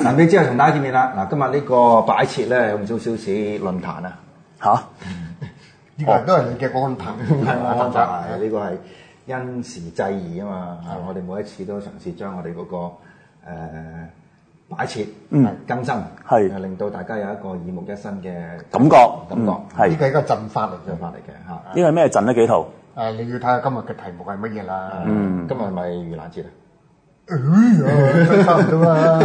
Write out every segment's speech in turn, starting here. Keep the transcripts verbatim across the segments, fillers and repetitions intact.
神秘之後同大家見面啦！嗱，今日呢個擺設咧有少少似論壇啊嚇， 呢個都係你嘅安排， 唔係我安排，呢個係因時制宜啊嘛！係我哋每一次都嘗試將我哋嗰個誒擺設更新，係令到大家有一個耳目一新嘅感覺感覺。 係呢個係一個陣法嚟陣法嚟嘅嚇。 呢個係咩陣咧？幾圖？ 誒，你要睇下今日嘅題目係乜嘢啦。 嗯，今日係咪盂蘭節啊？ 差唔多啦。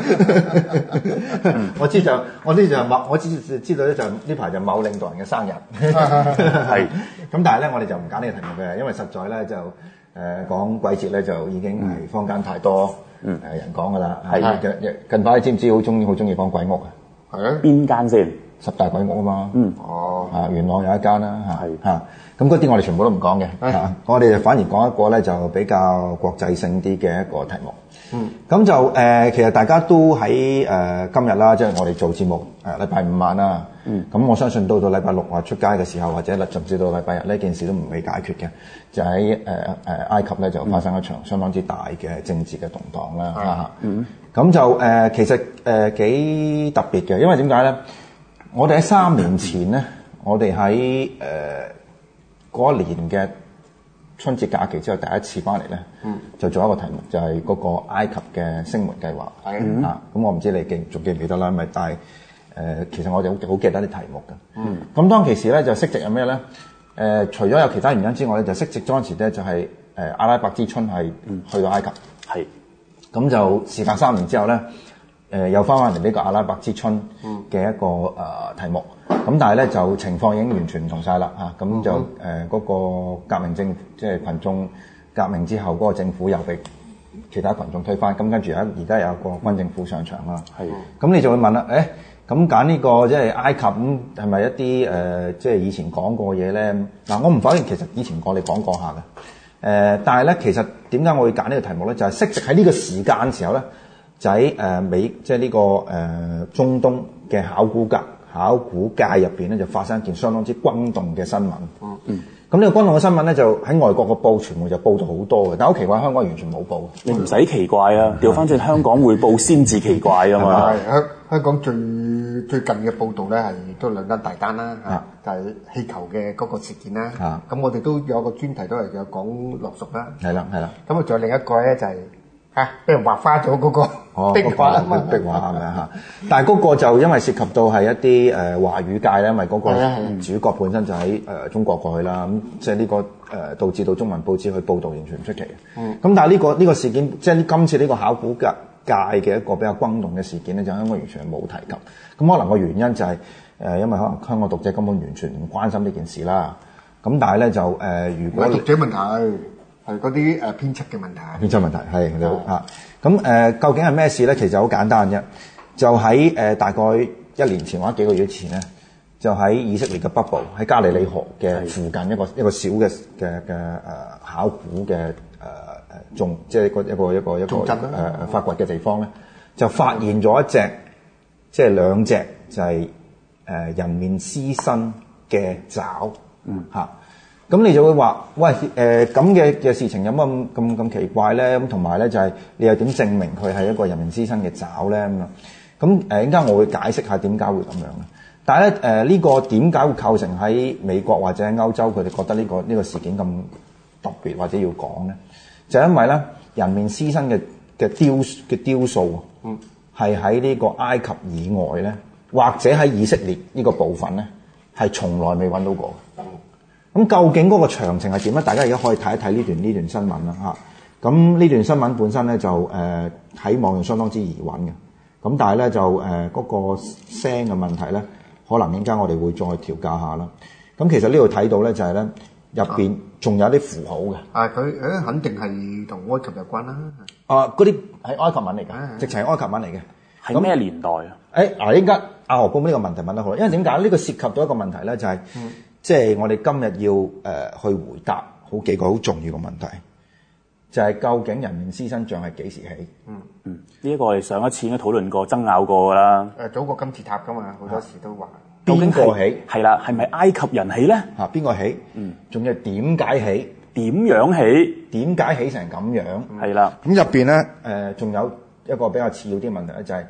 我知就我知就某我知知道咧就呢排就某領導人嘅生日，係咁，但係咧我哋就唔揀呢個題目嘅，因為實在咧就誒講鬼節咧就已經係坊間太多誒人講噶啦。係近排你知唔知好中意好中意講鬼屋啊？ 係啊， 邊間先？ 十大鬼屋啊嘛。 嗯，哦， 啊元朗有一間啦嚇，嚇咁嗰啲我哋全部都唔講嘅，嚇我哋就反而講一個咧就比較國際性啲嘅一個題目。嗯，咁就誒、呃、其實大家都喺誒、呃、今日啦，即係我哋做節目誒禮拜五晚啦。嗯，咁我相信到到禮拜六或出街嘅時候，或者甚至到禮拜日呢件事都唔會解決嘅，就喺誒誒埃及咧就發生一場相當之大嘅政治嘅動盪啦。嚇、嗯，咁就誒、呃、其實誒幾、呃、特別嘅，因為點解咧？我哋喺三年前咧，我哋喺誒嗰一年嘅春節假期之後第一次翻嚟咧，嗯、就做一個題目，就係、是、嗰個埃及嘅星門計劃。係、嗯、啊，咁我唔知你記仲記唔記得啦？咪但係誒、呃，其實我哋好好記得啲題目嘅。嗯，咁當其時咧就息直係咩咧？誒、呃，除咗有其他原因之外咧，就息直當時咧就係、是、誒、呃、阿拉伯之春係去到埃及。係、嗯，咁就事隔三年之後咧。誒、呃、又翻返嚟呢個阿拉伯之春嘅一個誒、呃、題目，咁但係咧就情況已經完全唔同晒啦嚇，咁、啊、就誒嗰、呃那個革命政即係群眾革命之後嗰個政府又被其他群眾推翻，咁跟住而而家有個軍政府上場啦。係，咁你就會問啦，誒咁揀呢個即係埃及咁係咪一啲誒、呃、即係以前講過嘢咧？嗱、啊，我唔否認其實以前我哋講過下嘅，誒、呃，但係咧其實點解我會揀呢個題目咧？就係適值喺呢個時間時候咧。就喺誒美即係呢個誒、呃、中東嘅考古界考古界入邊咧，就發生一件相當之轟動嘅新聞。嗯嗯，咁呢個轟動嘅新聞咧，就喺外國個報傳媒就報咗好多嘅，但係好奇怪，香港完全冇報。 你唔使奇怪啊，調翻轉香港會報先至奇怪啊嘛。 係香香港最最近嘅報導咧係都兩單大單啦，啊，就係氣球嘅嗰個事件啦。啊，咁我哋都有個專題都係有講落屬啦。係啦係啦。咁啊，仲有另一個咧就係、是。嚇！俾人畫花咗嗰個壁畫啊嘛， 壁畫係咪啊？但係嗰個就因為涉及到係一啲誒華語界咧，因為嗰個主角本身就喺誒中國過去啦，咁即係呢個誒導致到中文報紙去報導完全唔出奇嘅。嗯。咁但係呢個呢個事件，即係今次呢個考古界界嘅一個比較轟動嘅事件咧，就香港完全係冇提及。咁可能個原因就係誒，因為可能香港讀者根本完全唔關心呢件事啦。咁但係咧就誒，如果讀者問題。係嗰啲誒編輯嘅問題， 編輯問題係你好啊。咁誒、呃，究竟係咩事咧？其實好簡單啫。就喺誒、呃、大概一年前或者幾個月前咧，就喺以色列嘅北部，喺加利利河嘅附近一個一個小嘅嘅嘅誒考古嘅誒誒重，即係一個一個一個一個誒、呃、發掘嘅地方咧，就發現咗一隻即係兩隻就係、是、誒、呃、人面獅身嘅爪，嗯嚇。咁你就會話：喂，誒咁嘅嘅事情有乜咁咁咁奇怪咧？咁同埋咧就係、是、你又點證明佢係一個人面獅身嘅爪咧？咁樣咁誒，依家我會解釋下點解會咁樣嘅。但係咧誒呢、呃這個點解會構成喺美國或者喺歐洲佢哋覺得呢、這個呢、這個事件咁特別或者要講咧？就係、因為咧人面獅身嘅嘅雕嘅雕塑，嗯，係喺呢個埃及以外咧，或者喺以色列呢個部分咧，係從來未揾到過。咁究竟嗰個詳情係點咧？大家而家可以睇一睇呢段呢段新聞啦嚇。咁呢段新聞本身咧就誒喺、呃、網上相當之易揾嘅。咁但係咧就誒嗰、呃那個聲嘅問題咧，可能陣間我哋會再調教下啦。咁其實呢度睇到咧就係咧入邊仲有啲符號嘅。 啊，佢誒肯定係同埃及有關啦。 啊，嗰啲係埃及文嚟㗎，直情係埃及文嚟嘅。 係咩年代啊？ 誒嗱，依家阿何公呢個問題問得好，因為點解呢個涉及到一個問題咧，就係、是。嗯即係我哋今日要誒、呃、去回答好幾個好重要嘅問題，就係、是、究竟人面獅身像係幾時起？ 嗯嗯，呢、這、一個係上一次已經討論過、爭拗過㗎啦。 誒早過金字塔㗎嘛，好多時都話邊個起？ 係啦，係咪埃及人起咧？ 嚇邊個起？嗯，仲有點解起？ 點樣起？ 點解起成咁樣？ 係啦。 咁入邊咧誒，仲、呃、有一個比較次要啲問題咧，就係、是、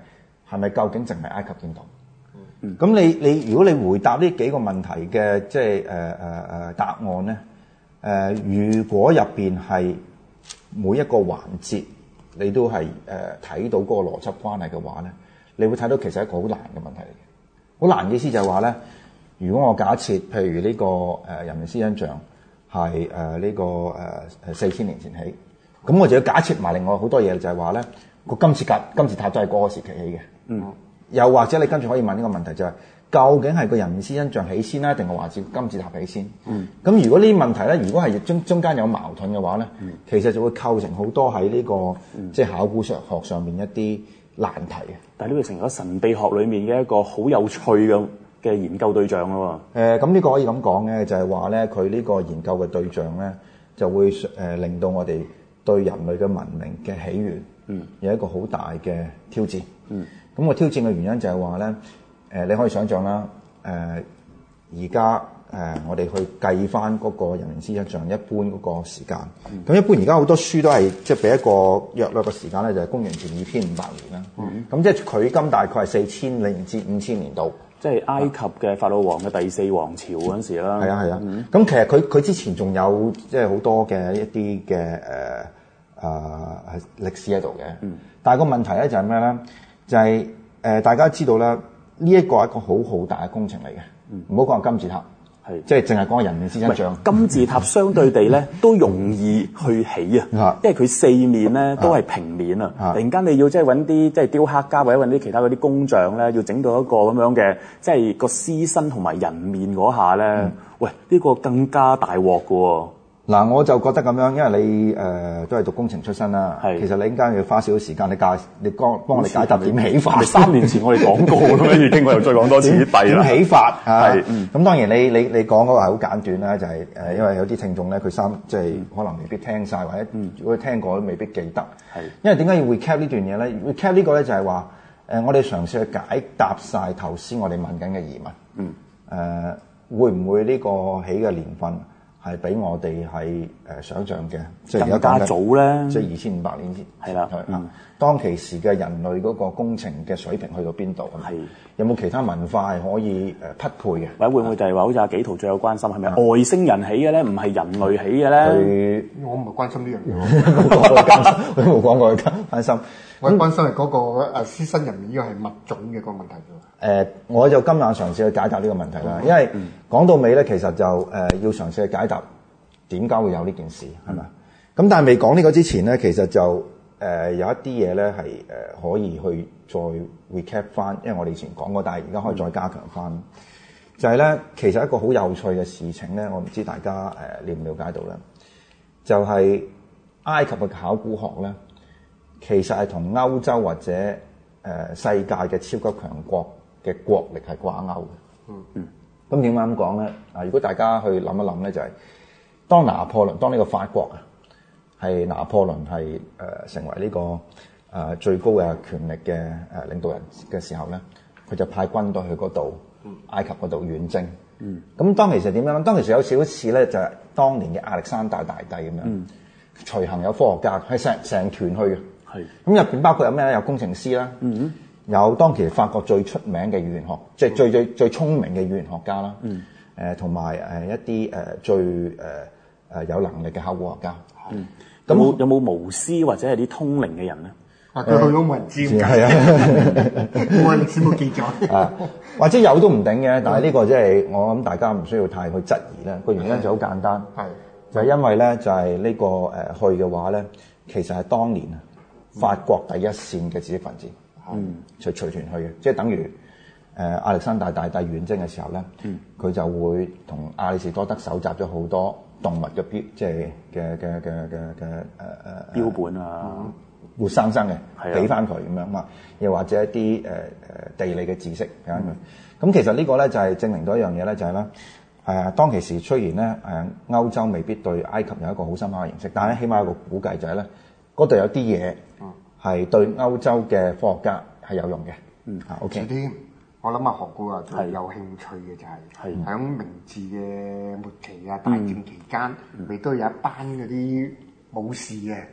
係咪究竟淨係埃及見到？咁、嗯、你你如果你回答呢幾個問題嘅即係誒誒誒答案咧，誒、呃、如果入邊係每一個環節你都係誒睇到嗰個邏輯關係嘅話咧，你會睇到其實係一個好難嘅問題嚟嘅。好難嘅意思就係話咧，如果我假設譬如呢、這個誒、呃、人面獅身像係誒呢個誒誒四千年前起，咁我就要假設埋另外好多嘢，就係話咧個金字塔金字塔都係嗰個時期起嘅。嗯。又或者你跟住可以問呢個問題就係、是，究竟係個人面獅身像起先啦，定係還是金字塔起先？嗯。咁如果呢啲問題咧，如果係中中間有矛盾嘅話咧，嗯、其實就會構成好多喺呢、這個、嗯、即係考古學學上面一啲難題嘅。 但係呢個成咗神秘學裡面嘅一個好有趣嘅嘅研究對象咯。 誒、呃，咁呢個可以咁講嘅，就係話咧，佢呢個研究嘅對象咧，就會誒、呃、令到我哋對人類嘅文明嘅起源，嗯，有一個好大嘅挑戰，嗯。咁個挑戰嘅原因就係話咧，誒、呃、你可以想象啦，誒而家誒我哋去計翻嗰個人面獅身像一般嗰個時間，咁、嗯、一般而家好多書都係即係俾一個約略嘅時間咧，就係公元前二千五百年啦。咁、嗯、即係距今大概係四千零至五千年度，即係埃及嘅法老王嘅第四王朝嗰陣時啦。 係啊係啊，咁、嗯、其實佢佢之前仲有即係好多嘅一啲嘅誒誒歷史喺度嘅，嗯、但係個問題咧就係咩咧？就係、是、誒、呃，大家知道咧，呢一個係一個好浩大嘅工程嚟嘅，唔好講金字塔，係即係淨係講人面獅身像。 金字塔相對地咧都容易去起啊，因為佢四面咧都係平面啊。突然間你要即係揾啲即係雕刻家或者揾啲其他嗰啲工匠咧，要整到一個咁樣嘅，即係個獅身同埋人面嗰下咧，嗯、喂，呢、呢個更加大鑊㗎喎。 嗱，我就覺得咁樣，因為你誒、呃、都係讀工程出身啦。係，其實你應該要花少少時間，你教你幫幫我哋解答點起法。 三年前我哋講過啦，已經我又再講多次啲弊啦。 點起法係，咁、嗯、當然你你你講嗰個係好簡短啦，就係、是、誒，因為有啲聽眾咧，佢三即係可能未必聽晒，或者如果聽過都未必記得。係，因為點解要 recap 呢段嘢咧 ？recap 呢個咧就係話誒，我哋嘗試去解答晒頭先我哋問緊嘅疑問。嗯。誒、呃，會唔會呢個起嘅年份？係比我哋係誒想像嘅，即係而家更加早咧， 即係二千五百年前。係啦，係嗯， 當其時嘅人類嗰個工程嘅水平去到邊度？係有冇其他文化係可以誒匹配嘅？ 或者會唔會就係話，好似阿紀陶最有關心，係咪外星人起嘅咧？唔係人類起嘅咧？ 佢我唔係關心呢樣嘢， 佢冇講過佢關心。 我關心係嗰個誒獅身人面呢個係物種嘅個問題啫。 誒，我就今晚嘗試去解答呢個問題啦，因為講到尾咧，其實就誒要嘗試去解答點解會有呢件事，係咪？咁但係未講呢個之前咧，其實就誒有一啲嘢咧係誒可以去再 recap 翻，因為我哋以前講過，但係而家可以再加強翻。就係咧，其實一個好有趣嘅事情咧，我唔知大家誒了唔了解到咧，就係埃及嘅考古學咧，其實係同歐洲或者誒世界嘅超級強國嘅國力係掛鈎嘅。嗯嗯。咁點解咁講咧？啊，如果大家去諗一諗咧，就係、是、當拿破崙，當呢個法國啊，係拿破崙係誒、呃、成為呢、這個誒、呃、最高嘅權力嘅誒、呃、領導人嘅時候咧，佢就派軍隊去嗰度，埃及嗰度遠征。嗯。咁當其時點樣？當其時有少少似咧，就係、是、當年嘅亞歷山大大帝咁樣。嗯。隨行有科學家，係成成團去嘅。係。咁入邊包括有咩咧？有工程師啦。嗯。有當其法國最出名嘅語言學，即係最最最聰明嘅語言學家啦。嗯。誒同埋誒一啲誒最誒誒有能力嘅考古學家。 嗯。咁有有冇巫師或者係啲通靈嘅人咧？ 啊，佢去咗冇人知㗎。 係啊。 冇歷史冇記載。 啊，或者有都唔定嘅，但係呢個即係我諗大家唔需要太去質疑啦。個原因就好簡單。係。就係因為咧，就係呢個誒去嘅話咧，其實係當年啊法國第一線嘅知識分子。嗯，隨隨團去嘅，即係等於誒、呃、亞歷山大大帝遠征嘅時候咧，佢、嗯、就會同亞里士多德搜集咗好多動物嘅標，即係嘅嘅嘅嘅嘅誒誒標本啊， 活生生嘅，俾翻佢咁樣嘛，又或者一啲誒誒地理嘅知識俾翻佢。咁、嗯、其實呢個咧就係證明到一樣嘢咧，就係咧誒當其時雖然咧誒歐洲未必對埃及有一個好深刻嘅認識，但係咧起碼有個估計就係咧嗰度有啲嘢。係對歐洲嘅科學家係有用嘅。嗯，啊 OK。 啲我諗啊，學過啊最有興趣嘅就係喺明治嘅末期啊，大戰期間，咪都有一班嗰啲武士嘅。嗯。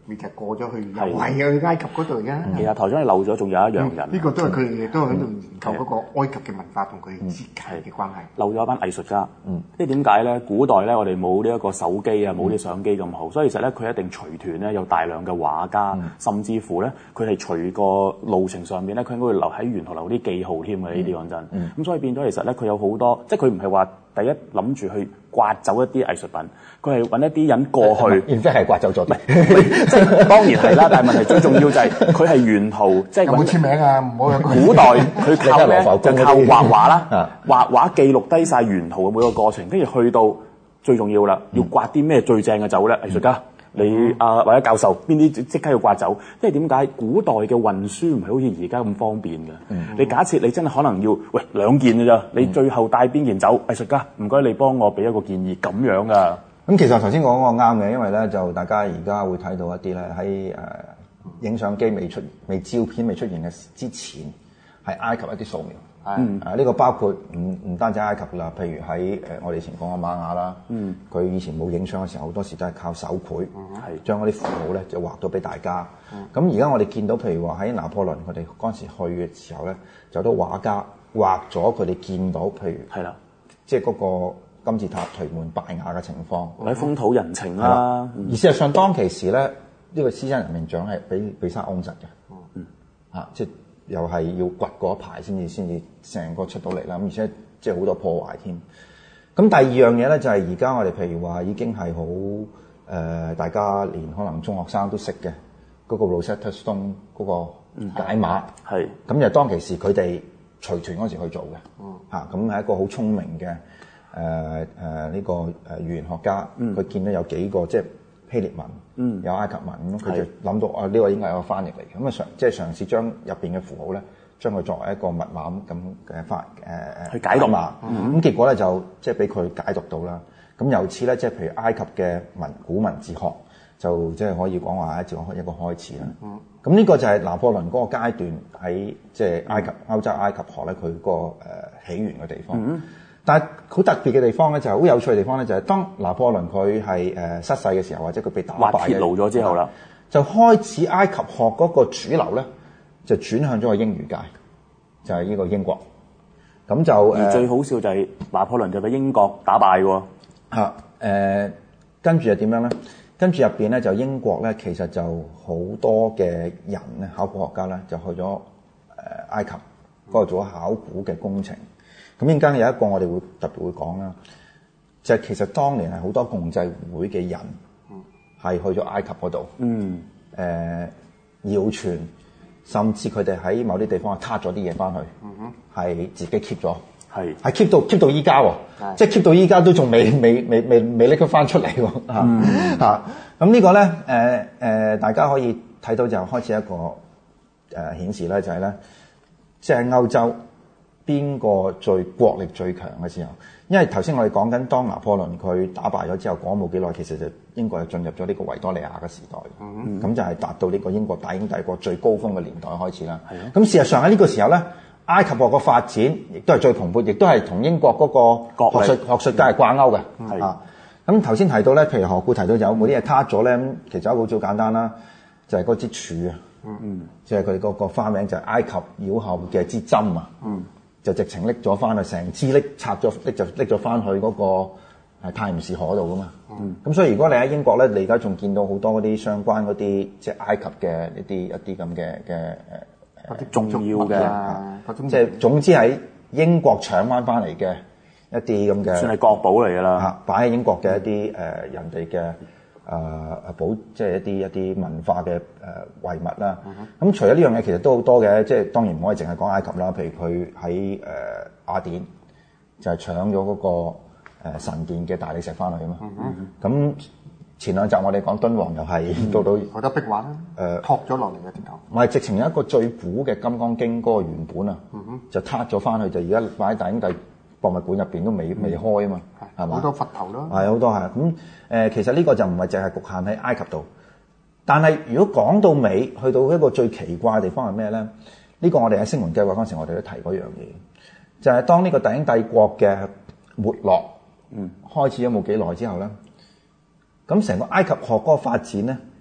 咪就過咗去又係去埃及嗰度嘅。 其實台長你漏咗，仲有一樣人。 呢個都係佢哋都喺度研究嗰個埃及嘅文化同佢設計嘅關係。 漏咗一班藝術家。嗯。即係點解咧？古代咧，我哋冇呢一個手機啊，冇啲相機咁好，所以其實咧，佢一定隨團咧有大量嘅畫家，甚至乎咧，佢係隨個路程上面咧，佢應該會留喺沿途留啲記號添嘅。呢啲講真。嗯。咁所以變咗其實咧，佢有好多，即係佢唔係話第一諗住去刮走一啲藝術品，佢係揾一啲人過去， 然之後係刮走咗。 即係當然係啦，但係問題最重要就係佢係沿途，即係有冇簽名啊？唔好有古代佢靠咩？就靠畫畫啦，畫畫記錄低晒沿途嘅每個過程，跟住去到最重要啦，要刮啲咩最正嘅走咧？藝術家，你啊或者教授邊啲即刻要刮走？因為點解古代嘅運輸唔係好似而家咁方便嘅？你假設你真係可能要喂兩件嘅咋，你最後帶邊件走？藝術家，唔該你幫我俾一個建議，咁樣噶。 咁其實頭先講個啱嘅，因為咧就大家而家會睇到一啲咧喺誒影相機未出、未照片未出現嘅之前，係埃及一啲素描。嗯，啊呢、這個包括唔唔單止埃及啦，譬如喺誒、呃、我哋以前講嘅瑪雅啦，嗯，佢以前冇影相嘅時候，好多時都係靠手繪，係、嗯、將嗰啲符號咧就畫到俾大家。咁而家我哋見到，譬如話喺拿破崙佢哋嗰陣時去嘅時候咧，就有啲畫家畫咗佢哋見到，譬如係啦，即係嗰個金字塔頹垣敗瓦嘅情況， 或者風土人情啦、啊。 嗯、而事實上當其時咧，呢、這個獅身人面像係俾俾沙安實嘅，嗯，啊即係。又係要掘嗰一排先至先至成個出到嚟啦，咁而且即係好多破壞添。咁第二樣嘢咧就係而家我哋譬如話已經係好誒，大家連可能中學生都識嘅嗰個 Rosetta Stone 嗰個解碼，係咁就當其時佢哋隨團嗰時去做嘅，嚇咁係一個好聰明嘅誒誒呢個誒語言學家，佢、嗯、見到有幾個即係。希臘文，嗯，有埃及文，咁佢就諗到啊，呢、這個應該係一個翻譯嚟嘅，咁啊嘗即係嘗試將入邊嘅符號咧，將佢作為一個密碼咁嘅翻誒去解讀嘛， 咁、嗯、結果咧就即係俾佢解讀到啦。咁由此咧，即係譬如埃及嘅文古文字學，就即係可以講話一個一個開始啦。嗯，咁呢個就係拿破崙嗰個階段喺即係埃及、嗯、歐洲埃及學咧，佢嗰個誒起源嘅地方。嗯。但係好特別嘅地方咧，就係、是、好有趣嘅地方咧，就係、是、當拿破崙佢係誒失勢嘅時候，或者佢被打敗嘅， 鐵路咗之後啦， 就開始埃及學嗰個主流咧，就轉向咗個英語界，就係、是、呢個英國。咁就而最好笑就係拿破崙就俾英國打敗喎。 嚇誒，跟住又點樣咧？跟住入邊咧，就英國咧，其實就好多嘅人咧，考古學家咧，就去咗誒埃及嗰度做考古嘅工程。咁陣間有一個我哋會特別會講啦，就係、是、其實當年係好多共濟會嘅人係去咗埃及嗰度，嗯，誒、呃、謠傳，甚至佢哋喺某啲地方係撻咗啲嘢翻去，嗯哼，係自己 keep 咗，係係 keep 到 keep 到依家喎，即係 keep 到依家都仲未未未未未拎佢翻出嚟喎，嚇、嗯、嚇，咁呢個咧誒誒大家可以睇到就開始一個誒、呃、顯示咧，就係、是、咧，即係喺歐洲。邊個最國力最強嘅時候？因為頭先我哋講緊當拿破崙佢打敗咗之後，講冇幾耐，其實就英國就進入咗呢個維多利亞嘅時代。咁、嗯、就係達到呢個英國大英帝國最高峰嘅年代開始啦。咁、嗯、事實上喺呢個時候咧，埃及國嘅發展亦都係最蓬勃，亦都係同英國嗰個學術學術界係掛鈎嘅。嗯、啊，咁頭先提到咧，譬如何故提到有冇啲嘢撻咗咧？咁其實好早簡單啦，就係、是、嗰支柱啊。嗯，即係佢哋嗰個花名就係埃及妖后嘅支針啊。嗯。就直情拎咗翻去，成支拎拆咗，拎就拎咗翻去嗰個泰晤士河度噶嘛。嗯。咁所以如果你喺英國咧，你而家仲見到好多嗰啲相關嗰啲即係埃及嘅一啲一啲咁嘅嘅誒誒重要嘅，即係總之喺英國搶翻翻嚟嘅一啲咁嘅， 算係國寶嚟㗎啦。 嚇，擺喺英國嘅一啲誒、呃、人哋嘅。誒、呃、誒保即係一啲一啲文化嘅誒、呃、遺物啦。咁、嗯嗯、除咗呢樣嘢，其實都好多嘅。即係當然唔可以淨係講埃及啦。譬如佢喺誒雅典就係、是、搶咗嗰個、呃、神殿嘅大理石翻去啊嘛。咁、嗯嗯、前兩集我哋講敦煌又係到到好多壁畫誒托咗落嚟嘅直頭。唔係直情有一個最古嘅《金剛經》嗰個原本啊，嗯、就撻咗翻去，就而家擺喺大英帝博物館入邊都未未開啊嘛，係嘛？好多佛頭咯，係好多係咁誒。其實呢個就唔係淨係局限喺埃及度，但係如果講到尾，去到一個最奇怪嘅地方係咩咧？呢、這個我哋喺星門計劃嗰陣時，我哋都提過一樣嘢，就係、是、當呢個大英帝國嘅沒落，嗯，開始咗冇幾耐之後咧，咁成個埃及學嗰個發展咧，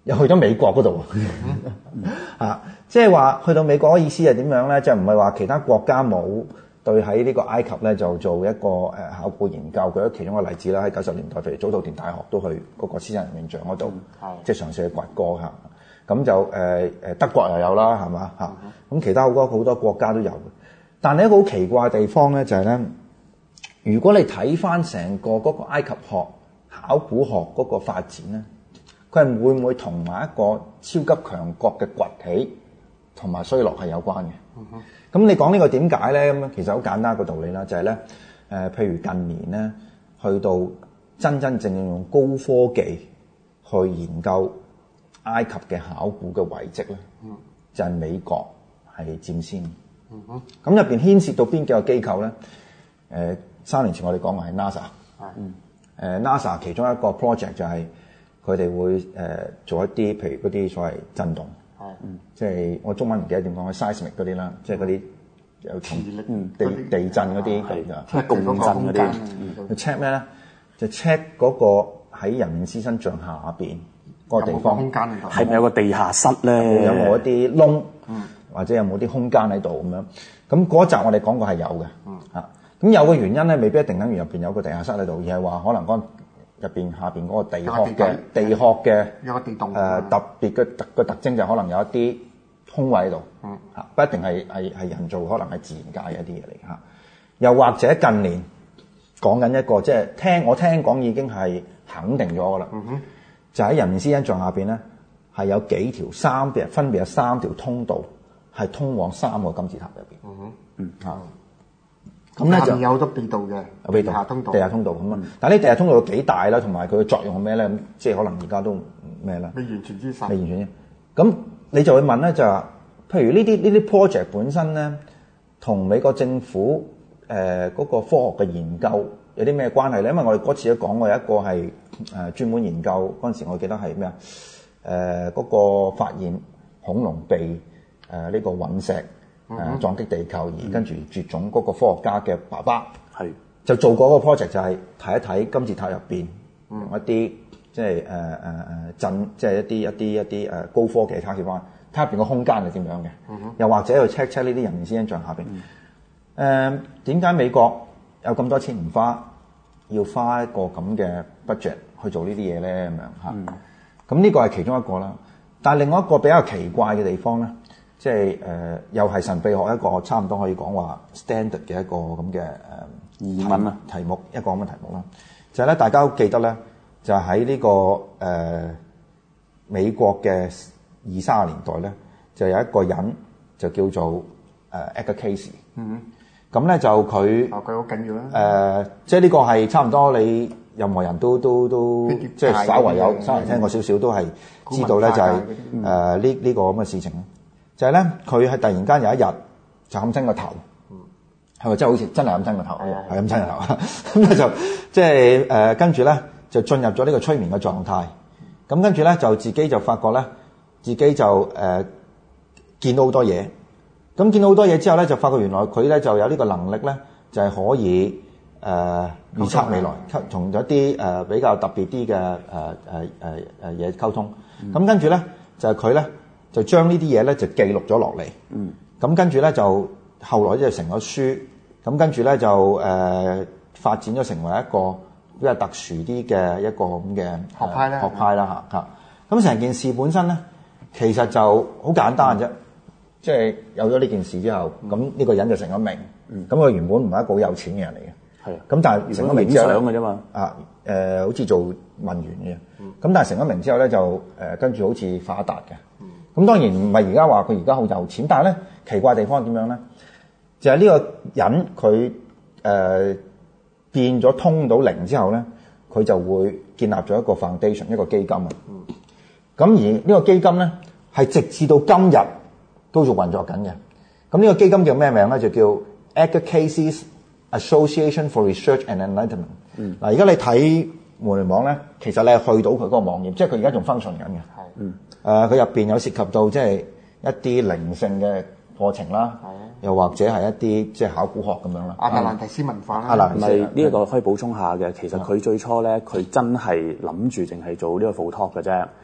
又去咗美國嗰度啊！即係話去到美國嘅意思係點樣咧？就唔係話其他國家冇對喺呢個埃及咧就做一個誒考古研究。舉咗其中一個例子啦，喺九十年代，譬如早稻田大學都去嗰個獅身人面像嗰度，即係嘗試去掘過嚇。咁就誒誒德國又有啦，係嘛嚇？咁其他好多好多國家都有。但係一個好奇怪嘅地方咧，就係咧，如果你睇翻成個嗰個埃及學考古學嗰個發展咧，佢係會唔會同埋一個超級強國嘅崛起同埋衰落係有關嘅？咁、嗯、你講呢個點解咧？咁其實好簡單一個道理啦，就係咧誒，譬如近年咧，去到真真正正用高科技去研究埃及嘅考古嘅遺跡咧，嗯、就係美國係佔先。咁入邊牽涉到邊幾個機構咧？誒、呃，三年前我哋講過係 NASA。嗯。誒 NASA 其中一個 project 就係佢哋會誒、呃、做一啲譬如嗰啲所謂震動，嗯，即係我中文唔記得點講，seismic 嗰啲啦，即係嗰啲有同地地震嗰啲係啊，共振嗰啲，去 check 咩咧？就 check 嗰個喺人面獅身像下邊嗰個地方空間喺度， 係咪有個地下室咧？ 有冇一啲窿，嗯、或者有冇啲空間喺度咁樣？咁嗰集我哋講過係有嘅，嗯嚇。咁有個原因咧，未必一定等於入邊有個地下室喺度，而係話可能嗰入邊下邊嗰個地殼嘅地殼嘅有個地洞誒、 呃、特別嘅特個特徵就可能有一啲空位喺度，嗯嚇，不一定係係係人造，可能係自然界嘅一啲嘢嚟嚇。又或者近年講緊一個即係聽我聽講已經係肯定咗㗎啦，嗯哼，就喺人面獅身像下邊咧係有幾條三別分別有三條通道係通往三個金字塔入邊，嗯哼，嗯嚇。咁咧就有好多地道嘅地下通道， 地下通道咁啊！但係呢地下通道有幾大啦，同埋佢嘅作用係咩咧？咁即係可能而家都咩啦？ 未完全知晒， 未完全知。咁你就會問咧，就話，譬如呢啲呢啲 project 本身咧，同美國政府誒嗰、呃那個科學嘅研究有啲咩關係咧？因為我哋嗰次都講過，有一個係誒、呃、專門研究嗰陣時，我記得係咩啊？誒、呃、嗰、那個發現恐龍鼻誒呢、呃這個隕石。誒、呃、撞擊地球而跟住絕種嗰個科學家嘅爸爸，係、嗯、就做過嗰個 project 就係睇一睇金字塔入邊用一啲即係誒誒誒震，即係一啲一啲一啲誒高科技嘅測試方案，睇入邊個空間係點樣嘅，嗯、又或者去 check check 呢啲人面獅身像下邊。誒點解美國有咁多錢唔花，要花一個咁嘅 budget 去做呢啲嘢咧？咁樣嚇，咁呢、嗯、個係其中一個啦。但係另外一個比較奇怪嘅地方咧。即係誒、呃，又係神秘學一個差唔多可以講話 standard 嘅一個咁嘅誒疑問啊題目，一個咁嘅題目啦。就係、是、咧，大家都記得咧，就喺、是、呢、這個誒、呃、美國嘅二三十年代咧，就有一個人就叫做誒、呃、Edgar Cayce。嗯。咁咧就佢啊，佢好緊要啦。誒、 呃，即係呢個係差唔多你任何人都都都即係稍為有稍為聽過少少都係知道咧，就係誒呢呢個咁嘅事情。就係咧，佢係突然間有一日就冚親個頭，係咪真係好似真係冚親個頭？係冚親個頭。咁咧就即係誒，跟住咧就進入咗呢個催眠嘅狀態。咁跟住咧就自己就發覺咧，自己就誒、呃、見到好多嘢。咁見到好多嘢之後咧，就發覺原來佢咧就有呢個能力咧，就係、是、可以誒、呃、預測未來，同咗啲誒比較特別啲嘅誒誒誒誒嘢溝通。咁、嗯、跟住咧就係佢咧。就將呢啲嘢咧就記錄咗落嚟，嗯，咁跟住咧就後來就成咗書，咁跟住咧就誒、呃、發展咗成為一個比較特殊啲嘅一個咁嘅學派咧， 學派啦嚇嚇。咁成件事本身咧，其實就好簡單啫，即係、嗯、有咗呢件事之後，咁呢、嗯、個人就成咗名，咁佢、嗯、原本唔係一個好有錢嘅人嚟嘅，係、嗯，咁但係成咗名之後咧，嘅啫嘛，啊誒、呃、好似做文員嘅，咁、嗯、但係成咗名之後咧就誒、呃、跟住好似發達嘅。咁當然唔係而家話佢而家好有錢，但係咧奇怪地方點樣咧？就係、是、呢個人佢誒、呃、變咗通到靈之後咧，佢就會建立咗一個 foundation 一個基金啊。咁、嗯、而呢個基金咧係直至到今日都仲運作緊嘅。咁呢個基金叫咩名咧？就叫 Edgar Cayce Association for Research and Enlightenment。嗱、嗯，而家你睇互聯網咧，其實你係去到佢嗰個網頁，即係佢而家仲 function 緊嘅。係，嗯。誒，佢入邊有涉及到即係一啲靈性嘅課程啦，的又或者係一啲即係考古學咁樣啦。阿特蘭提斯文化啦， 唔係呢一個可以補充下嘅。其實佢最初咧，佢真係諗住淨係做呢個 photog 嘅啫。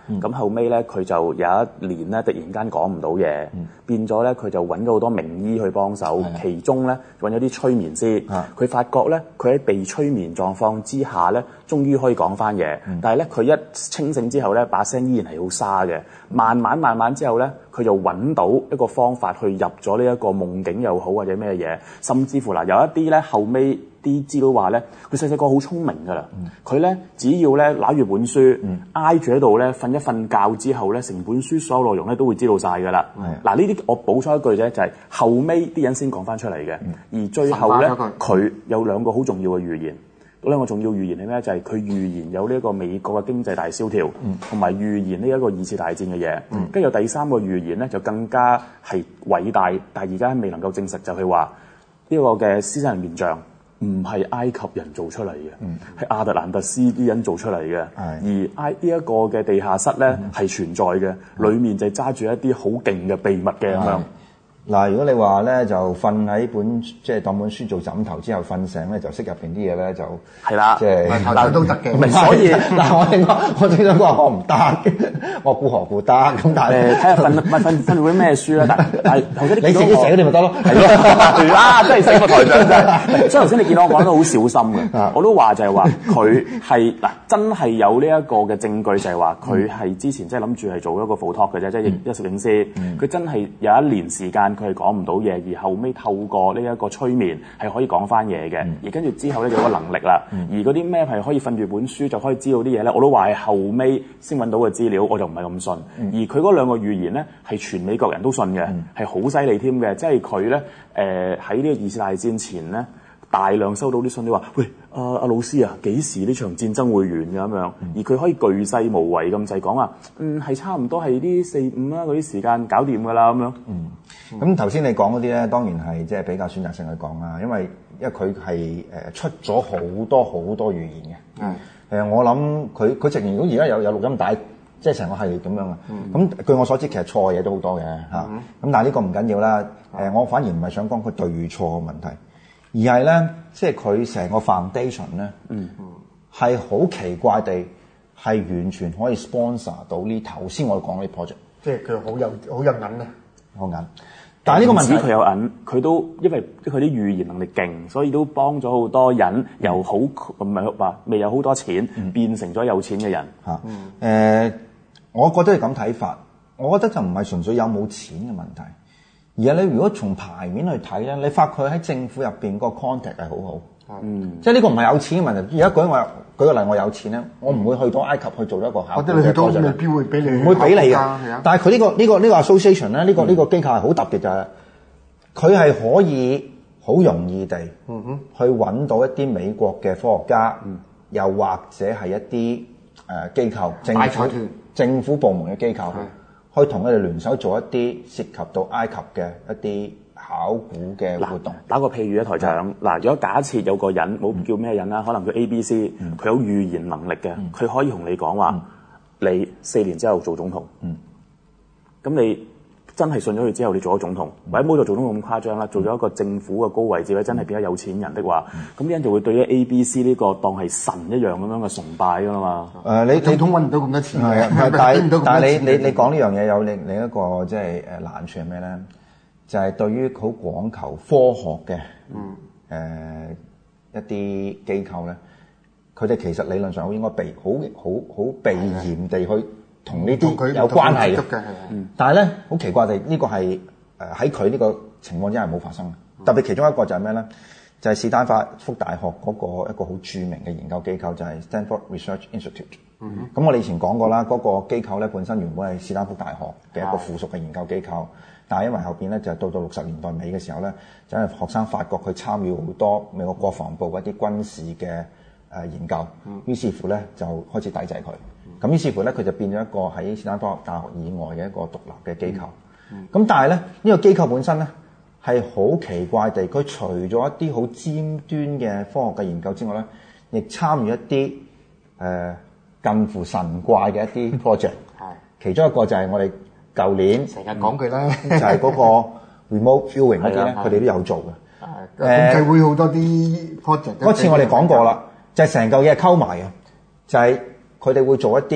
咁、嗯、後尾咧佢就有一年咧突然間講唔到嘢，嗯、變咗咧佢就揾咗好多名醫去幫手，其中咧揾咗啲催眠師，佢發覺咧佢喺被催眠狀況之下咧，終於可以講翻嘢，嗯、但係咧佢一清醒之後咧，把聲依然係好沙嘅。慢慢慢慢之後咧，佢就揾到一個方法去入咗呢一個夢境又好或者咩嘢，甚至乎嗱有一啲咧後尾啲資料話咧，佢細細個好聰明㗎啦，佢咧、嗯、只要咧揦住本書，嗯、挨住喺度咧瞓一瞓覺之後咧，成本書所有內容咧都會知道晒㗎啦。嗱呢啲我補充一句啫，就係、是、後尾啲人先講翻出嚟嘅，嗯、而最後咧佢有兩個好重要嘅預言。嗰兩個重要預言係咩？就係、是、佢預言有呢一個美國嘅經濟大蕭條，同埋、嗯、預言呢一個二次大戰嘅嘢。跟住、嗯、第三個預言咧，就更加係偉大，但係而家未能夠證實，就係話呢個嘅獅身人面像唔係埃及人做出嚟嘅，係、嗯、亞特蘭特斯啲人做出嚟嘅。嗯、而埃呢一個嘅地下室咧係、嗯、存在嘅，裡面就揸住一啲好勁嘅秘密嘅咁樣。 嗱，如果你話咧就瞓喺本即係當本書做枕頭之後瞓醒咧，就識入邊啲嘢咧就係啦， 即係嗱都得嘅。 唔係，所以嗱我聽講，我聽講話我唔得，我估何故得咁？但係睇下瞓瞓瞓瞓本咩書啦。但但係頭先你自己寫嗰啲咪得咯？ 係咯，啊真係醒個台長真係。所以頭先你見到我講得好小心嘅，我都話就係話佢係嗱真係有呢一個嘅證據，就係話佢係之前即係諗住係做一個 photo 嘅啫，即係一攝影師。佢真係有一年時間。佢係講唔到嘢，而後尾透過呢一個催眠係可以講翻嘢嘅，嗯、而跟住之後咧就有個能力啦。嗯、而嗰啲咩係可以瞓住本書就可以知道啲嘢咧，我都話係後尾先揾到嘅資料，我就唔係咁信。嗯、而佢嗰兩個預言咧係全美國人都信嘅，係好犀利添嘅，即係佢咧誒喺呢個二次大戰前咧。大量收到啲信，你話喂，阿、啊、阿老師啊，幾時呢場戰爭會完嘅咁樣？嗯、而佢可以巨細無遺咁就係講話，嗯係差唔多係啲四五啦嗰啲時間搞掂㗎啦咁樣。嗯，咁頭先你講嗰啲咧，當然係即係比較選擇性去講啦，因為因為佢係誒出咗好多好多預言嘅。嗯。誒、呃，我諗佢佢直情如果而家有有錄音帶，即係成個系列咁樣啊。咁、嗯、據我所知，其實錯嘅嘢都好多嘅嚇。咁、嗯、但係呢個唔緊要啦。誒、呃，我反而唔係想講佢對與錯嘅問題。而係咧，即係佢成個 foundation 咧，嗯，係好奇怪地係完全可以 sponsor 到呢頭先我講呢 project， 即係佢好有好有銀咧， 好銀。但係呢個問題佢有銀，佢都因為佢啲預言能力勁，所以都幫咗好多人由好唔係話未有好多錢、嗯、變成咗有錢嘅人嚇。誒、嗯呃，我覺得係咁睇法，我覺得就唔係純粹有冇錢嘅問題。而係你如果從牌面去睇咧，你發覺喺政府入邊個 contact 係好好，嗯，即係呢個唔係有錢嘅問題。而家舉我舉個例，我有錢咧，我唔會去到埃及去做一個考古嘅 project，未必會俾你，唔會俾你嘅。但係佢呢個呢個呢個 association 咧，呢個呢個機構係好特別就係，佢係可以好容易地，嗯哼，去揾到一啲美國嘅科學家，嗯，又或者係一啲誒機構政府政府部門嘅機構。可以同佢哋聯手做一啲涉及到埃及嘅一啲考古嘅活動。 打個譬如啊，台長，嗱，如果假設有個人冇叫咩人啦，可能佢 A、B、C，佢有預言能力嘅，佢可以同你講話，你四年之後做總統。咁你真係信咗佢之後，你做咗總統，或者冇做總統咁誇張啦，做咗一個政府嘅高位置咧，真係變咗有錢人的話，咁啲人就會對於 A、B、C 呢個當係神一樣咁樣嘅崇拜㗎嘛。 誒，你總統揾唔到咁多錢， 係啊，但係但係你你你講呢樣嘢有另另一個即係誒難處係咩咧？就係對於好講求科學嘅誒一啲機構咧，佢哋其實理論上好應該避好好好避嫌地去。同呢啲有關係嘅，嗯、但係咧好奇怪地，呢、這個係誒喺佢呢個情況之下冇發生嘅。嗯、特別其中一個就係咩咧？就係、是、史丹福大學嗰個一個好著名嘅研究機構，就係、是、Stanford Research Institute。咁、嗯、我哋以前講過啦，嗰、那個機構咧本身原本係史丹福大學嘅一個附屬嘅研究機構，嗯、但係因為後邊咧就係到到六十年代尾嘅時候咧，就係學生發覺佢參與好多美國國防部一啲軍事嘅誒研究，嗯、於是乎咧就開始抵制佢。咁於是乎咧，佢就變咗一個喺斯坦福大學以外嘅一個獨立嘅機構。咁、嗯嗯、但係咧，呢、這個機構本身咧係好奇怪地，佢除咗一啲好尖端嘅科學嘅研究之外咧，亦參與一啲誒、呃、近乎神怪嘅一啲 project。係，其中一個就係我哋舊年成日講佢啦， 就係嗰個 remote viewing 嗰啲咧，佢哋都有做嘅。 誒，控制會好多啲 project。 嗰次我哋講過啦，就係成嚿嘢係溝埋嘅，就係、是。佢哋會做一啲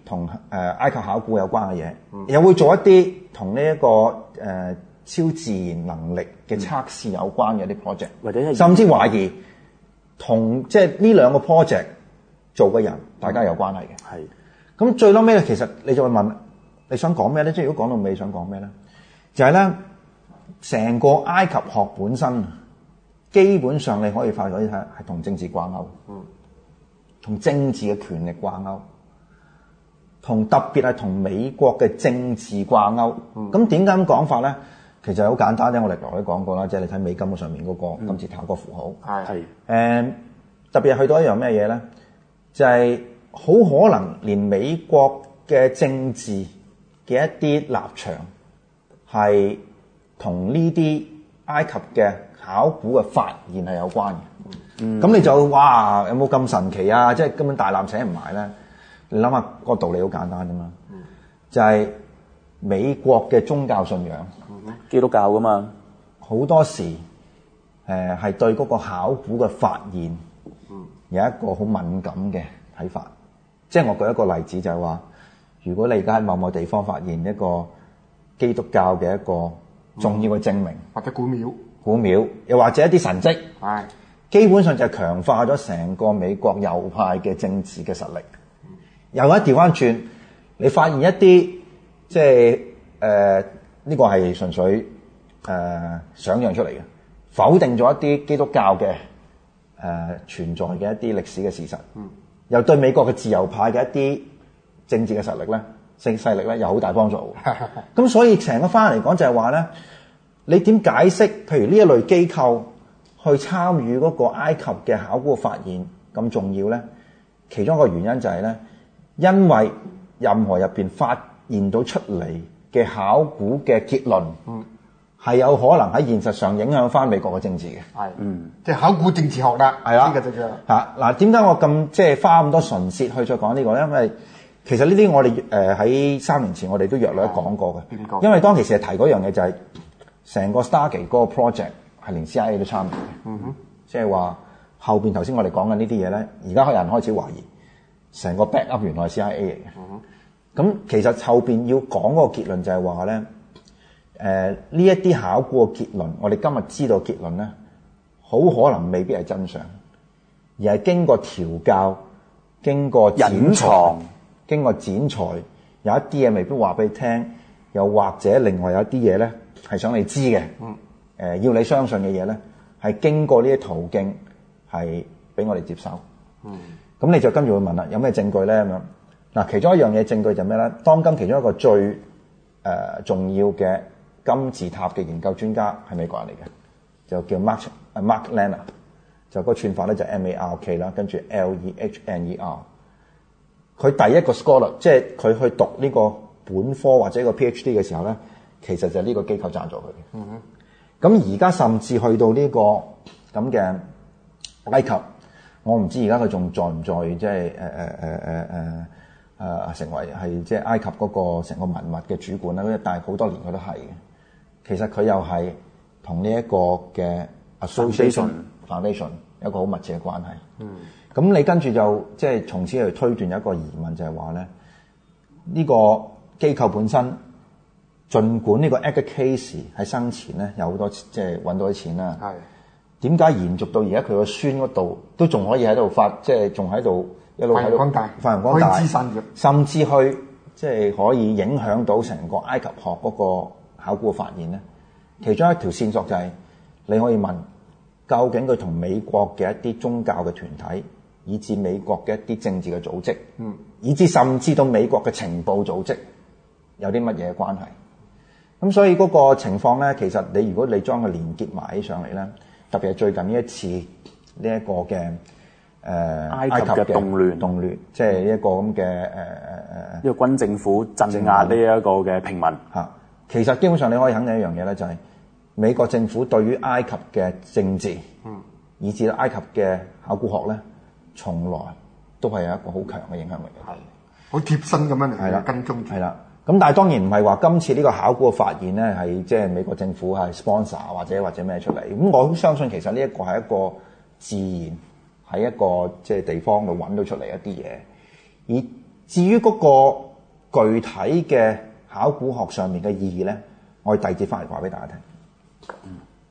同誒埃及考古有關嘅嘢，嗯、又會做一啲同呢一個誒、呃、超自然能力嘅測試有關嘅一啲 project，或者甚至懷疑同即係呢兩個 project 做嘅人，大家有關係嘅。係、嗯。咁最嬲尾咧，其實你就會問，你想講咩咧？即係如果講到尾，想講咩咧？就係咧，成個埃及學本身，基本上你可以發覺睇係同政治掛鈎，嗯，同政治嘅權力掛鈎。同特別係同美國嘅政治掛鈎，咁點解咁講法咧？其實好簡單啫，我哋頭先講過啦，即係你睇美金嘅上面嗰個金字塔個符號，係、嗯、誒特別係去到一樣咩嘢咧？就係、是、好可能連美國嘅政治嘅一啲立場係同呢啲埃及嘅考古嘅發現係有關嘅。咁、嗯、你就哇有冇咁神奇啊？即係根本大纜扯唔埋咧。你諗下個道理好簡單啫嘛，嗯、就係美國嘅宗教信仰，嗯、 基督教噶嘛， 好多時誒係、呃、對嗰個考古嘅發現有一個好敏感嘅睇法。即係我舉一個例子就係話，如果你而家喺某某地方發現一個基督教嘅一個重要嘅證明，嗯、 或者古廟、 古廟，又或者一啲神蹟， 係基本上就係強化咗成個美國右派嘅政治嘅實力。又一調翻轉，你發現一啲即係誒呢個係純粹誒、呃、想像出嚟嘅，否定咗一啲基督教嘅誒、呃、存在嘅一啲歷史嘅事實，嗯、又對美國嘅自由派嘅一啲政治嘅實力咧、勢勢力咧，有好大幫助。咁所以成個翻嚟講就係話咧，你點解釋？譬如呢一類機構去參與嗰個埃及嘅考古發現咁重要咧？其中一個原因就係咧。因為任何入邊發現到出嚟嘅考古嘅結論，嗯，係有可能喺現實上影響翻美國嘅政治嘅，係，嗯，即係考古政治學啦，係啦，呢個就叫嚇嗱。點解我咁即係花咁多唇舌去再講呢個咧？因為其實呢啲我哋誒喺三年前我哋都約略講過嘅，點講？因為當其時係提嗰樣嘢就係成個 Stargate 嗰個 project 係連 C I A 都參與嘅，嗯哼，即係話後邊頭先我哋講緊呢啲嘢咧，而家有人開始懷疑。成個 backup 原來係 C I A 嚟嘅，咁、嗯、其實後邊要講嗰個結論就係話咧，誒呢一啲考古嘅結論，我哋今日知道結論咧，好可能未必係真相，而係經過調教、經過隱藏、經過剪裁，有一啲嘢未必話俾你聽，又或者另外有一啲嘢咧係想你知嘅，誒、嗯呃、要你相信嘅嘢咧，係經過呢啲途徑係俾我哋接受。嗯。咁你就跟住會問啦，有咩證據咧咁樣？嗱，其中一樣嘢證據就咩咧？當今其中一個最誒、呃、重要嘅金字塔嘅研究專家係美國人嚟嘅，就叫 Mark 誒 Mark Lehner，就個串法咧就 M A R K 啦，跟住 L E H N E R。佢第一個 scholar，即係佢去讀呢個本科或者個 PhD 嘅時候咧，其實就係呢個機構贊助佢嘅。嗯哼。咁而家甚至去到呢、這個咁嘅埃及。我唔知而家佢仲在唔在，即係誒誒誒誒誒誒成為係即係埃及嗰個成個文物嘅主管啦。但係好多年佢都係嘅。其實佢又係同呢一個嘅 Association Foundation 有一個好密切嘅關係。嗯。咁你跟住就即係從此去推斷有一個疑問，就係話咧，呢個機構本身，儘管呢個 Edgar Cayce 喺生前咧有好多即係揾到啲錢啦。係。點解延續到而家佢個孫嗰度都仲可以喺度發，即係仲喺度一路喺度發揚光大，發揚光大，甚至去即係可以影響到成個埃及學嗰個考古嘅發現咧？其中一條線索就係、是、你可以問，究竟佢同美國嘅一啲宗教嘅團體，以至美國嘅一啲政治嘅組織，嗯，以至甚至到美國嘅情報組織有啲乜嘢關係？咁所以嗰個情況咧，其實你如果你將佢連結埋起上嚟咧。特別係最近呢一次呢一個嘅誒、呃、埃及嘅動亂，動亂即係一個咁嘅誒誒誒， 一個軍政府鎮壓呢一個嘅平民嚇。其實基本上你可以肯定一樣嘢咧，就係美國政府對於埃及嘅政治，嗯，以至埃及嘅考古學咧，從來都係有一個好強嘅影響力嘅，係好貼身咁樣嚟跟蹤住， 係啦。咁但係當然唔係話今次呢個考古嘅發現咧係即係美國政府係 sponsor 或者或者咩出嚟。咁我相信其實呢一個係一個自然喺一個即係地方度揾到出嚟一啲嘢，而至於嗰個具體嘅考古學上面嘅意義咧，我哋第二節翻嚟話俾大家聽。嗯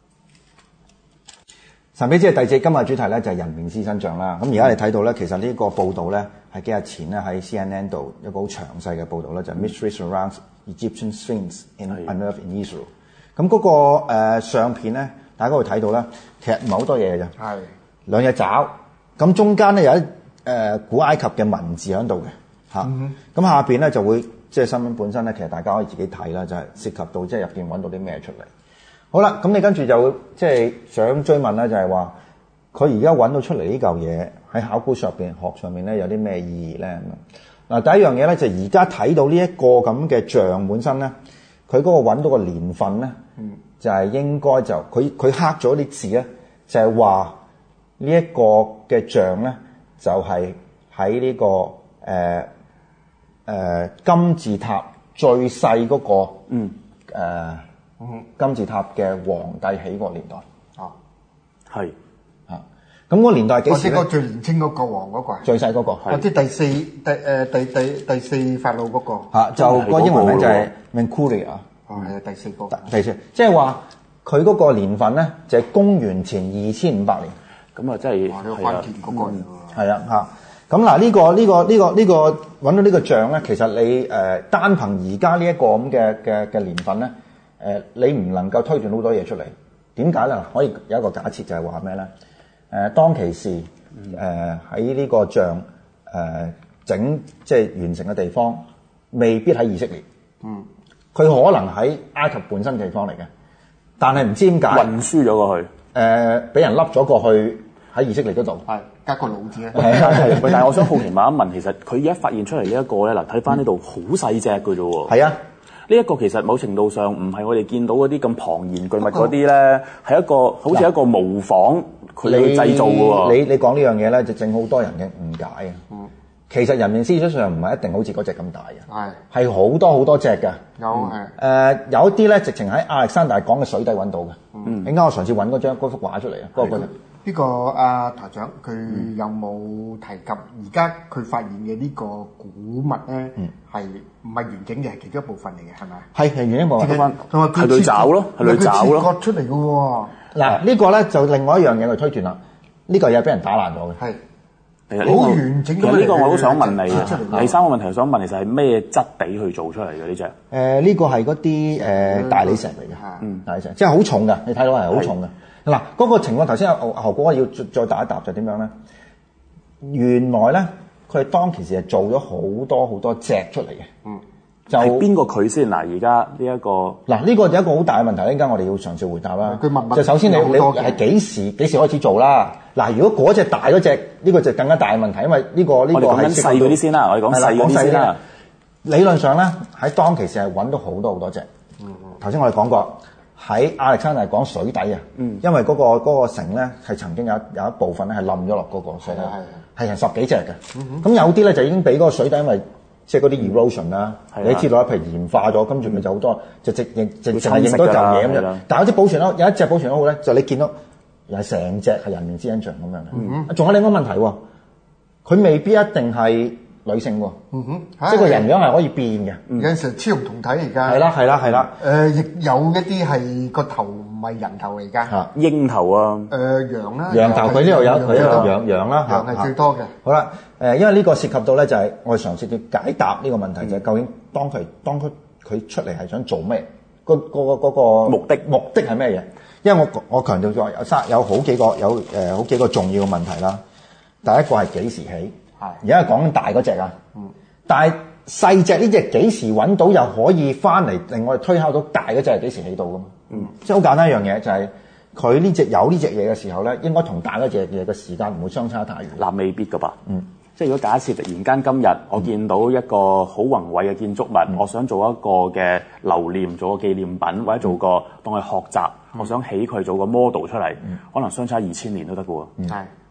神秘之夜第四，今日主題咧就係人面獅身像啦。咁而家你睇到咧，其實呢個報導咧係幾日前咧喺 C N N 度一個好詳細嘅報導咧，就係、Mystery Surrounds Egyptian Sphinx in Unearthed in Israel。咁嗰個誒相片咧，大家會睇到咧，其實唔係好多嘢嘅啫。係兩隻爪，咁中間咧有一誒古埃及嘅文字喺度嘅嚇。咁、嗯、下邊咧就會即係新聞本身咧，其實大家可以自己睇啦，就係、是、涉及到即係入邊揾到啲咩出嚟。好啦，咁你跟住就即係想追問咧，就係話佢而家揾到出嚟呢嚿嘢喺考古上邊學上面咧有啲咩意義咧？嗱，第一樣嘢咧就係而家睇到呢一個咁嘅像本身咧，佢嗰個揾到個年份咧，嗯、就係應該就佢佢刻咗啲字咧，就係話呢一個嘅像咧就係喺呢個誒誒、呃呃、金字塔最細嗰、那個嗯誒。呃嗯，金字塔嘅皇帝起個年代，啊，係，啊，咁嗰個年代幾時咧？我知個最年青嗰個王嗰個，最細嗰個，我知第四第誒第第第四法老嗰個，嚇就個英文名就係 Menkaure啊，哦係啊第四個，第四，即係話佢嗰個年份咧就係公元前二千五百年，咁啊真係係啊，嗰個係啊嚇，咁嗱呢個呢個呢個呢個揾到呢個像咧，其實你誒單憑而家呢一個咁嘅嘅嘅年份咧。誒、呃，你唔能夠推斷好多嘢出嚟，點解咧？可以有一個假設就係話咩咧？誒、呃，當其時誒喺呢個像誒、呃、整即係完成嘅地方，未必喺以色列，嗯，佢可能喺埃及本身地方嚟嘅，但係唔知點解運輸咗過去，誒、呃，俾人笠咗過去喺以色列嗰度，係加個老字咧。係但係我想好奇問一問，其實佢而家發現出嚟呢一個咧，嗱睇翻呢度好細隻嘅啫喎。係啊。呢一個其實某程度上唔係我哋見到嗰啲咁龐然巨物嗰啲咧，係一個好似一個模仿佢去製造嘅喎。你你講呢樣嘢咧，就正好多人嘅誤解啊。嗯，其實人面獅身上唔係一定好似嗰隻咁大嘅，係係好多好多隻嘅。有係誒、呃、有一啲咧，直情喺亞歷山大港嘅水底揾到嘅。嗯，點解我上次揾嗰張嗰幅畫出嚟啊？嗰個呢個阿台長佢有冇提及而家佢發現嘅呢個古物咧？係唔係完整嘅？係其中一部分嚟嘅，係咪？係係完整一部分。同埋係類爪咯，係類爪咯。割出嚟嘅喎。嗱呢個咧就另外一樣嘢去推斷啦。呢個嘢俾人打爛咗嘅。係。好完整。其實呢個我都想問你。第三個問題我想問，其實係咩質地去做出嚟嘅呢隻？誒呢個係嗰啲誒大理石嚟嘅。嗯，大理石，即係好重嘅。你睇到係好重嘅。嗱，嗰個情況頭先阿何哥要再答一答就點樣咧？原來咧，佢係當其時係做咗好多好多隻出嚟嘅。嗯，就係邊個佢先？嗱，而家呢一個嗱，呢個就一個好大嘅問題。一陣間我哋要嘗試回答啦。佢問問就首先你你係幾時幾時開始做啦？嗱，如果嗰隻大嗰隻，呢個就更加大嘅問題，因為呢個呢個係講緊細嗰啲先啦。我哋講細嗰啲先啦。理論上咧，喺當其時係揾到好多好多隻。嗯嗯。頭先我哋講過。喺亞歷山大港水底啊，嗯、因為嗰、嗰個嗰個城咧係曾經有有一部分咧係冧咗落嗰個水底，係成十幾隻嘅。咁、嗯、哼有啲咧就已經俾嗰個水底，因為即係嗰啲 erosion 啦，你知道一譬如鹽化咗，跟住咪就好多就直認淨淨係認到嚿嘢咁樣。但係有啲保存得有一隻保存得好咧，就你見到又係成隻係人面獅身像咁樣嘅。仲、嗯、哼有另一個問題喎，佢未必一定係女性喎，嗯哼，即係個人樣係可以變嘅，有陣時雌雄同體而家係啦係啦係啦，誒亦有一啲係個頭唔係人頭嚟㗎，嚇鷹頭啊，誒羊啦，羊頭佢呢度有佢呢度羊羊啦，羊係最多嘅。好啦，誒因為呢個涉及到咧就係我哋嘗試要解答呢個問題，就係究竟當佢當佢佢出嚟係想做咩？個個嗰個目的目的係咩嘢？因為我我強調咗有三有好幾個有誒好幾個重要嘅問題啦。第一個係幾時起？而家係講緊大嗰隻啊，嗯、但係細隻呢隻幾時揾到又可以翻嚟令我哋推敲到大嗰隻係幾時起到噶嘛？嗯、即係好簡單一樣嘢就係佢呢隻有呢隻嘢嘅時候咧，應該同大嗰隻嘢嘅時間唔會相差太遠。嗱，未必噶吧？嗯，即係如果假設突然間今日我見到一個好宏偉嘅建築物，嗯、我想做一個嘅留念，做個紀念品，或者做個當佢學習，嗯、我想起佢做個 model 出嚟，嗯、可能相差二千年都得噶喎。嗯係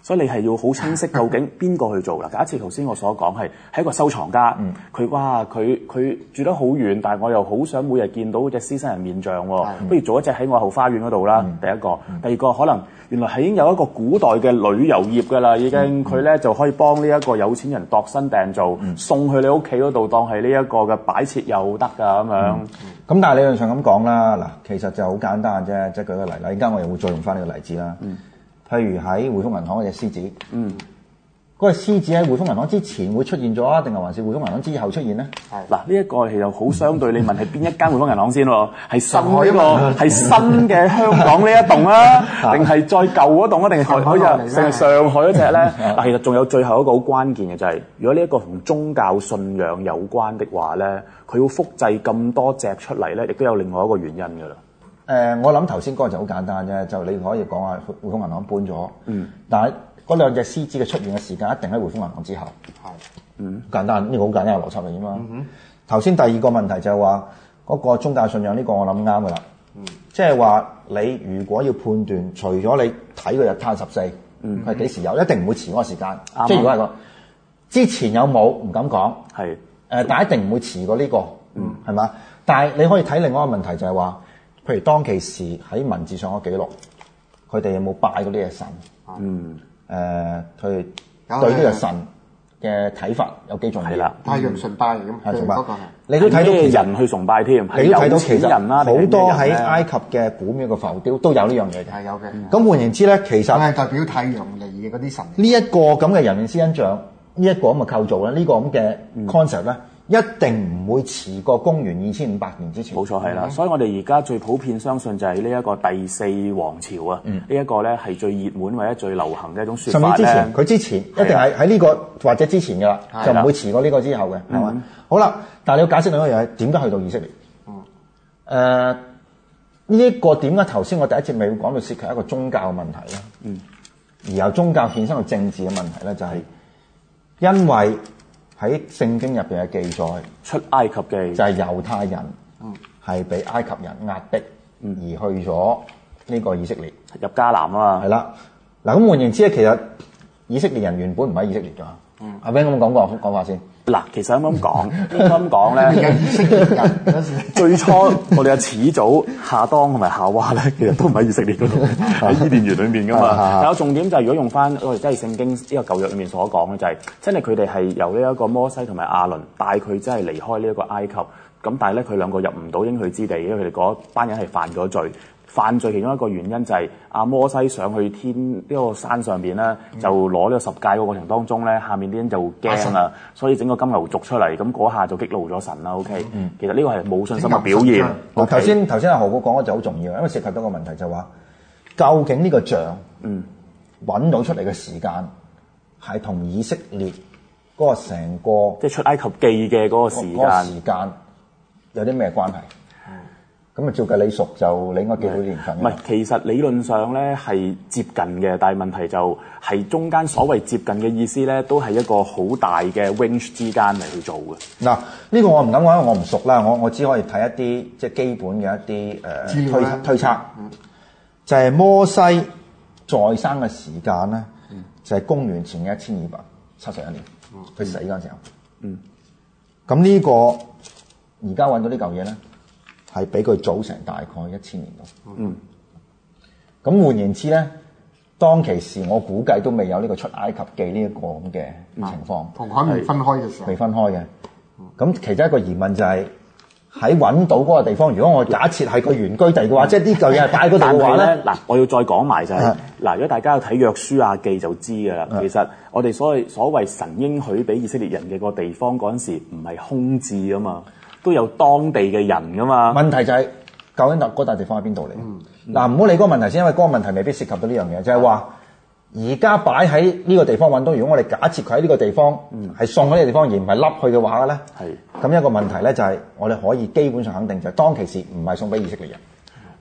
所以你係要好清晰究竟邊個去做啦。假設頭先我所講係係一個收藏家，佢、嗯、哇佢佢住得好遠，但係我又好想每日見到隻獅身人面像喎、哦，嗯、不如做一隻喺我後花園嗰度啦。嗯、第一個，嗯、第二個可能原來係已經有一個古代嘅旅遊業㗎啦，已經佢咧、嗯、就可以幫呢一個有錢人度身訂造，嗯、送去你屋企嗰度當係呢一個嘅擺設又得㗎咁樣。咁、嗯嗯、但係理論上咁講啦，嗱其實就好簡單啫，即係舉個例啦。而家我又會再用翻呢個例子啦。嗯譬如喺匯豐銀行嗰隻獅子，嗯，嗰隻獅子喺匯豐銀行之前會出現咗啊，定係還是匯豐銀行之後出現咧？ 係嗱，呢一個其實好相對，你問係邊一間匯豐銀行先喎？係新呢個係新嘅香港呢一棟啊，定係再舊嗰棟啊？定係上海啊？定係上海嗰隻咧？嗱，其實仲有最後一個好關鍵嘅就係，如果呢一個同宗教信仰有關的話咧，佢要複製咁多隻出嚟咧，亦都有另外一個原因㗎啦。 誒、呃，我諗頭先嗰個就好簡單啫，就你可以講下匯豐銀行搬咗，嗯，但係嗰兩隻獅子嘅出現嘅時間一定喺匯豐銀行之後，係，嗯，簡單，呢、這個好簡單嘅邏輯嚟㗎嘛。頭先、嗯、哼第二個問題就係話嗰個宗教信仰呢個我諗啱㗎啦，嗯，即係話你如果要判斷，除咗你睇個日碳十四，嗯，係幾時有，一定唔會遲嗰個時間，嗯、即係如果係個之前有冇唔敢講，係是，誒、呃，但係一定唔會遲過呢、這個，嗯，係嘛？但係你可以睇另外一個問題就係話。譬如當其時喺文字上嘅記錄，佢哋有冇拜嗰啲嘅神？嗯，誒，佢對呢個神嘅睇法有幾重要？係啦， 太陽崇拜咁，係崇拜。 你都睇到人去崇拜添， 你都睇到其實好多喺埃及嘅古廟嘅浮雕都有呢樣嘢嘅。 係有嘅。 咁換言之咧，其實係代表太陽嚟嘅嗰啲神。 呢一個咁嘅人面獅身像，呢一個咁嘅構造咧，呢個咁嘅 concept 咧。一定唔會遲過公元二千五百年之前。 冇錯係啦，嗯、所以我哋而家最普遍相信就係呢一個第四王朝啊，嗯、呢一個咧係最熱門或者最流行嘅一種説法咧。甚至之前，佢之前一定係喺呢個或者之前㗎啦，的就唔會遲過呢個之後嘅，係嘛、嗯？好啦，但係你要解釋另一樣嘢，點解去到以色列？誒呢一個點解頭先我第一節未會講到涉及一個宗教嘅問題咧？嗯，而由宗教衍生到政治嘅問題咧，就係因為。喺聖經入邊嘅記載，出埃及記就係猶太人係俾埃及人壓迫，而去咗呢個以色列入迦南啊嘛。係啦，嗱咁換言之咧，其實以色列人原本唔喺以色列㗎。阿 Ben 咁講過講法先。嗱，其實咁講，應該咁講咧，以色列人最初我哋嘅始祖亞當同埋夏娃咧，其實都唔喺以色列嗰度，喺伊甸園裏面㗎嘛。但有重點就係如果用翻我哋真係聖經呢個舊約裏面所講嘅，就係真係佢哋係由呢一個摩西同埋亞倫帶佢真係離開呢一個埃及。咁但係咧，佢兩個入唔到應許之地，因為佢哋嗰班人係犯咗罪。犯罪其中一個原因就係阿摩西上去天呢個山上邊咧，嗯、就攞呢個十誡嘅過程當中咧，下面啲人就驚啦，嗯、所以整個金牛犢出嚟，咁嗰下就激怒咗神啦。OK，嗯、其實呢個係冇信心嘅表現。頭先頭先阿何哥講嘅就好重要，因為涉及到個問題就係話，究竟呢個像嗯揾到出嚟嘅時間係同以色列嗰個成個即係出埃及記嘅嗰個時間嗰個時間有啲咩關係？咁啊，照計你熟就你應該記到啲年份。唔係，其實理論上咧係接近嘅，但係問題就係中間所謂接近嘅意思咧，都係一個好大嘅 range 之間嚟去做嘅。嗱，呢個我唔敢講，因為我唔熟啦。我我只可以睇一啲即係基本嘅一啲誒、呃、推推測，嗯、就係摩西在生嘅時間咧，嗯、就係公元前嘅一千二百七十一年，佢、嗯、死嗰陣時候。嗯，咁呢、這個而家揾到呢嚿嘢咧。係比佢早成大概一千年度。嗯，咁換言之咧，當其時我估計都未有呢個出埃及記呢一個咁嘅情況， 同海未分開嘅時候， 未分開嘅。咁其中一個疑問就係喺揾到嗰個地方，如果我假設係個原居地嘅話，嗯、即係呢嚿嘢係擺嗰度嘅話咧，嗱，我要再講埋就係、是、嗱，如果大家有睇約書亞記就知㗎啦。其實我哋所謂所謂神應許俾以色列人嘅個地方嗰陣時，唔係空置啊嘛。都有當地嘅人噶嘛？問題就係、是、究竟嗰笪地方喺邊度嚟？嗱、嗯，唔好理嗰個問題先，因為嗰個問題未必涉及到呢樣嘢。就係話而家擺喺呢個地方揾到，如果我哋假設佢喺呢個地方係、嗯、送喺呢個地方而唔係笠去嘅話咧，係咁一個問題咧，就係我哋可以基本上肯定就係當其時唔係送俾以色列人。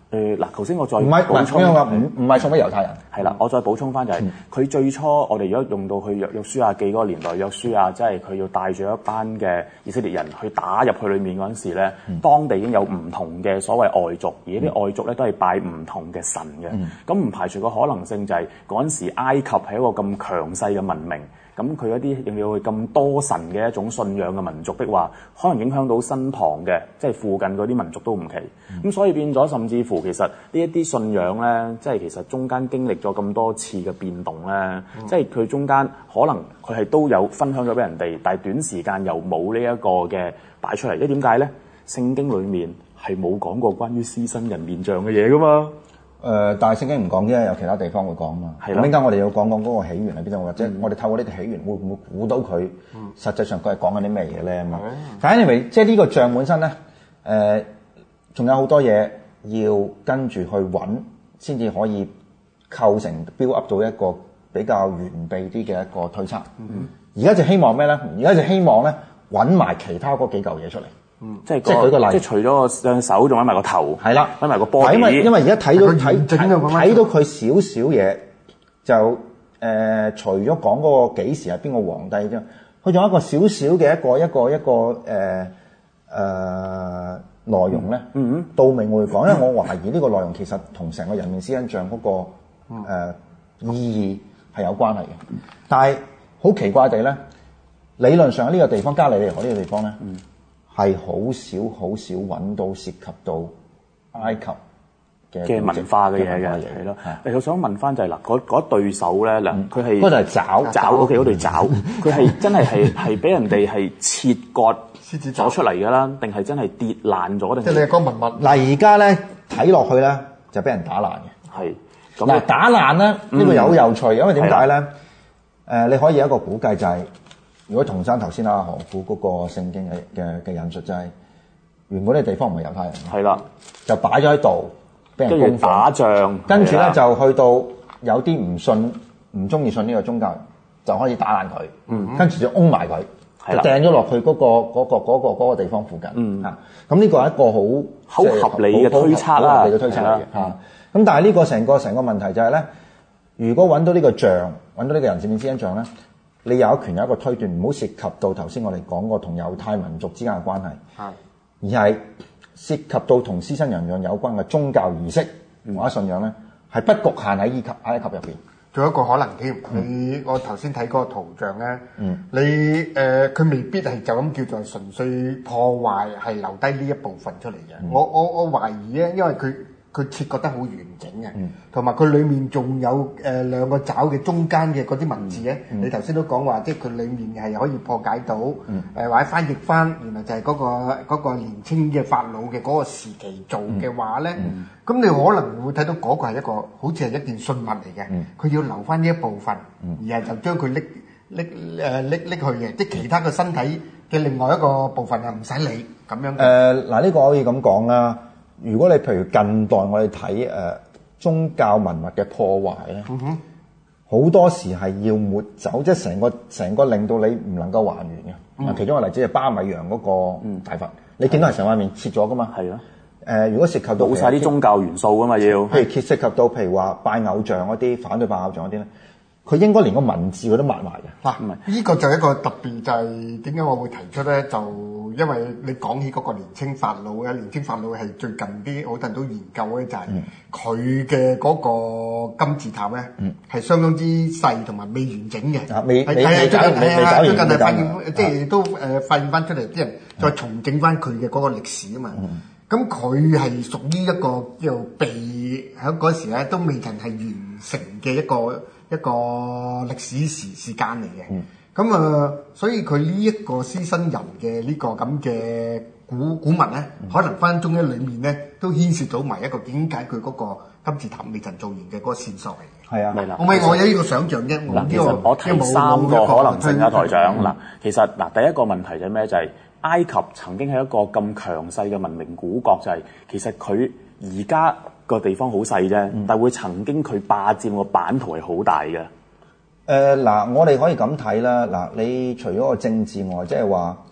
誒嗱，頭先我再唔係補充， 唔唔係送俾猶太人， 係啦，我再補充翻就係、是、佢、嗯、最初我哋如果用到去約約書亞記嗰個年代，約書亞即係佢要帶住一班嘅以色列人去打入去裏面嗰陣時咧，嗯、當地已經有唔同嘅所謂外族，而啲外族咧都係拜唔同嘅神嘅，咁唔、嗯、排除個可能性就係嗰陣時埃及係一個咁強勢嘅文明。咁佢一啲用到咁多神嘅一種信仰嘅民族的話，可能影響到身旁嘅，即係附近嗰啲民族都唔奇。咁、嗯、所以變咗，甚至乎其實呢一啲信仰咧，即係其實中間經歷咗咁多次嘅變動咧，嗯、即係佢中間可能佢係都有分享咗俾人哋，但係短時間又冇呢一個嘅擺出嚟。因為點解咧？聖經裡面係冇講過關於獅身人面像嘅嘢噶嘛。 誒、呃，但係聖經唔講啫，有其他地方會講嘛。係啦。咁陣間我哋要講講嗰個起源喺邊度，或者我哋透過呢個起源會唔會估到佢、嗯、實際上佢係講緊啲咩嘢咧？咁啊、嗯，但係 anyway，即係呢個像本身咧，誒、呃，仲有好多嘢要跟住去揾，先至可以構成 build up 到一個比較完備啲嘅一個推測。嗯。而家就希望咩咧？而家就希望咧揾埋其他嗰幾嚿嘢出嚟。 嗯，即係即係舉個例，即係除咗個雙手，仲揾埋個頭，係啦，揾埋個波。因為因為而家睇到睇睇到佢少少嘢，就誒、呃、除咗講嗰個幾時係邊個皇帝啫，佢仲有一個少少嘅一個一個一個誒誒、呃呃、內容咧。嗯嗯，到尾我會講，因為我懷疑呢個內容其實同成個人面獅身像嗰個誒、呃、意義係有關係嘅。但係好奇怪地咧，理論上呢個地方加利利河呢個地方咧。嗯係好少好少揾到涉及到埃及嘅嘅文化嘅嘢嘅，係咯。誒，我想問翻就係、是、嗱，嗰嗰對手咧嗱，佢係嗰對係爪爪 ，OK， 嗰對爪，佢係真係係係俾人哋係切割咗出嚟㗎啦，定係真係跌爛咗？定即係你講文物嗱，而家咧睇落去咧就俾人打爛嘅。係咁啊，打爛咧呢、嗯、個有有趣，因為點解咧？誒的、呃，你可以有一個估計就係、是。如果同山頭先阿何父嗰個聖經嘅嘅嘅引述就係、是、原本呢個地方唔係猶太人，係啦，就擺咗喺度，俾人攻打仗，跟住咧就去到有啲唔信、唔中意信呢個宗教，就開始打爛佢，嗯，跟住就擁埋佢，就掟咗落去嗰個嗰個嗰個嗰個地方附近，嗯啊，咁呢個係一個好好合理嘅推測啦，合理嘅推測嚟嘅嚇。咁但係呢個成個成個問題就係咧，如果揾到呢個像，揾到呢個人面獅身像咧。你有一權有一個推斷，唔好涉及到頭先我哋講過同猶太民族之間嘅關係，係而係涉及到同獅身人像有關嘅宗教儀式或者信仰咧，係不局限喺埃及埃及入邊。仲有一個可能添，你我頭先睇嗰個圖像咧，嗯，你誒佢未必係就咁叫做純粹破壞，係留低呢一部分出嚟嘅。我我我懷疑咧，因為佢。佢切割得好完整嘅，同埋佢裡面仲有誒、呃、兩個爪嘅中間嘅嗰啲文字咧。嗯、你頭先都講話，即係佢裡面係可以破解到，誒、嗯呃、或者翻譯翻，原來就係嗰、嗰個嗰個年青嘅法老嘅嗰個時期做嘅話咧，咁、嗯嗯、你可能會睇到嗰個係一個好似係一件信物嚟嘅，佢、嗯、要留翻呢一部分，嗯、而係就將佢拎拎誒拎拎去嘅，即係其他嘅身體嘅另外一個部分啊，唔使理咁樣。誒嗱，呢個可以咁講啦。如果你譬如近代我哋睇誒宗教文物嘅破壞咧，好、嗯、哼多時係要抹走，即係成個成個令到你唔能夠還原嘅。嗯、其中一個例子係巴米揚嗰個大佛，嗯、你見到係成塊面切咗噶嘛？係咯、嗯。誒、呃，如果涉及到冇晒啲宗教元素噶嘛，要譬如涉及到譬如話拜偶像嗰啲，反對拜偶像嗰啲咧，佢應該連個文字佢都抹埋嘅。嗱、啊，唔係呢個就係一個特別，就係點解我會提出咧？就因為你講起嗰個年青法老嘅，年青法老係最近啲好多人都研究咧，就係佢嘅嗰個金字塔咧，係相當之細同埋未完整嘅。未未未搞完，未搞完。最近係發現，即係都誒發現翻出嚟，啲人再重整翻佢嘅嗰個歷史啊嘛。咁佢係屬於一個叫做被喺嗰時咧都未曾係完成嘅一個一個歷史時時間嚟嘅。咁啊、呃，所以佢呢一個獅身人嘅呢個咁嘅古古物咧，嗯、可能翻中一裏面咧都牽涉到埋一個點解佢嗰個金字塔未曾做完嘅嗰個線索嚟嘅。係啊，係啦。我咪我有呢個想像啫。嗱，其實我提三個可能性啊，台長。嗱、嗯，其實嗱第一個問題就係咩？就係、是、埃及曾經係一個咁強勢嘅文明古國，就係、是、其實佢而家個地方好細啫，嗯、但會曾經佢霸佔個版圖係好大嘅。誒嗱、呃，我哋可以咁睇啦。嗱，你除咗個政治外，即係話佢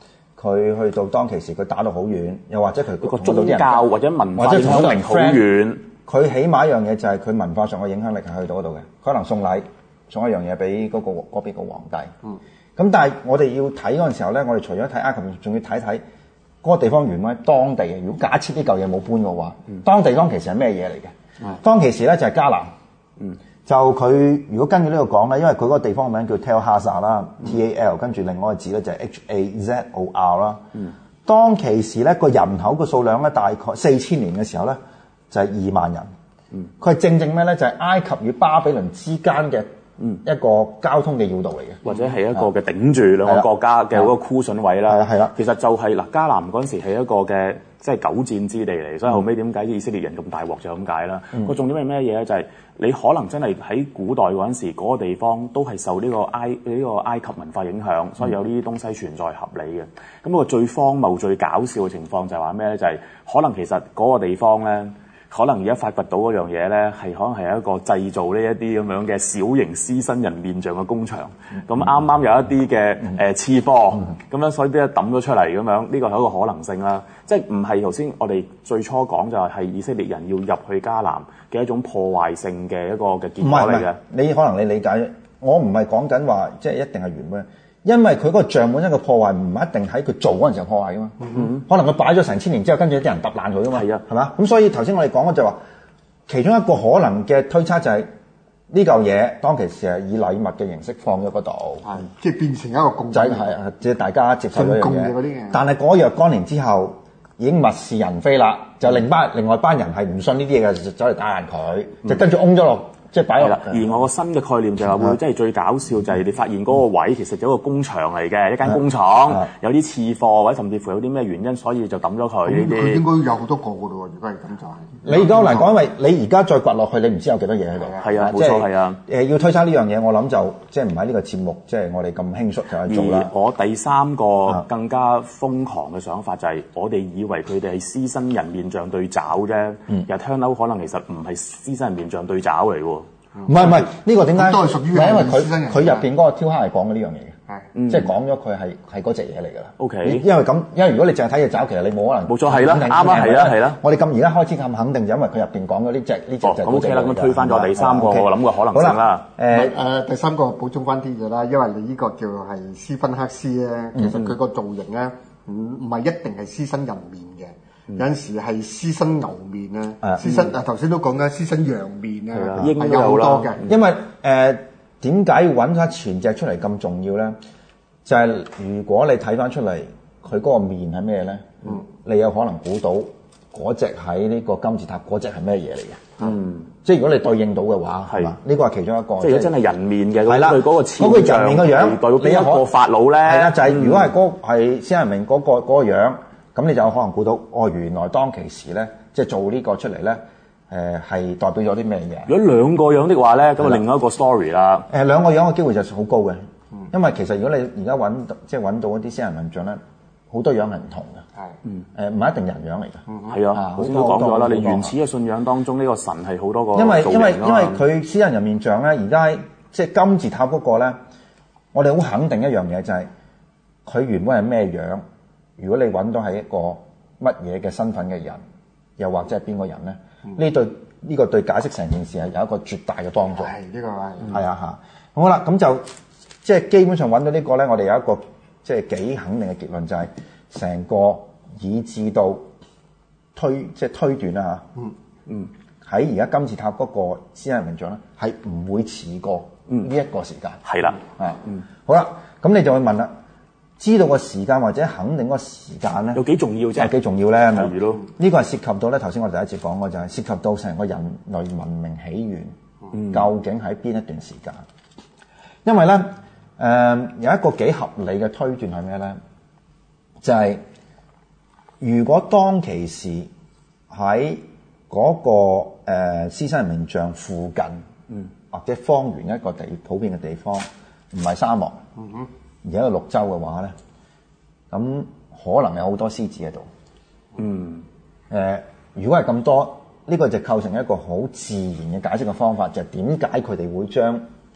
佢去到當其時佢打到好遠，又或者佢個宗教或者文化影響力好遠。 佢起碼一樣嘢就係佢文化上嘅影響力係去到嗰度嘅，可能送禮送一樣嘢俾嗰個嗰邊個皇帝。嗯。咁但係我哋要睇嗰陣時候咧，我哋除咗睇埃及，仲要睇睇嗰個地方原本喺當地嘅。如果假設呢嚿嘢冇搬嘅話，嗯、當地當其時係咩嘢嚟嘅？嗯、當其時咧就係迦南。嗯。就佢如果根據呢個講咧，因為佢嗰個地方嘅名叫 Tel Hassar 啦 ，T A L 跟住另外一個字咧就係 H A Z O R 啦。嗯。當其時咧個人口嘅數量咧大概四千年嘅時候咧就係二萬人。嗯。佢係正正咩咧？就係、是、埃及與巴比倫之間嘅一個交通嘅要道嚟嘅， 或者係一個嘅頂住兩個國家嘅嗰個箍筍位啦。係啦，係啦。其實就係、是、嗱，迦南嗰陣時係一個嘅即係久戰之地嚟，所以後尾點解以色列人咁大鑊就咁解啦。個、嗯、重點係咩嘢咧？就係、是、你可能真係喺古代嗰陣時嗰、那個地方都係受呢個埃呢、這個埃及文化影響，所以有呢啲東西存在合理嘅。咁、那個最荒謬、最搞笑嘅情況就係話咩咧？就係、是、可能其實嗰個地方咧。可能而家發掘到嗰樣嘢咧，係可能係一個製造呢一啲咁樣嘅小型獅身人面像嘅工場。咁啱啱有一啲嘅誒次貨，咁、呃、樣所以啲一抌咗出嚟咁樣，呢個係一個可能性啦。即係唔係頭先我哋最初講就係以色列人要入去迦南嘅一種破壞性嘅一個嘅結果嚟嘅。 你可能你理解，我唔係講緊話即係一定係原本。因為佢嗰個像本身嘅破壞唔一定喺佢做嗰陣時候破壞噶嘛，嗯、可能佢擺咗成千年之後，跟住啲人揼爛佢噶嘛，係啊，係嘛？咁所以頭先我哋講嘅就話，其中一個可能嘅推測就係呢嚿嘢當其時係以禮物嘅形式放咗嗰度，係即係變成一個供仔，係啊， 即係大家接受嗰樣嘢。但係嗰若干年之後已經物是人非啦，就另班另外班人係唔信呢啲嘢嘅，就走嚟打爛佢，嗯、就跟住嗡咗落。即係擺落， 而我個新嘅概念就係會，即係最搞笑就係你發現嗰個位其實有一個工場嚟嘅，一間工廠，有啲次貨或者甚至乎有啲咩原因，所所以就抌咗佢呢啲。佢應該有好多個㗎咯喎，如果係咁就係。 你而家嚟講，因為你而家再掘落去，你唔知有幾多嘢喺度。 係啊，冇錯係啊。 誒，要推測呢樣嘢，我諗就即係唔喺呢個節目，即係我哋咁輕率就去做啦。 而我第三個更加瘋狂嘅想法就係，我哋以為佢哋係獅身人面像對爪啫，又聽到可能其實唔係獅身人面像對爪嚟喎。 唔係唔係，呢個點解？ 都係屬於唔係因為佢佢入邊嗰個雕刻係講嘅呢樣嘢嘅，係即係講咗佢係係嗰隻嘢嚟㗎啦。 O K， 因為咁，因為如果你淨係睇隻爪，其實你冇可能。 冇錯，係啦，啱啊，係啦，係啦。 我哋咁而家開始咁肯定，就因為佢入邊講嘅呢隻呢隻就係嗰隻。 咁 O K 啦，咁推翻咗第三個我諗嘅可能性啦。 誒誒，第三個補充翻啲嘢啦，因為你呢個叫係斯芬克斯咧，其實佢個造型咧唔唔係一定係獅身人面嘅。有陣時係獅身牛面啊，獅身啊頭先都講緊獅身羊面啊，係有好多嘅。 因為誒點解要揾翻全隻出嚟咁重要咧？就係、是、如果你睇翻出嚟佢嗰個面係咩咧？嗯，你有可能估到嗰隻喺呢個金字塔嗰隻係咩嘢嚟嘅？嗯，即係如果你對應到嘅話，係嘛？呢個係其中一個。 即係如果真係人面嘅， 係啦， 佢嗰個嗰個人面嘅樣， 代表邊一個法老咧？ 係啦，就係、是、如果係嗰係先人明嗰個嗰、嗰個樣。咁你就有可能估到，哦，原來當其時咧，即係做呢個出嚟咧，誒、呃、係代表咗啲咩嘢？ 如果兩個樣的話咧，咁啊另外一個 story 啦。 誒、呃、兩個樣嘅機會就好高嘅，嗯、因為其實如果你而家揾即係揾到一啲先人文像咧，好多樣係唔同嘅。係，嗯，誒唔係一定人樣嚟嘅。係、嗯、啊，頭先都講咗啦，你原始嘅信仰當中呢、呢個神係好多個因為因為因為佢先人人面像咧，而家即係金字塔嗰個咧，我哋好肯定一樣嘢就係、是、佢原本係咩樣。如果你揾到係一個乜嘢嘅身份嘅人，又或者係邊個人咧？呢、嗯、對呢、呢個對解釋成件事係有一個絕大嘅幫助。 係呢、呢個係。 係啊嚇。好啦，咁就即係基本上揾到呢個咧，我哋有一個即係幾肯定嘅結論，就係、是、成個以至到推即係推斷啦嚇。嗯嗯。喺而家金字塔嗰個先人名像咧，係唔會遲過呢一個時間。係啦、嗯。啊嗯。好啦，咁你就會問啦。知道個時間或者肯定個時間咧， 有幾重要啫？ 有幾重要咧？ 係咯， 呢個係涉及到咧。頭先我哋第一次講過就係涉及到成個人類文明起源，嗯、究竟喺邊一段時間？因為咧，誒、呃、有一個幾合理嘅推斷係咩咧？就係、是、如果當其時喺嗰、那個誒獅身人名像附近，嗯，或者方圓一個地普遍嘅地方，唔係沙漠。嗯哼。而喺個綠洲嘅話咧，咁可能有好多獅子喺度。嗯。誒、呃，如果係咁多，呢、這個就構成一個好自然嘅解釋嘅方法，就係點解佢哋會將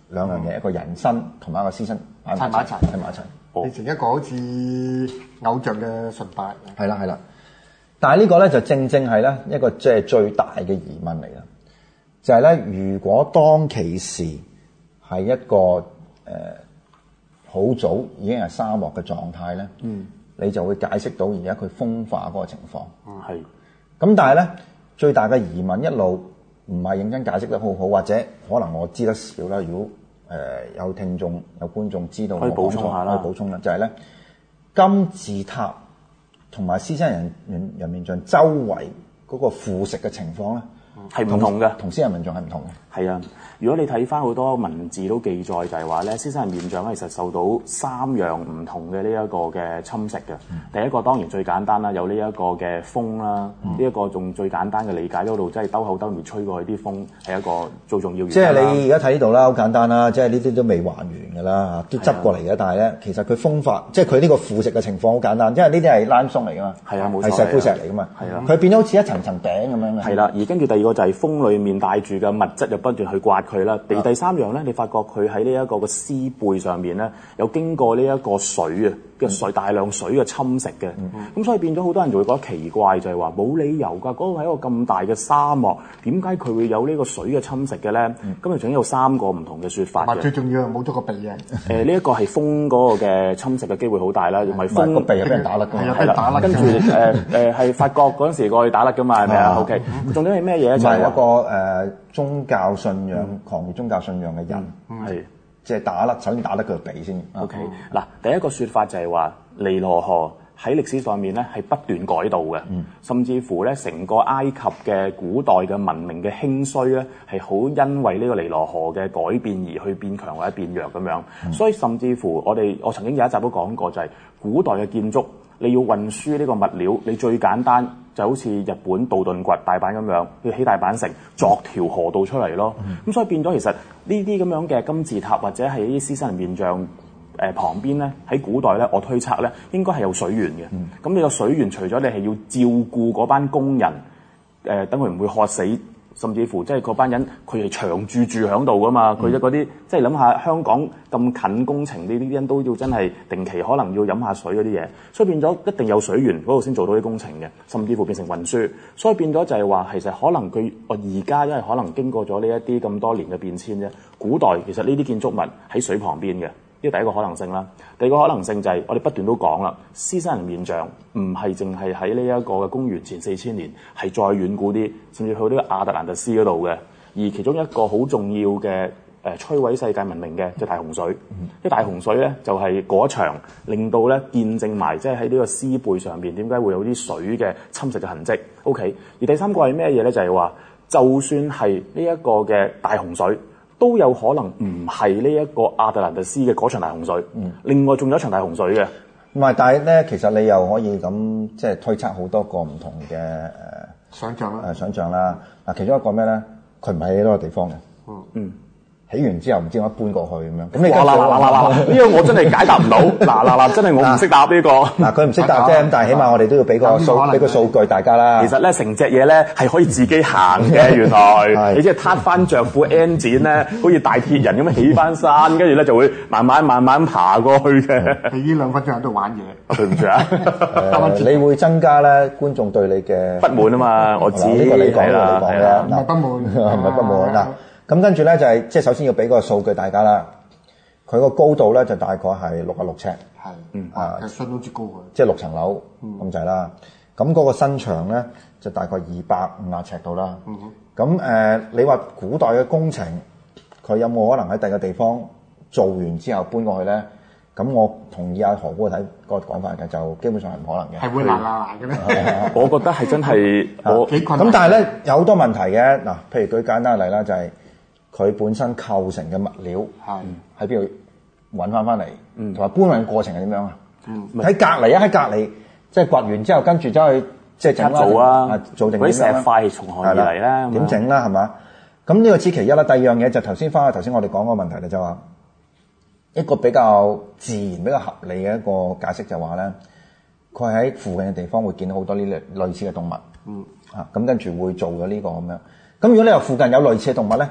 兩樣嘢，一個人身同埋一個屍身擺埋一齊，砌埋一齊， 變成一個好似偶像嘅崇拜。 係啦係啦，但係呢個咧就正正係咧一個即係最大嘅疑問嚟啦，就係咧如果當其時係一個誒好、呃、早已經係沙漠嘅狀態咧，嗯，你就會解釋到而家佢風化嗰個情況， 嗯係。 咁但係咧最大嘅疑問一路唔係認真解釋得好好，或者可能我知得少啦。如果誒、呃、有聽眾有觀眾知道， 可以補充下啦。 可以補充啦，就係、是、咧金字塔同埋獅身人人人面像周圍嗰個腐蝕嘅情況咧， 係唔同嘅， 同獅人面像係唔同嘅。 係啊，如果你睇翻好多文字都記載，就係話咧，獅身人面像其實受到三樣唔同嘅呢一個嘅侵蝕嘅。嗯、第一個當然最簡單啦，有呢一個嘅風啦，呢一、嗯、個仲最簡單嘅理解嗰度，即係兜口兜面吹過去啲風係一個最重要原因。即係你而家睇呢度啦，好簡單啦，即係呢啲都未還原㗎啦，都執過嚟嘅。但係咧，其實佢風化，即係佢呢個腐蝕嘅情況好簡單，因為呢啲係limestone嚟㗎嘛， 係啊，冇錯， 係石灰石嚟㗎嘛，係啊，佢變咗好似一層層餅咁樣嘅。 係啦，而跟住第二個就係風裡面帶住嘅物質，就不斷去刮佢啦。第第三樣咧，你發覺佢喺呢一個嘅屍背上面咧，有經過呢一個水啊嘅水大量水嘅侵蝕嘅，咁、嗯、所以變咗好多人就會覺得奇怪，就係話冇理由㗎，嗰、嗰個係一個咁大嘅沙漠，點解佢會有呢個水嘅侵蝕嘅咧？咁啊，總有三個唔同嘅説法嘅。 最重要係冇咗個鼻嘅。 誒，呢一個係風嗰個嘅侵蝕嘅機會好大啦，唔係風個鼻係俾人打甩㗎， 係啦， 跟住誒誒係法國嗰陣時過去打甩㗎嘛，係咪啊 ？OK，重點係咩嘢？就係一個誒、呃、宗教信仰、嗯、狂熱宗教信仰嘅人，係、 嗯。 即係打甩，首先打甩佢個鼻先。 OK，嗱，第一個説法就係話尼羅河喺歷史上面咧係不斷改道嘅，嗯、甚至乎咧成個埃及嘅古代嘅文明嘅興衰咧係好因為呢個尼羅河嘅改變而去變強或者變弱咁樣。嗯、所以甚至乎我哋我曾經有一集都講過，就係古代嘅建築你要運輸呢個物料，你最簡單就好似日本道頓堀大阪咁樣，要起大阪城，鑿條河道出嚟咯。咁、嗯、所以變咗其實呢啲咁樣嘅金字塔或者係呢啲獅身人面像誒、呃、旁邊咧，喺古代咧，我推測咧應該係有水源嘅。咁、嗯、你個水源除咗你係要照顧嗰班工人，誒等佢唔會渴死。甚至乎即係嗰班人，佢係長住住喺度噶嘛。佢一嗰啲即係諗下香港咁近工程，呢啲人都要真係定期可能要飲下水嗰啲嘢，所以變咗一定有水源嗰度先做到啲工程嘅，甚至乎變成運輸。所以變咗就係話，其實可能佢我而家因為可能經過咗呢一啲咁多年嘅變遷啫。古代其實呢啲建築物喺水旁邊嘅。呢個第一個可能性啦，第二個可能性就係我哋不斷都講啦，獅身人面像唔係淨係喺呢一個嘅公元前四千年，係再遠古啲，甚至去呢個亞特蘭蒂斯嗰度嘅。而其中一個好重要嘅誒、呃、摧毀世界文明嘅就係大洪水。即係、嗯、大洪水咧就係、是、嗰場令到咧見證埋即係喺呢個屍背上邊點解會有啲水嘅侵蝕嘅痕跡。OK， 而第三個係咩嘢咧？就係、是、話就算係呢一個嘅大洪水。都有可能唔係呢一個亞特蘭蒂斯嘅嗰場大洪水，嗯、另外仲有一場大洪水嘅。 唔係，但係咧，其實你又可以咁即係推測好多個唔同嘅誒、呃、 想像啦，誒、 呃、想像啦。嗱，其中一個咩咧？佢唔係喺嗰個地方嘅。嗯嗯。起完之後唔知我搬過去咁樣，咁你嗱嗱嗱嗱嗱， 呢個我真係解答唔到，嗱嗱嗱，真係我唔識答呢個。 嗱，佢唔識答啫，咁但係起碼我哋都要俾個數，俾個數據大家啦。 其實咧，成隻嘢咧係可以自己行嘅，原來你即係攤翻著副 engine 咧，好似大鐵人咁樣起翻山，跟住咧就會慢慢慢慢爬過去嘅。 你呢兩分鐘喺度玩嘢， 對唔住啊！ 你會增加咧觀眾對你嘅不滿啊嘛，我知呢個你講啦，你講啦， 唔係不滿， 唔係不滿嗱。咁跟住咧就係、是、即係首先要俾個數據大家啦，佢個高度咧就大概係六十六尺， 係，嗯啊，係相當之高嘅， 即係六層樓咁滯啦。咁嗰、嗯、個身長咧就大概二百五十尺度啦。咁誒、嗯呃，你話古代嘅工程，佢有冇可能喺第二個地方做完之後搬過去咧？咁我同意阿何哥睇個講法嘅，就基本上係唔可能嘅。 係會爛爛爛嘅咩？ 我覺得係真係我幾困難。 咁但係咧有好多問題嘅嗱，譬如舉簡單嘅例啦，就係、是。佢本身構成嘅物料係喺邊度揾翻翻嚟，同埋、嗯、搬運嘅過程係點樣啊？喺、嗯、隔離啊，喺隔離即係掘完之後，跟住走去即係整做啊， 做定嗰啲石塊從何而嚟咧？ 點整啦？係嘛？咁呢個此其一啦。第二樣嘢就頭先翻去頭先我哋講個問題咧，就話一個比較自然、比較合理嘅一個解釋就話咧，佢喺附近嘅地方會見到好多呢類類似嘅動物，嗯啊，咁跟住會做咗呢個咁樣。咁如果你話附近有類似嘅動物咧？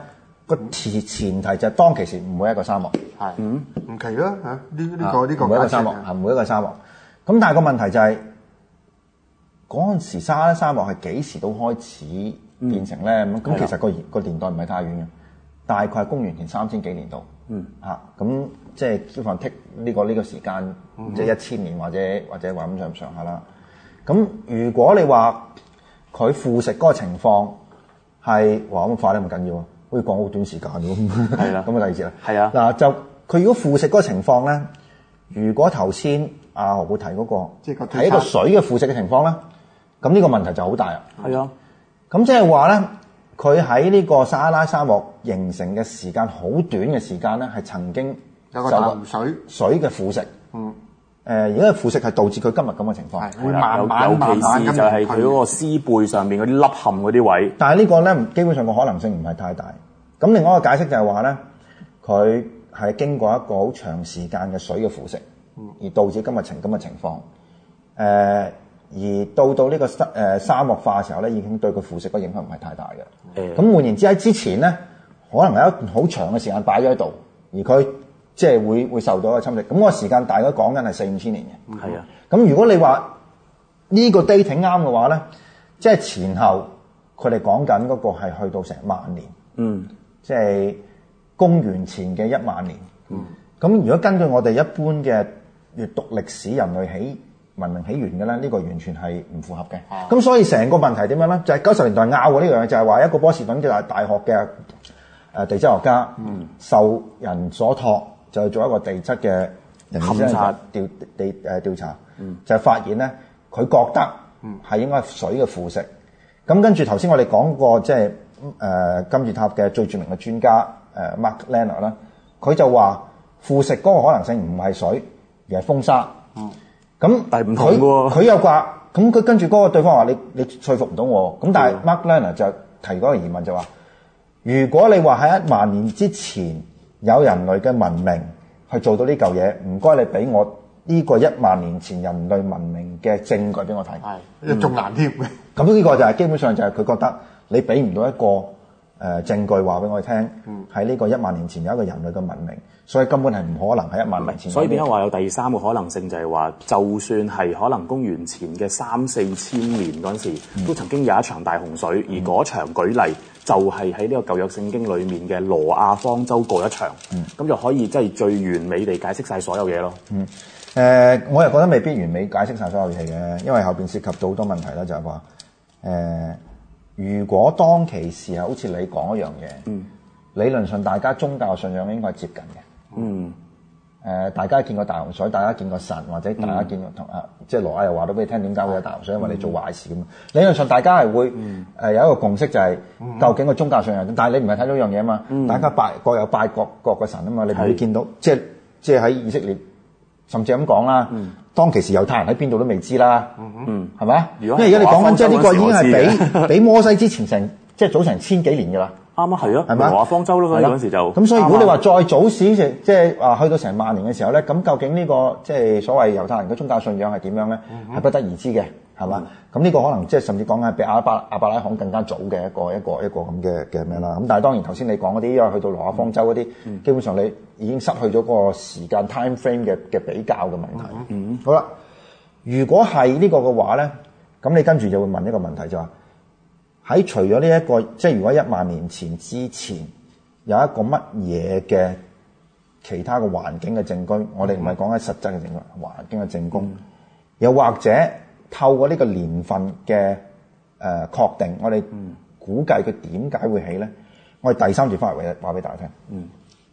個前前提就係當其時唔會一個沙漠。 係，嗯，唔奇啦嚇，呢呢個呢個唔會一個沙漠，係唔會一個沙漠。咁但係個問題就係嗰陣時沙沙漠係幾時都開始變成咧？咁咁、嗯、其實個個年代唔係太遠嘅，大概係公元前三千幾年度。嗯，嚇咁即係基本上剔呢個呢、呢個時間，嗯、即係一千年或者或者話咁上上下啦。咁如果你話佢腐蝕嗰個情況係話咁快咧，唔緊要啊，可以講好短時間喎。係啦，咁嘅例子啦。係啊，嗱就佢如果腐蝕嗰個情況咧，如果頭先阿何會提嗰個，即係係一個水嘅腐蝕嘅情況咧，咁呢個問題就好大啊。係啊，咁即係話咧，佢喺呢個撒哈拉沙漠形成嘅時間好短嘅時間咧，係曾經有個淡水水嘅腐蝕。嗯。誒，而家嘅腐蝕係導致佢今日咁嘅情況， 會慢慢慢慢咁就係佢嗰個絲背上面嗰啲凹陷嗰啲位。 但係呢個咧，基本上個可能性唔係太大。咁另外一個解釋就係話咧，佢係經過一個好長時間嘅水嘅腐蝕，而導致今日情咁嘅情況。誒、呃，而到到呢個沙誒沙漠化嘅時候咧，已經對佢腐蝕個影響唔係太大嘅。咁、嗯、換言之喺之前咧，可能有一段好長嘅時間擺咗喺度，而佢即係會會受到一個侵蝕，咁、那個時間大概講緊係四五千年嘅。係啊，咁如果你話呢個 dating 啱嘅話咧，即係前後佢哋講緊嗰個係去到成萬年。嗯，即係公元前嘅一萬年。嗯，咁如果根據我哋一般嘅閱讀歷史，人類起文明起源嘅咧，呢、這個完全係唔符合嘅。咁、啊、所以成個問題點樣咧？就係九十年代拗過呢樣嘢，就係、是、話一個波士頓嘅大學嘅誒地質學家，嗯，受人所託。就去做一個地質嘅勘察調地誒調查，嗯、就係發現咧，佢覺得係應該係水嘅腐蝕。咁、嗯、跟住頭先我哋講過，即係誒金字塔嘅最著名嘅專家誒、呃、Mark Lehner 啦，佢就話腐蝕嗰個可能性唔係水，而係風沙。嗯，咁但係唔同喎，佢又話，咁佢跟住嗰個對方話你你說服唔到我。咁但係 Mark Lehner 就提嗰個疑問就話，如果你話喺一萬年之前，有人類嘅文明去做到呢嚿嘢，唔該你俾我呢個一萬年前人類文明嘅證據俾我睇。係，仲難添。咁呢個就係、是、基本上就係佢覺得你俾唔到一個誒、呃、證據話俾我哋聽，喺呢、嗯、個一萬年前有一個人類嘅文明，所以根本係唔可能喺一萬年前。 所以點解話有第三個可能性就係話，就算係可能公元前嘅三四千年嗰陣時、嗯，都曾經有一場大洪水，而嗰場舉例。就係喺呢個舊約聖經裏面嘅挪亞方舟過一場，咁、嗯、就可以即係最完美地解釋晒所有嘢咯。 嗯，誒、呃，我又覺得未必完美解釋晒所有嘢嘅，因為後邊涉及到好多問題啦，就係話誒，如果當其時係好似你講一樣嘢，嗯，理論上大家宗教信仰應該係接近嘅，嗯。誒、呃，大家見過大洪水，大家見過神，或者大家見過同啊、嗯，即係挪亞又話到俾你聽點解會有大洪水，因為你做壞事咁。理論上大家係會誒、嗯呃、有一個共識、就是，就係、嗯、究竟個宗教信仰，但係你唔係睇到一樣嘢啊嘛、嗯，大家拜各有拜各各嘅神啊嘛，你唔會見到，即係即係喺以色列，甚至咁講啦，當其時猶太人喺邊度都未知啦，嗯，係咪？因為而家你講緊即係呢個已經係比比摩西之前成即係早成千幾年㗎啦。 啱啊，係啊，係咪挪亞方舟咯？嗰陣時就咁，所以如果你話再早史即係話去到成萬年嘅時候咧，咁究竟呢、這個即係所謂猶太人嘅宗教信仰係點樣咧？係、嗯、不得而知嘅，係嘛？咁、嗯、呢個可能即係甚至講緊係比亞伯亞伯拉罕更加早嘅一個一個一個咁嘅嘅咩啦？咁但係當然頭先你講嗰啲，因為去到挪亞方舟嗰啲、嗯，基本上你已經失去咗個時間 time frame 嘅嘅比較嘅問題。嗯，嗯好啦，如果係呢個嘅話咧，咁你跟住就會問一個問題就話、是。喺除咗呢一個，即係如果一萬年前之前有一個乜嘢嘅其他嘅環境嘅證據，我哋唔係講緊實質嘅證據，環境嘅證供、嗯，又或者透過呢個年份嘅誒確定，我哋估計佢點解會起咧？我哋第三節翻嚟話俾大家聽。嗯，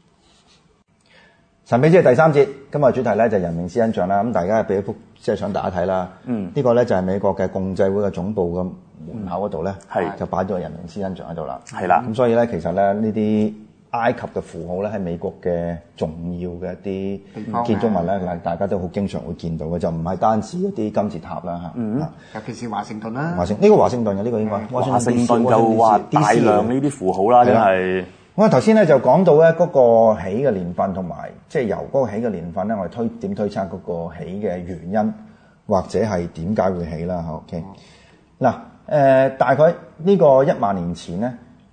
神秘之夜第三節，今日主題咧就係人命之恩像啦。咁大家俾一幅即係想大家睇啦。嗯，呢個咧就係美國嘅共濟會嘅總部嘅門口嗰度咧，係就擺咗個人命之恩像喺度啦。係啦，咁所以咧，其實咧呢啲埃及嘅符號咧，喺美國嘅重要嘅一啲建築物咧，大家都好經常會見到嘅，就唔係單止一啲金字塔啦嚇。嗯， 尤其是華盛頓啦。 華盛呢個華盛頓嘅呢個應該。 華盛頓就話大量呢啲符號啦，真係。 我頭先咧就講到咧嗰個起嘅年份同埋，即係由嗰個起嘅年份咧，我哋推點推測嗰個起嘅原因，或者係點解會起啦？OK，嗱、嗯。誒、呃、大概呢個一萬年前咧，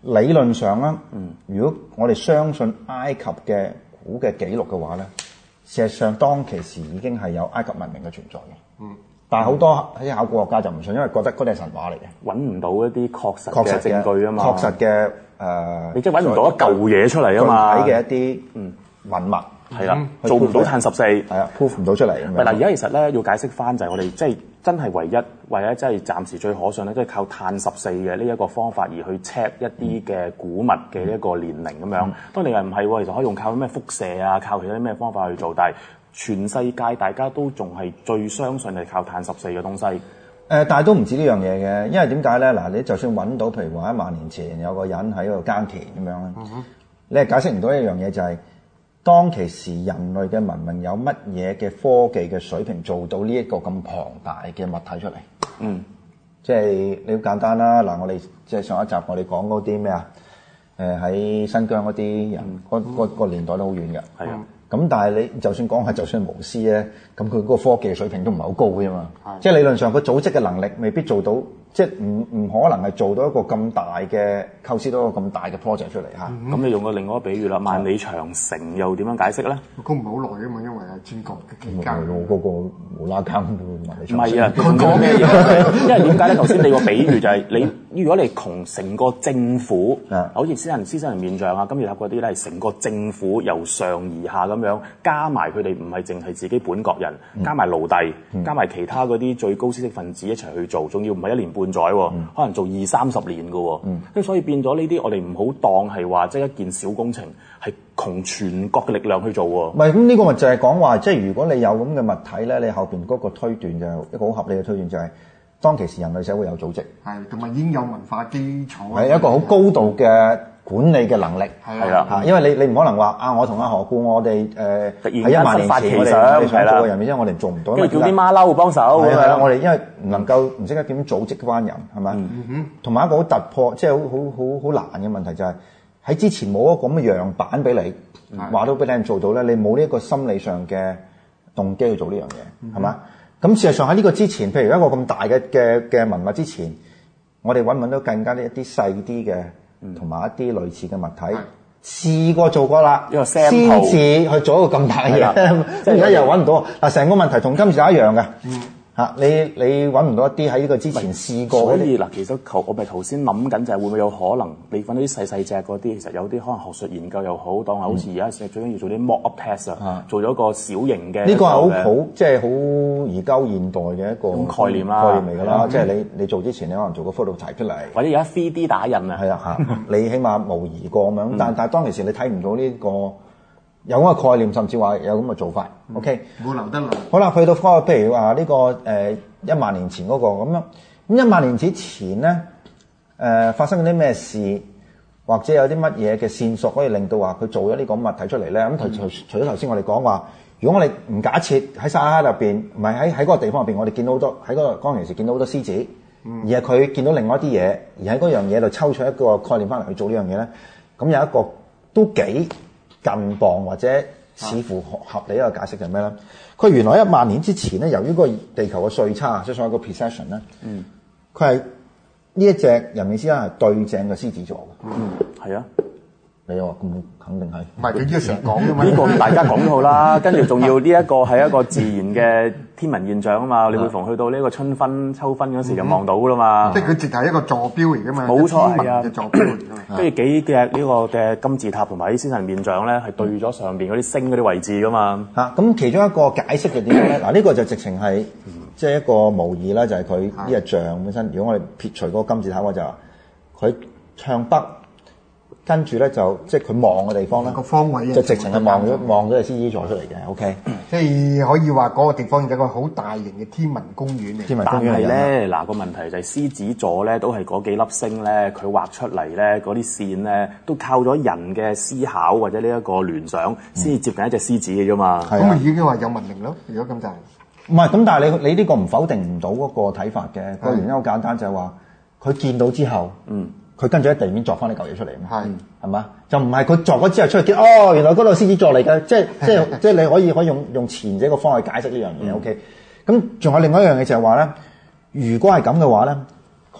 理論上咧，嗯，如果我哋相信埃及嘅古嘅記錄嘅話咧，事實上當其時已經係有埃及文明嘅存在嘅。嗯。但係好多啲考古學家就唔信，因為覺得嗰啲係神話嚟嘅， 揾唔到一啲確實嘅證據啊嘛。 確實嘅誒，呃、 你即係揾唔到一嚿嘢出嚟啊嘛。 睇嘅一啲嗯文物係啦，做唔到碳十四係啊 proof 唔到出嚟。 嗱，而家其實咧要解釋翻就係我哋即係真係唯一唯一即係暫時最可信咧，即係靠碳十四嘅呢一個方法而去 check 一啲嘅古物嘅呢一個年齡咁樣。嗯、當你話唔係喎，其實可以用靠咩輻射啊，靠其他啲咩方法去做，但係全世界大家都仲係最相信係靠碳十四嘅東西。誒、 呃，但係都唔止呢樣嘢嘅，因為點解咧？嗱，你就算揾到，譬如話一萬年前有個人喺度耕田咁樣咧，嗯、哼你係解釋唔到一樣嘢，就係、是、當其時人類嘅文明有乜嘢嘅科技嘅水平做到呢一個咁龐大嘅物體出嚟？嗯，即係你好簡單啦。嗱，我哋即係上一集我哋講嗰啲咩啊？誒、呃，喺新疆嗰啲人，嗰、嗯、個年代都好遠嘅。係啊。咁但係你就算講係就算巫師咧，咁佢嗰個科技水平都唔係好高嘅嘛。的即係理論上佢組織嘅能力未必做到，即係唔唔可能係做到一個咁大嘅構思到一個咁大嘅 project 出嚟嚇。咁、 嗯嗯、你用個另外一個比喻啦，萬里長城又點樣解釋咧？ 嗰唔係好耐啊嘛，因為係戰國嘅期間。 嗰、那個無啦更萬里長城。 唔係啊，佢講咩嘢？因為點解咧？頭先你個比喻就係你，如果你窮成個政府，的好似獅身獅身人面像啊、金字塔嗰啲咧，係成個政府由上而下咁樣，加埋佢哋唔係淨係自己本國人，嗯、加埋奴隸，嗯、加埋其他嗰啲最高知識分子一齊去做，仲要唔係一年半載，嗯、可能做二三十年嘅，咁、嗯、所以變咗呢啲我哋唔好當係話即係一件小工程，係窮全國嘅力量去做喎。 唔係咁呢個咪就係講話，即係如果你有咁嘅物體咧，你後邊嗰個推斷就一個好合理嘅推斷就係、是。當其時人類社會有組織，係同埋已經有文化基礎， 係一個好高度嘅管理嘅能力， 係啦嚇，因為你你唔可能話啊，我同阿何故我哋誒喺一萬年前我哋想想做嘅人，因為我哋做唔到， 因為叫啲馬騮幫手， 係啦，我哋因為唔能夠唔識得點組織嗰班人，係咪？同埋一個好突破，即係好好好好難嘅問題就係喺之前冇一個咁嘅樣板俾你，話到俾你做到咧，你冇呢一個心理上嘅動機去做呢樣嘢，係嘛？咁事實上喺呢個之前，譬如一個咁大嘅嘅嘅文物之前，我哋揾唔揾到更加呢一啲細啲嘅，同埋一啲類似嘅物體，試過做過啦，先至去做一個咁大嘅嘢，即係而家又揾唔到。嗱，成個問題同今次一樣嘅。嗯嚇！你你揾唔到一啲喺呢個之前試過？ 所以嗱，其實頭我咪頭先諗緊就係會唔會有可能你揾到啲細細隻嗰啲，其實有啲可能學術研究又好，當係好似而家最緊要做啲 mock up test 啊，做咗個小型嘅。 呢個係好好即係好移交現代嘅一個概念啦， 概念嚟㗎啦。即係你你做之前，你可能做個 photo 提出嚟， 或者而家 three D 打印啊。 係啊嚇！你起碼模擬過咁樣，但但係當其時你睇唔到呢個。有咁嘅概念，甚至話有咁嘅做法。嗯、OK， 冇留得落。 好啦，去到嗰個譬如話呢、這個誒、呃、一萬年前嗰、那個咁樣，咁一萬年之前咧誒、呃、發生咗啲咩事，或者有啲乜嘢嘅線索可以令到話佢做咗呢個物體出嚟咧？咁除除除咗頭先我哋講話，如果我哋唔假設喺沙灘入邊，唔係喺喺嗰個地方入邊，我哋見到好多喺嗰個當其時見到好多獅子，嗯、而係佢見到另外一啲嘢，而喺嗰樣嘢度抽取一個概念翻嚟去做呢樣嘢咧，咁有一個都幾近磅或者似乎合理一個解釋就係咩咧？佢原來一萬年之前咧，由於個地球嘅歲差，即係所謂個 precession 咧，嗯，佢係呢一隻人面獅身係對正嘅獅子座嘅， 嗯，係啊， 你又話咁肯定係？ 唔係佢呢個成日講嘅嘛？ 呢個大家講好啦，跟住仲要呢一個係一個自然嘅天文現象啊嘛，你會逢去到呢個春分、秋分嗰時就望到噶啦嘛， 即係佢直係一個坐標嚟噶嘛， 冇錯係啊， 嘅坐標嚟㗎嘛。 跟住幾隻呢個嘅金字塔同埋啲獅身面像咧，係對咗上邊嗰啲星嗰啲位置噶嘛。 嚇，咁其中一個解釋係點樣咧？嗱，呢個就直情係即係一個模擬啦，就係佢呢個像本身。如果我哋撇除嗰個金字塔，我就話佢向北。跟住咧就即係佢望嘅地方咧， 個方位就直情係望咗望咗係獅子座出嚟嘅。OK， 即係可以話嗰個地方有一個好大型嘅天文公園嚟。 天文公園但係咧，嗱個問題就係獅子座咧都係嗰幾粒星咧，佢畫出嚟咧嗰啲線咧都靠咗人嘅思考或者呢一個聯想先至接近一隻獅子嘅啫嘛。 咁咪已經話有文明咯？如果咁就係唔係咁？但係你你呢個唔否定唔到嗰個睇法嘅。個原因好簡單，就係話佢見到之後，嗯。佢跟住喺地面作翻啲嚿嘢出嚟嘛，係係嘛？就唔係佢作咗之後出去見，哦，原來嗰度獅子座嚟嘅，即係即係即係你可以可以用用前者個方去解釋呢樣嘢。OK，咁仲有另外一樣嘢就係話咧，如果係咁嘅話咧，佢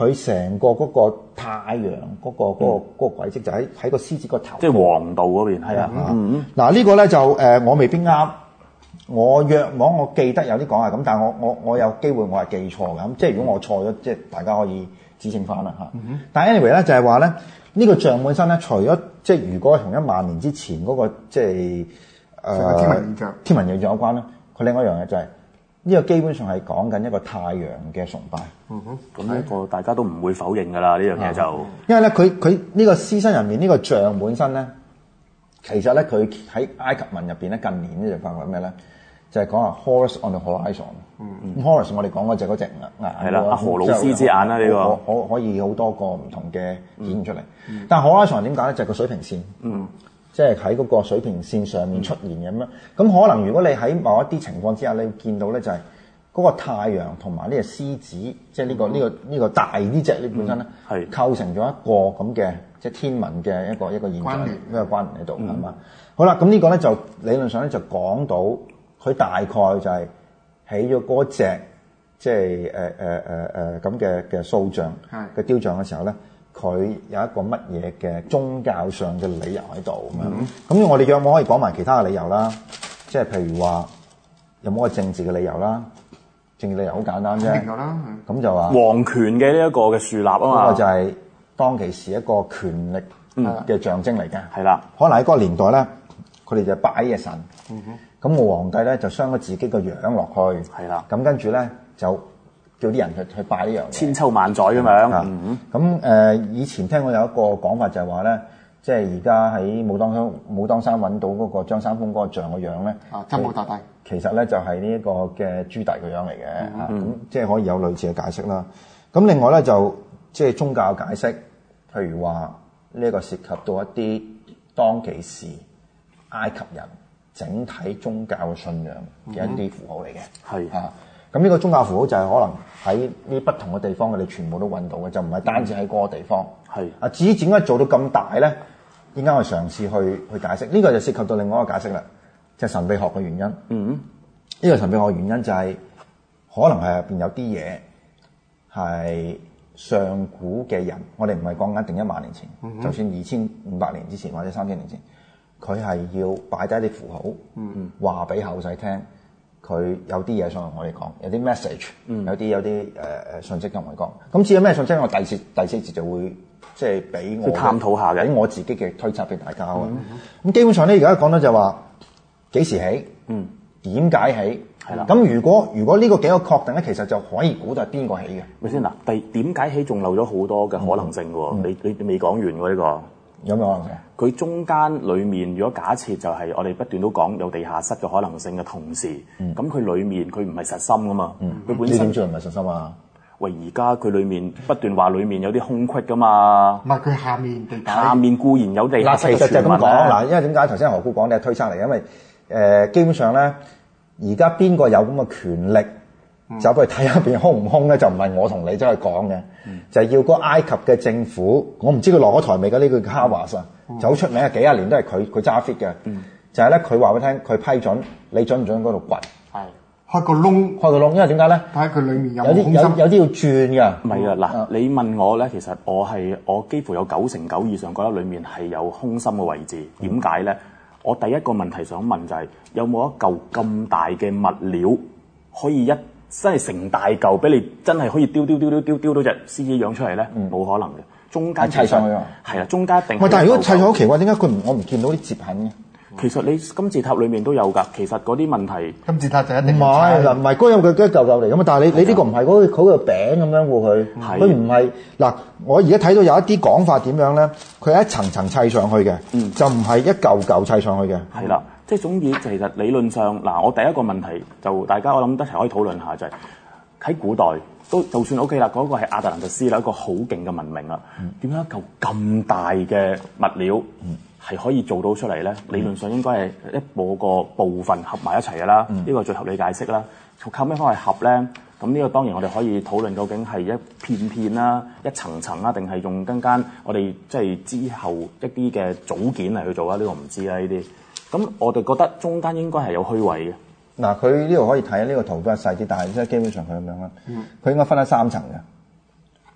佢成個嗰個太陽嗰、嗰個嗰、嗰個嗰、嗯、個軌跡就喺喺個獅子個頭， 即係黃道嗰邊係啊。 嗯，嗱、嗯、呢個咧就誒、呃、我未必啱，我約網我記得有啲講係咁，但係我我我有機會我係記錯嘅，咁即係如果我錯咗，即係大家可以指正翻啦嚇。嗯、但係 anyway 咧就係話咧呢、呢個像本身咧，除咗即係如果同一萬年之前嗰、嗰個即係誒、呃、 天文現象天文現象有關咧，佢另外一樣嘢就係、是。呢個基本上係講緊一個太陽嘅崇拜， 嗯哼，咁呢個大家都唔會否認㗎啦，呢樣嘢就， 因為咧佢佢呢個獅身入面呢個像本身咧，其實咧佢喺埃及文入邊咧近年咧就發覺咩咧，就係講話 Horus on the horizon，嗯嗯 Horus 我哋講嗰隻嗰隻眼， 係啦，阿荷魯斯之眼啦呢個， 可可可以好多個唔同嘅演現出嚟，嗯、但係 horizon 點解咧？就係、是、個水平線，嗯。即係喺嗰個水平線上面出現嘅咁樣，咁、嗯、可能如果你喺某一啲情況之下，你會見到咧就係嗰個太陽同埋呢隻獅子，即係呢個呢、呢個呢、呢個大呢隻呢本身咧，係、嗯、構成咗一個咁嘅即係天文嘅一個一個現象，一個關聯喺度係嘛？好啦，咁呢個咧就理論上咧就講到佢大概就係起咗嗰隻即係誒誒誒誒咁嘅嘅塑像嘅雕像嘅時候咧。佢有一個乜嘢嘅宗教上嘅理由喺度咁樣，咁、嗯、我哋有冇可以講埋其他嘅理由啦？即係譬如話有冇個政治嘅理由啦？政治理由好簡單啫，咁就話皇權嘅呢一個嘅樹立啊嘛， 呢個就係當其時一個權力嘅象徵嚟嘅，係啦、嗯。可能喺嗰個年代咧，佢哋就擺嘅神，咁、嗯、個皇帝咧就鑲咗自己個樣落去，係啦。咁跟住咧就。叫啲人去去拜呢樣嘢， 千秋萬載咁樣。咁、 嗯嗯呃、以前聽過有一個講法就係話咧，即係而家喺武當山武當山揾到嗰個張三豐嗰個像嘅樣咧， 啊，真武大帝， 其實咧就係呢一個嘅朱棣個樣嚟嘅，咁即係可以有類似嘅解釋啦。咁另外咧就即係、就是、宗教解釋，譬如話呢一個涉及到一啲當其時埃及人整體宗教嘅信仰嘅一啲符號嚟嘅，係、嗯、啊。咁呢個宗教符號就係可能喺呢不同嘅地方，佢哋全部都揾到嘅，就唔係單止喺嗰個地方。係啊，至於點解做到咁大咧？點解我嘗試去去解釋？呢、這個就涉及到另外一個解釋啦，就係、是、神秘學嘅原因。嗯，呢、這個神秘學嘅原因就係、是、可能係入邊有啲嘢係上古嘅人，我哋唔係講緊定一萬年前，嗯、就算二千五百年之前或者三千年前，佢係要擺低啲符號，嗯，話俾後世聽。佢有啲嘢想同我哋講，有啲 message，、嗯、有啲有啲誒誒信息同我哋講。咁至於咩信息，我第四第四節就會即係俾我探討下嘅， 俾我自己嘅推測俾大家啊。咁、嗯嗯、基本上咧，而家講到就話幾時起，嗯，點解起，係啦。咁如果如果呢個幾個確定咧，其實就可以估到係邊個起嘅。 咪先嗱，第點解起仲漏咗好多嘅可能性喎、嗯嗯？你你未講完喎呢、這個。 有咩可能性？ 佢中間裡面，如果假設就係我哋不斷都講有地下室嘅可能性嘅同時，咁佢裡面佢唔係實心噶嘛？佢、嗯、本身點做唔係實心啊？ 喂，而家佢裡面不斷話裡面有啲空隙噶嘛？ 唔係佢下面地底下面固然有地下室嘅傳聞。 其實就係咁講嗱，因為點解頭先何姑講你係推測嚟？因為誒、呃、基本上咧，而家邊個有咁嘅權力？走去睇下邊空唔空咧，就唔係我同你走去講嘅，嗯、就係要個埃及嘅政府，我唔知佢落咗台未㗎？呢、這個哈華薩就好出名，幾廿年都係佢佢揸 fit 嘅，嗯、就係咧佢話俾你聽，佢批准你准唔准嗰度掘， 係開個窿， 開個窿，因為點解咧？ 睇下佢裡面有有啲有有啲要轉㗎。 唔係啊，嗱、嗯，你問我咧，其實我係我幾乎有九成九以上覺得裡面係有空心嘅位置。點解咧？我第一個問題想問就係、是、有冇一嚿咁大嘅物料可以一真係成大嚿俾你，真係可以丟丟丟丟丟丟到隻獅子樣出嚟咧？冇、嗯、可能嘅，中間砌上去啊！ 係啊，中間一定。 喂，但係如果砌上好奇怪，點解佢唔我唔見到啲折痕嘅？ 其實你金字塔裏面都有㗎。其實嗰啲問題， 金字塔就一定唔係嗱，唔係嗰有佢一嚿嚿嚟㗎嘛。但係你你呢個唔係嗰嗰個餅咁樣喎，佢佢唔係嗱。我而家睇到有一啲講法點樣咧？佢係一層層砌上去嘅，嗯、就唔係一嚿嚿砌上去嘅。 係啦。即係總之，其實理論上嗱，我第一個問題就大家我諗一齊可以討論下，就係、是、喺古代都就算 OK 啦，嗰、那個係亞特蘭蒂斯啦，一個好勁嘅文明啦。點解、嗯、一嚿咁大嘅物料係、嗯、可以做到出嚟咧？嗯、理論上應該係一部個部分合埋一齊㗎啦，呢、嗯、個最合理解釋啦。靠咩方法合咧？咁呢個當然我哋可以討論究竟係一片片啦、一層層啦，定係用更加我哋即係之後一啲嘅組件嚟去做啊？呢、這個唔知啦，呢啲。咁我哋覺得中間應該係有虛位嘅。 嗱，佢呢度可以睇呢個圖比較細啲，但係即係基本上佢咁樣啦。佢、嗯、應該分咗三層嘅。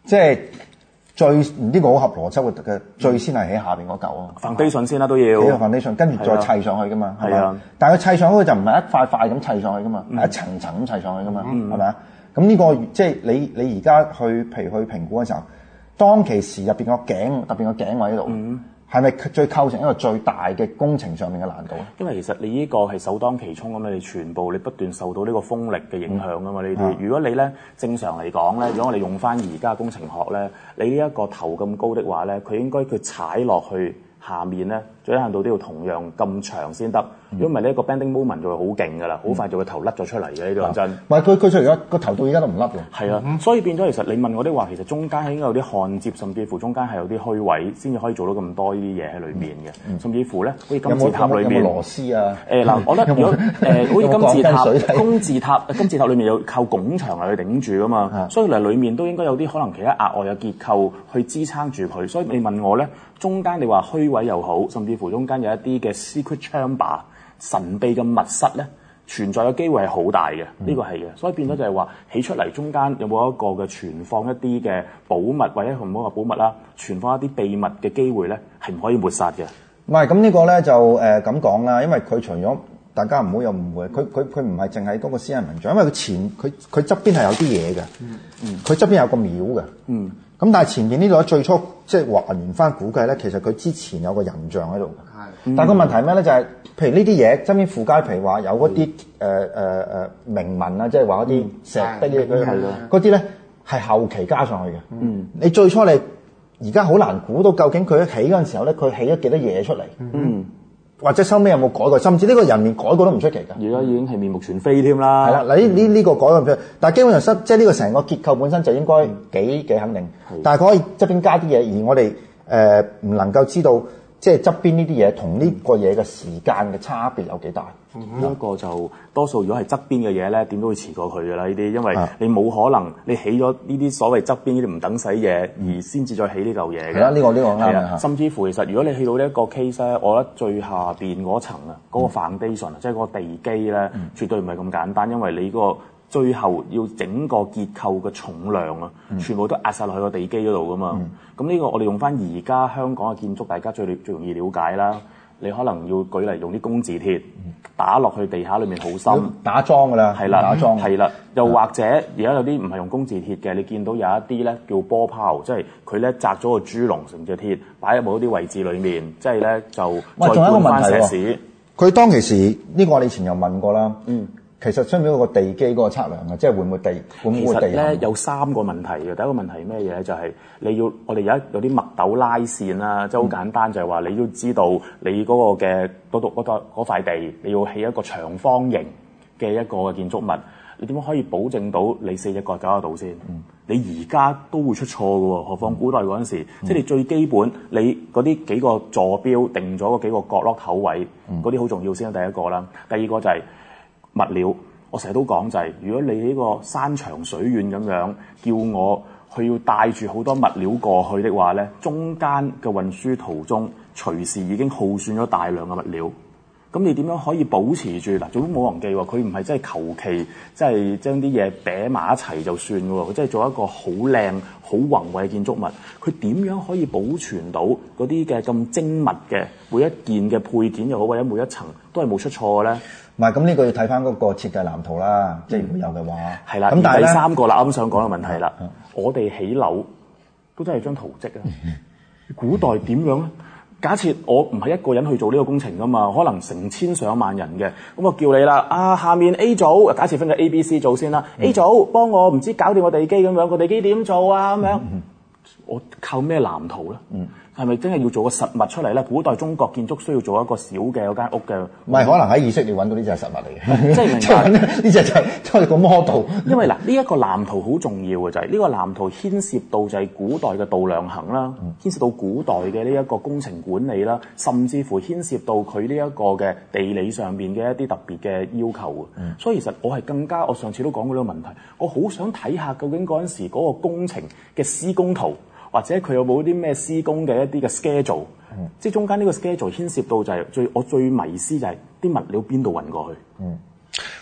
即係最呢個好合邏輯嘅，最先係喺下邊嗰嚿啊 foundation 先啦都要， 起個 foundation 跟住再砌上去噶嘛，係啊。但係佢砌上去就唔係一塊塊咁砌上去噶嘛，係一層層咁砌上去噶嘛，係咪啊？咁呢個即係你你而家去譬如去評估嘅時候，當其時入邊個頸特別個頸位度。係咪最構成一個最大嘅工程上面嘅難度咧？ 因為其實你呢個係首當其衝咁，你全部你不斷受到呢個風力嘅影響啊嘛，呢啲、嗯。如果你咧正常嚟講咧，如果我哋用翻而家工程學咧，你呢一個頭咁高的話咧，佢應該佢踩落去下面咧，最低限度都要同樣咁長先得。如果唔係呢一個 bending moment 就會好勁噶啦，好快就會頭甩咗出嚟嘅呢個真。 唔係佢佢除咗個頭到而家都唔甩嘅。 係啊，嗯、所以變咗其實你問我啲話，其實中間係應該有啲焊接，甚至乎中間係有啲虛位，先至可以做到咁多呢啲嘢喺裏面嘅。嗯、甚至乎咧，好似金字塔裏面有冇螺絲啊？ 誒嗱、呃，我覺得如果誒好似金字塔、金字塔、金字塔裏面有靠拱牆嚟去頂住噶嘛，的所以嚟裏面都應該有啲可能其他額外嘅結構去支撐住佢。所以你問我咧，中間你話虛位又好，甚至乎中間有一啲嘅 secret chamber。神秘嘅密室咧，存在嘅機會係好大嘅，呢、嗯、個係嘅，所以變咗就係話起出嚟中間有冇一個嘅存放一啲嘅寶物，或者唔好話寶物啦，存放一啲秘密嘅機會咧，係唔可以抹殺嘅。 唔係咁呢個咧就誒咁講啦，因為佢除咗大家唔好有誤會，佢佢佢唔係淨係嗰個私人文像，因為佢前佢佢側邊係有啲嘢嘅，嗯嗯，佢側邊有個廟嘅，嗯，咁但係前邊呢度最初即係還原翻估計咧，其實佢之前有個人像喺度嘅，係、嗯，但係個問題係咩咧？就係、是、譬如呢啲嘢側邊附加，譬如話有嗰啲誒誒誒銘文啊，即係話嗰啲石碑嗰啲，嗰啲咧係後期加上去嘅，嗯，你最初你而家好難估到究竟佢一起嗰陣時候咧，佢起咗幾多嘢出嚟，嗯。或者收尾有冇改過，甚至呢個人面改過都唔出奇㗎。而家已經係面目全非添啦。係啦，嗱呢呢呢個改過唔出奇，但係基本上失即係呢個成個結構本身就應該幾幾肯定。的但係佢可以側邊加啲嘢，而我哋誒唔能夠知道即係側邊呢啲嘢同呢個嘢嘅時間嘅差別有幾大。呢一、嗯、個就多數如果係側邊嘅嘢咧，點都會遲過佢㗎啦。呢啲因為你冇可能你起咗呢啲所謂側邊呢啲唔等使嘢，而先至再起呢嚿嘢嘅。係啦，呢個呢個啱啊。甚至乎其實如果你去到呢一個 case 咧，我覺得最下邊嗰層啊，嗰、嗰個 foundation 即係嗰個地基咧，嗯、絕對唔係咁簡單，因為你嗰個最後要整個結構嘅重量啊，嗯、全部都壓晒落去個地基嗰度㗎嘛。咁呢、嗯、個我哋用翻而家香港嘅建築，大家最最容易了解啦。你可能要舉例用啲工字鐵打落去地下裏面好深，打樁㗎啦，係啦，打樁係啦。又或者而家有啲唔係用工字鐵嘅，你見到有一啲咧叫波拋，即係佢咧擲咗個豬籠成隻鐵擺喺某啲位置裏面，即係咧就再灌翻石屎。佢當其時呢、呢個我哋以前又問過啦，嗯。其實需唔需要個地基嗰個測量啊？即係會唔會地會唔會地？其實咧有三個問題嘅。第一個問題係咩嘢咧？就係、是、你要我哋有一有啲墨斗拉線啦，即係好簡單，就係話你要知道你嗰個嘅嗰度嗰度嗰塊地，你要起一個長方形嘅一個嘅建築物，你點樣可以保證到你四隻角走得到先？嗯、你而家都會出錯嘅喎，何況古代嗰陣時，嗯、即係你最基本，你嗰啲幾個坐標定咗嗰幾個角落頭位，嗰啲好重要先。第一個啦，第二個就係、是。物料，我成日都講就係、是，如果你呢個山長水遠咁樣叫我去要帶住好多物料過去的話咧，中間嘅運輸途中隨時已經耗損咗大量嘅物料。咁你點樣可以保持住嗱？總之冇忘記喎，佢唔係真係求其，即係將啲嘢擺埋一齊就算嘅喎，佢真係做一個好靚、好宏偉嘅建築物。佢點樣可以保存到嗰啲嘅咁精密嘅每一件嘅配件又好，或者每一層都係冇出錯嘅咧？唔係，咁呢個要睇翻嗰個設計藍圖啦，即係如果有嘅話。係啦、嗯，咁但係第三個啦，啱想講嘅問題啦，嗯、我哋起樓都真係張圖則啊！嗯、古代點樣咧？假設我唔係一個人去做呢個工程噶嘛，可能成千上萬人嘅，咁我叫你啦，啊下面 A 組，假設分咗 A、B、C 組先啦、嗯、，A 組幫我唔知搞掂個地基咁樣，個地基點做啊咁樣，嗯、我靠咩藍圖咧？嗯係咪真係要做個實物出嚟咧？古代中國建築需要做一個小嘅嗰間屋嘅，唔係可能喺以色列揾到呢隻係實物嚟嘅，即係明白呢隻就係即係個 model。因為嗱，呢、這、一個藍圖好重要嘅就係、是、呢、這個藍圖牽涉到就係古代嘅度量衡啦，嗯、牽涉到古代嘅呢一個工程管理啦，甚至乎牽涉到佢呢一個嘅地理上邊嘅一啲特別嘅要求。嗯、所以其實我係更加，我上次都講過呢個問題，我好想睇下究竟嗰陣時嗰個工程嘅施工圖。或者佢有冇啲咩施工嘅一啲嘅 schedule，、嗯、即係中間呢個 schedule 牽涉到就係最我最迷思就係啲物料邊度運過去。嗯，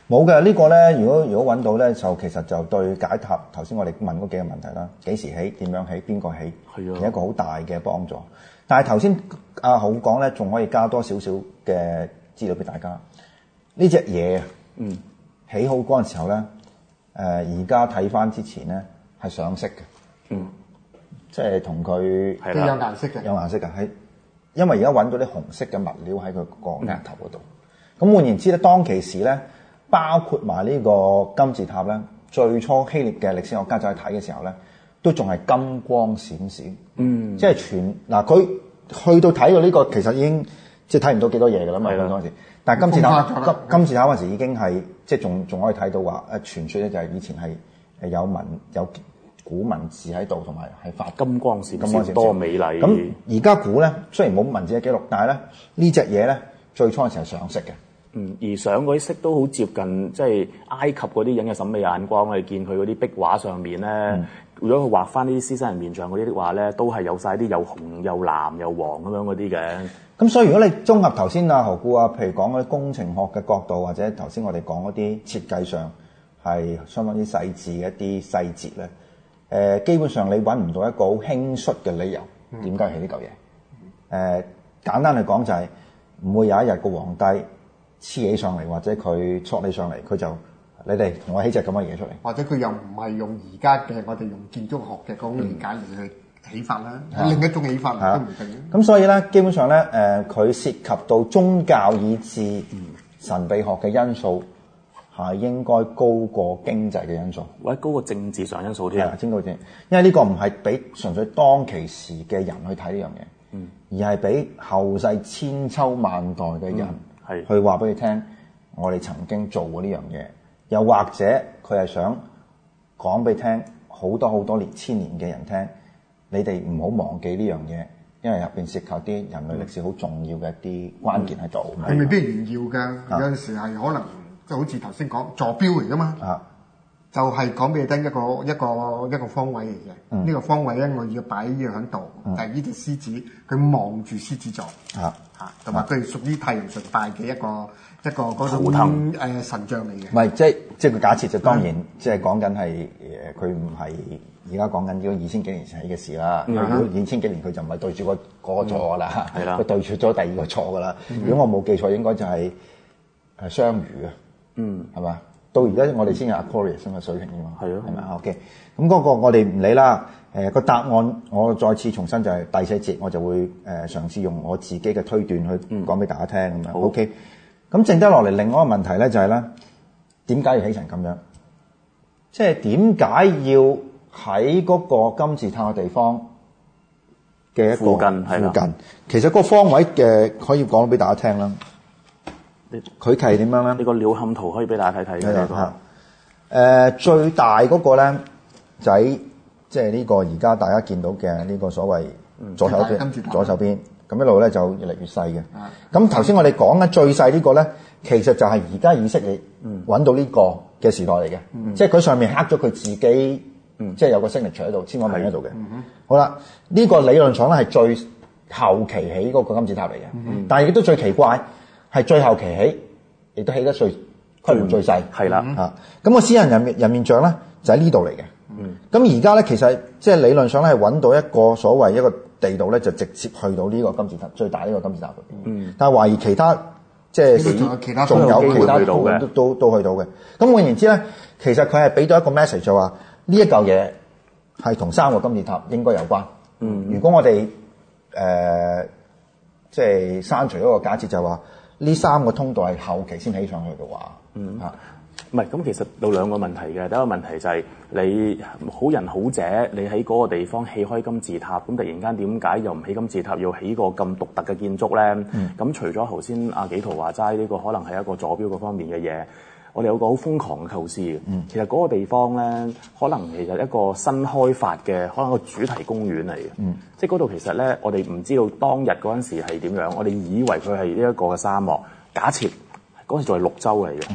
冇嘅，呢個咧，如果如果揾到咧，就其實就對解答頭先我哋問嗰幾個問題啦，幾時起、點樣起、邊個起，係一個好大嘅幫助。但係頭先阿浩講咧，仲可以加多少少嘅資料俾大家。呢隻嘢，嗯，起好嗰陣時候咧，誒而家睇翻之前咧係上色嘅，嗯，即係同佢係有顏色嘅， 有顏色嘅，係因為而家揾到啲紅色嘅物料喺佢個額頭嗰度。咁、嗯、換言之咧，當其時咧。包括埋呢個金字塔咧，最初希臘嘅歷史學家走去睇嘅時候咧，都仲係金光閃閃，嗯，即係全嗱佢去到睇到呢個，其實已經即係睇唔到幾多嘢㗎啦嘛，嗰陣時。但係金字塔金金字塔嗰陣時已經係即係仲仲可以睇到話誒傳說咧，就係以前係誒有文有古文字喺度，同埋係發金光閃閃多美麗。 咁而家估咧，雖然冇文字嘅記錄，但係咧呢隻嘢咧最初嘅時候係上色嘅。 嗯，而上嗰啲色都好接近，即係埃及嗰啲人嘅審美眼光。我哋見佢嗰啲壁畫上面咧，嗯、如果佢畫翻啲獅身人面像嗰啲畫咧，都係有晒啲又紅又藍又黃咁樣嗰啲嘅。 咁所以如果你綜合頭先啊何故啊，譬如講嗰啲工程學嘅角度，或者頭先我哋講嗰啲設計上係相當之細緻嘅一啲細節咧，誒、呃、基本上你揾唔到一個好輕率嘅理由點解起呢嚿嘢。誒、呃、簡單嚟講就係唔會有一日個皇帝黐起上嚟，或者佢戳你上嚟，佢就你哋同我起隻咁嘅嘢出嚟。 或者佢又唔係用而家嘅我哋用建築學嘅嗰種理解嚟去起法啦，嗯、另一種起法都唔定。 咁所以咧，基本上咧，誒、呃、佢涉及到宗教以至神秘學嘅因素，係應該高過經濟嘅因素， 或者高過政治上因素添。 係，高啲，因為呢個唔係俾純粹當其時嘅人去睇呢樣嘢，嗯、而係俾後世千秋萬代嘅人。嗯係去話俾你聽，我哋曾經做過呢樣嘢，又或者佢係想講俾你聽，好多好多年千年嘅人聽，你哋唔好忘記呢樣嘢，因為入邊涉及啲人類歷史好重要嘅一啲關鍵喺度。 佢、嗯、未必炫耀㗎，啊、有陣時係可能就好似頭先講坐標嚟㗎嘛。啊就係講俾你聽一個一個一個方位嚟嘅，呢、嗯、個方位咧我要擺呢樣喺度，嗯、就係呢隻獅子，佢望住獅子座，嚇嚇，同埋佢係屬於太陽神拜嘅一個一個嗰種誒、呃、神像嚟嘅。唔係，即係即係個假設就當然，嗯、即係講緊係誒，佢唔係而家講緊呢個二千幾年前起嘅事啦。嗯、如果二千幾年佢就唔係對住個嗰個座噶啦，係啦、嗯，佢對住咗第二個座噶啦。嗯、如果我冇記錯，應該就係係雙魚啊，嗯，係嘛？到而家我哋先有 Aquarius 嘅水平㗎嘛，係咯，係咪 OK，咁嗰個我哋唔理啦。誒、呃、個答案我再次重申就係第四節，我就會誒、呃、嘗試用我自己嘅推斷去講俾大家聽咁樣。嗯、OK，咁剩低落嚟另外一個問題咧就係、是、咧，點解要起成咁樣？即係點解要喺嗰個金字塔嘅地方嘅一個附近？附近其實嗰個方位嘅可以講俾大家聽啦。佢係點樣咧？ 呢個鳥瞰圖可以俾大家睇睇嘅呢個。 誒最大嗰個咧就喺即係呢個而家大家見到嘅呢個所謂左手邊，嗯、左手邊咁一路咧就越嚟越細嘅。咁頭先我哋講緊最細呢個咧，其實就係而家以色列揾到呢個嘅時代嚟嘅，嗯、即係佢上面刻咗佢自己，嗯、即係有個 signature 喺度，簽個名喺度嘅。嗯、好啦，呢、呢個理論上咧係最後期起嗰個金字塔嚟嘅，嗯、但係亦都最奇怪。係最後期起，亦都起得最規模最細，係啦嚇。咁個獅人人面人面像咧就喺呢度嚟嘅。咁而家咧其實即係理論上咧係揾到一個所謂一個地道咧，就直接去到呢個金字塔最大呢個金字塔度。嗯。但係懷疑其他即係仲有其他仲有其他部分都都都去到嘅。咁換言之咧，其實佢係俾到一個 message 就話呢一嚿嘢係同三個金字塔應該有關。嗯。如果我哋誒即係刪除一個假設就係話。呢三個通道係後期先起上去嘅話，嗯嚇， 唔係咁其實有兩個問題嘅。第一個問題就係你好人好者，你喺嗰個地方起開金字塔，咁突然間點解又唔起金字塔，要起個咁獨特嘅建築咧？咁、嗯、除咗頭先阿紀陶話齋呢個可能係一個坐標嗰方面嘅嘢，我哋有個好瘋狂嘅構思嘅。嗯、其實嗰個地方咧，可能其實一個新開發嘅，可能一個主題公園嚟嘅。嗯、即係嗰度其實咧，我哋唔知道當日嗰陣時係點樣，我哋以為佢係呢一個嘅沙漠。假設嗰時仲係綠洲嚟嘅，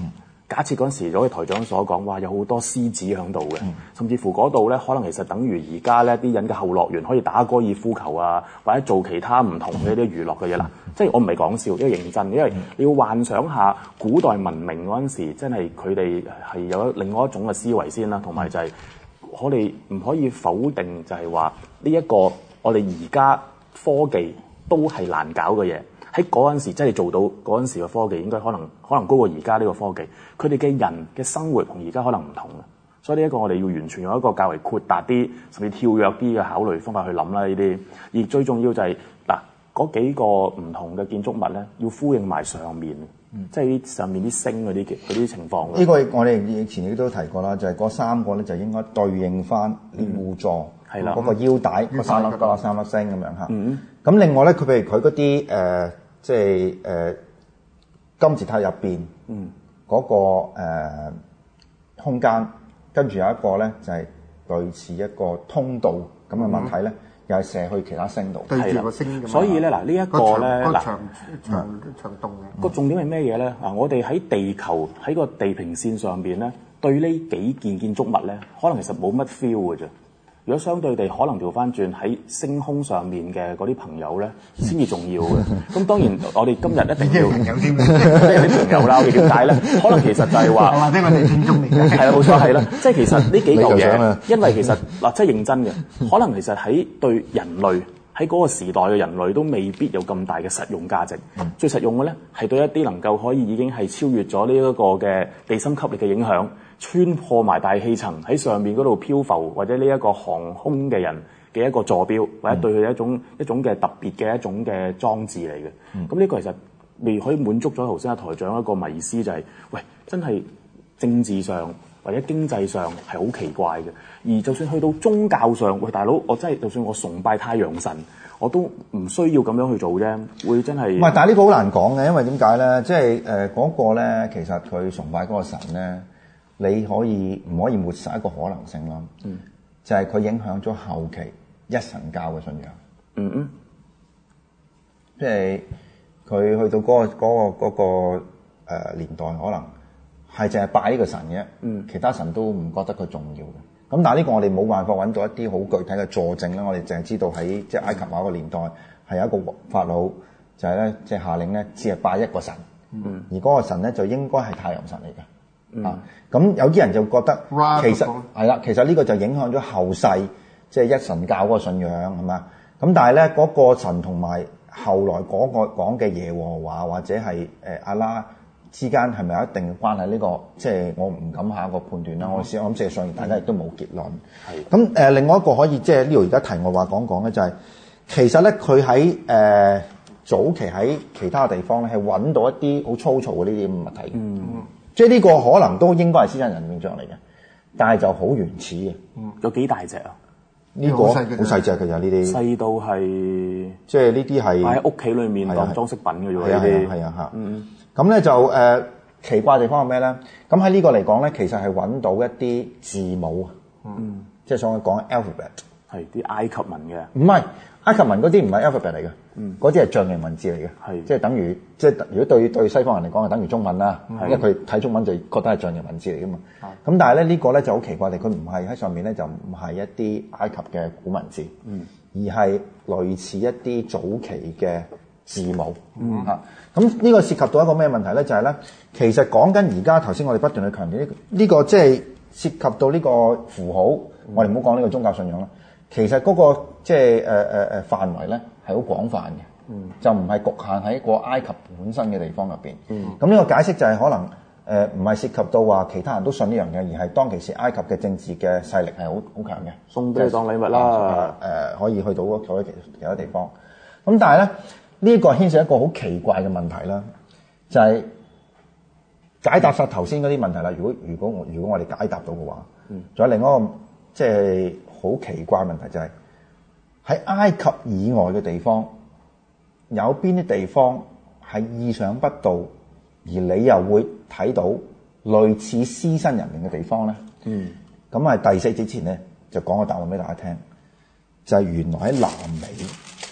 假設嗰陣時，好似台長所講，哇，有好多獅子喺度嘅，甚至乎嗰度咧，可能其實等於而家咧啲人嘅後樂園可以打高爾夫球啊，或者做其他唔同嘅啲娛樂嘅嘢啦。即係我唔係講笑，因為認真，因為你要幻想下古代文明嗰陣時，真係佢哋係有另外一種嘅思維先啦，同埋就係我哋唔可以否定就係話呢一個我哋而家科技都係難搞嘅嘢。喺嗰陣時真係做到嗰陣時嘅科技，應該可能可能高過而家呢個科技。佢哋嘅人嘅生活同而家可能唔同嘅，所以呢一個我哋要完全用一個較為闊達啲，甚至跳躍啲嘅考慮方法去諗啦呢啲。而最重要就係嗱嗰幾個唔同嘅建築物咧，要呼應埋上面，嗯、即係上面啲星嗰啲嗰啲情況。 呢個我哋以前亦都提過啦，就係、是、嗰三個咧就應該對應翻啲護座，係啦、嗯，嗰個腰帶嗰三粒嗰三粒星咁樣嚇。咁、嗯、另外咧，佢譬如佢嗰啲誒。即係誒、呃、金字塔入邊嗰個、呃、空間，跟住有一個咧就係、是、類似一個通道咁嘅物體咧，嗯、又係射去其他星度， 對住個星咁。 所以咧嗱，這個、呢一個咧嗱長長長洞嘅個重點係咩嘢咧？嗱，我哋喺地球喺個地平線上邊咧，對呢幾件建築物咧，可能其實冇乜 feel 嘅啫。如果相對地可能調翻轉喺星空上面嘅嗰啲朋友咧，先至重要嘅。咁當然我哋今日一定要朋友添， 即係啲朋友啦。點解咧？可能其實就係話， 或者我哋聽眾嚟嘅。 係啦，冇錯係啦。即係其實呢幾嚿嘢，因為其實嗱，即係認真嘅，可能其實喺對人類喺嗰個時代嘅人類都未必有咁大嘅實用價值。嗯、最實用嘅咧係對一啲能夠可以已經係超越咗呢一個嘅地心吸力嘅影響。穿破埋大氣層喺上面嗰度漂浮，或者呢一個航空嘅人嘅一個坐標，或者對佢一種、嗯、一種嘅特別嘅一種嘅裝置嚟嘅。咁呢、嗯、個其實未可以滿足咗頭先阿台長一個迷思，就係、是、喂，真係政治上或者經濟上係好奇怪嘅。而就算去到宗教上，喂大佬，我真係就算我崇拜太陽神，我都唔需要咁樣去做啫。會真係唔係？但係呢個好難講嘅，因為點解咧？即係誒嗰個咧，其實佢崇拜嗰個神咧。你可以唔可以抹殺一個可能性咯？嗯，就係佢影響咗後期一神教嘅信仰。嗯嗯，即係佢去到嗰、嗰個嗰、嗰個嗰個呃、年代，可能係淨係拜呢個神嘅，嗯，其他神都唔覺得佢重要嘅。咁但係呢個我哋冇辦法揾到一啲好具體嘅佐證啦。我哋淨係知道喺即係埃及某個年代係有一個法老就係咧即係下令咧只係拜一個神，嗯，而嗰個神咧就應該係太陽神嚟嘅。嗯、啊，咁有啲人就覺得其實係啦，其實呢個就影響咗後世即係、就是、一神教嗰個信仰係嘛？咁但係咧嗰個神同埋後來嗰個講嘅耶和華或者係誒阿拉之間係咪有一定嘅關係？呢、這個即係、就是、我唔敢下一個判斷啦。嗯、我試我諗事實上大家亦都冇結論。係咁誒，呃、另外一個可以即係呢度而家題外話講講咧，就係、是、其實咧佢喺誒早期喺其他地方咧係揾到一啲好粗糙嘅呢啲物體。嗯。即係呢個可能都應該係獅身人面像嚟嘅，但係就好原始嘅。 嗯，有幾大隻啊？ 呢、這個好細隻嘅就呢啲。細到係即係呢啲係喺屋企裏面當裝飾品嘅啫喎。 係啊係啊係啊嚇。嗯咁咧就誒、呃、奇怪地方係咩咧？咁喺呢個嚟講咧，其實係揾到一啲字母啊。嗯。即係想講 alphabet。 係啲埃及文嘅。 唔係。埃及文嗰啲唔係 alphabet 嚟嘅，嗰啲係象形文字嚟嘅，係即係等於即係如果對對西方人嚟講係等於中文啦，因為佢睇中文就覺得係象形文字嚟噶嘛。咁但係咧呢個咧就好奇怪地，佢唔係喺上面咧就唔係一啲埃及嘅古文字，嗯、而係類似一啲早期嘅字母嚇。咁呢個涉及到一個咩問題咧？就係、是、咧，其實講緊而家頭先我哋不斷去強調呢呢個即係涉及到呢個符號，嗯、我哋唔好講呢個宗教信仰啦。其實嗰、那個即係誒誒誒範圍咧係好廣泛嘅，嗯、就唔係局限喺個埃及本身嘅地方入邊。咁呢、嗯、個解釋就係可能誒唔係涉及到話其他人都信呢樣嘢，而係當其時埃及嘅政治嘅勢力係好好強嘅， 送俾你當禮物啦。誒、 呃呃、可以去到嗰其其他地方。咁但係咧呢一、這個牽涉一個好奇怪嘅問題啦，就係、是、解答晒頭先嗰啲問題啦。如果如果我如果我哋解答到嘅話，仲、嗯、有另一個即係。好奇怪問題就係、是、喺埃及以外嘅地方，有邊啲地方係意想不到，而你又會睇到類似獅身人面嘅地方咧？嗯，咁係第四節之前咧就講個答案俾大家聽，就係、是、原來喺南美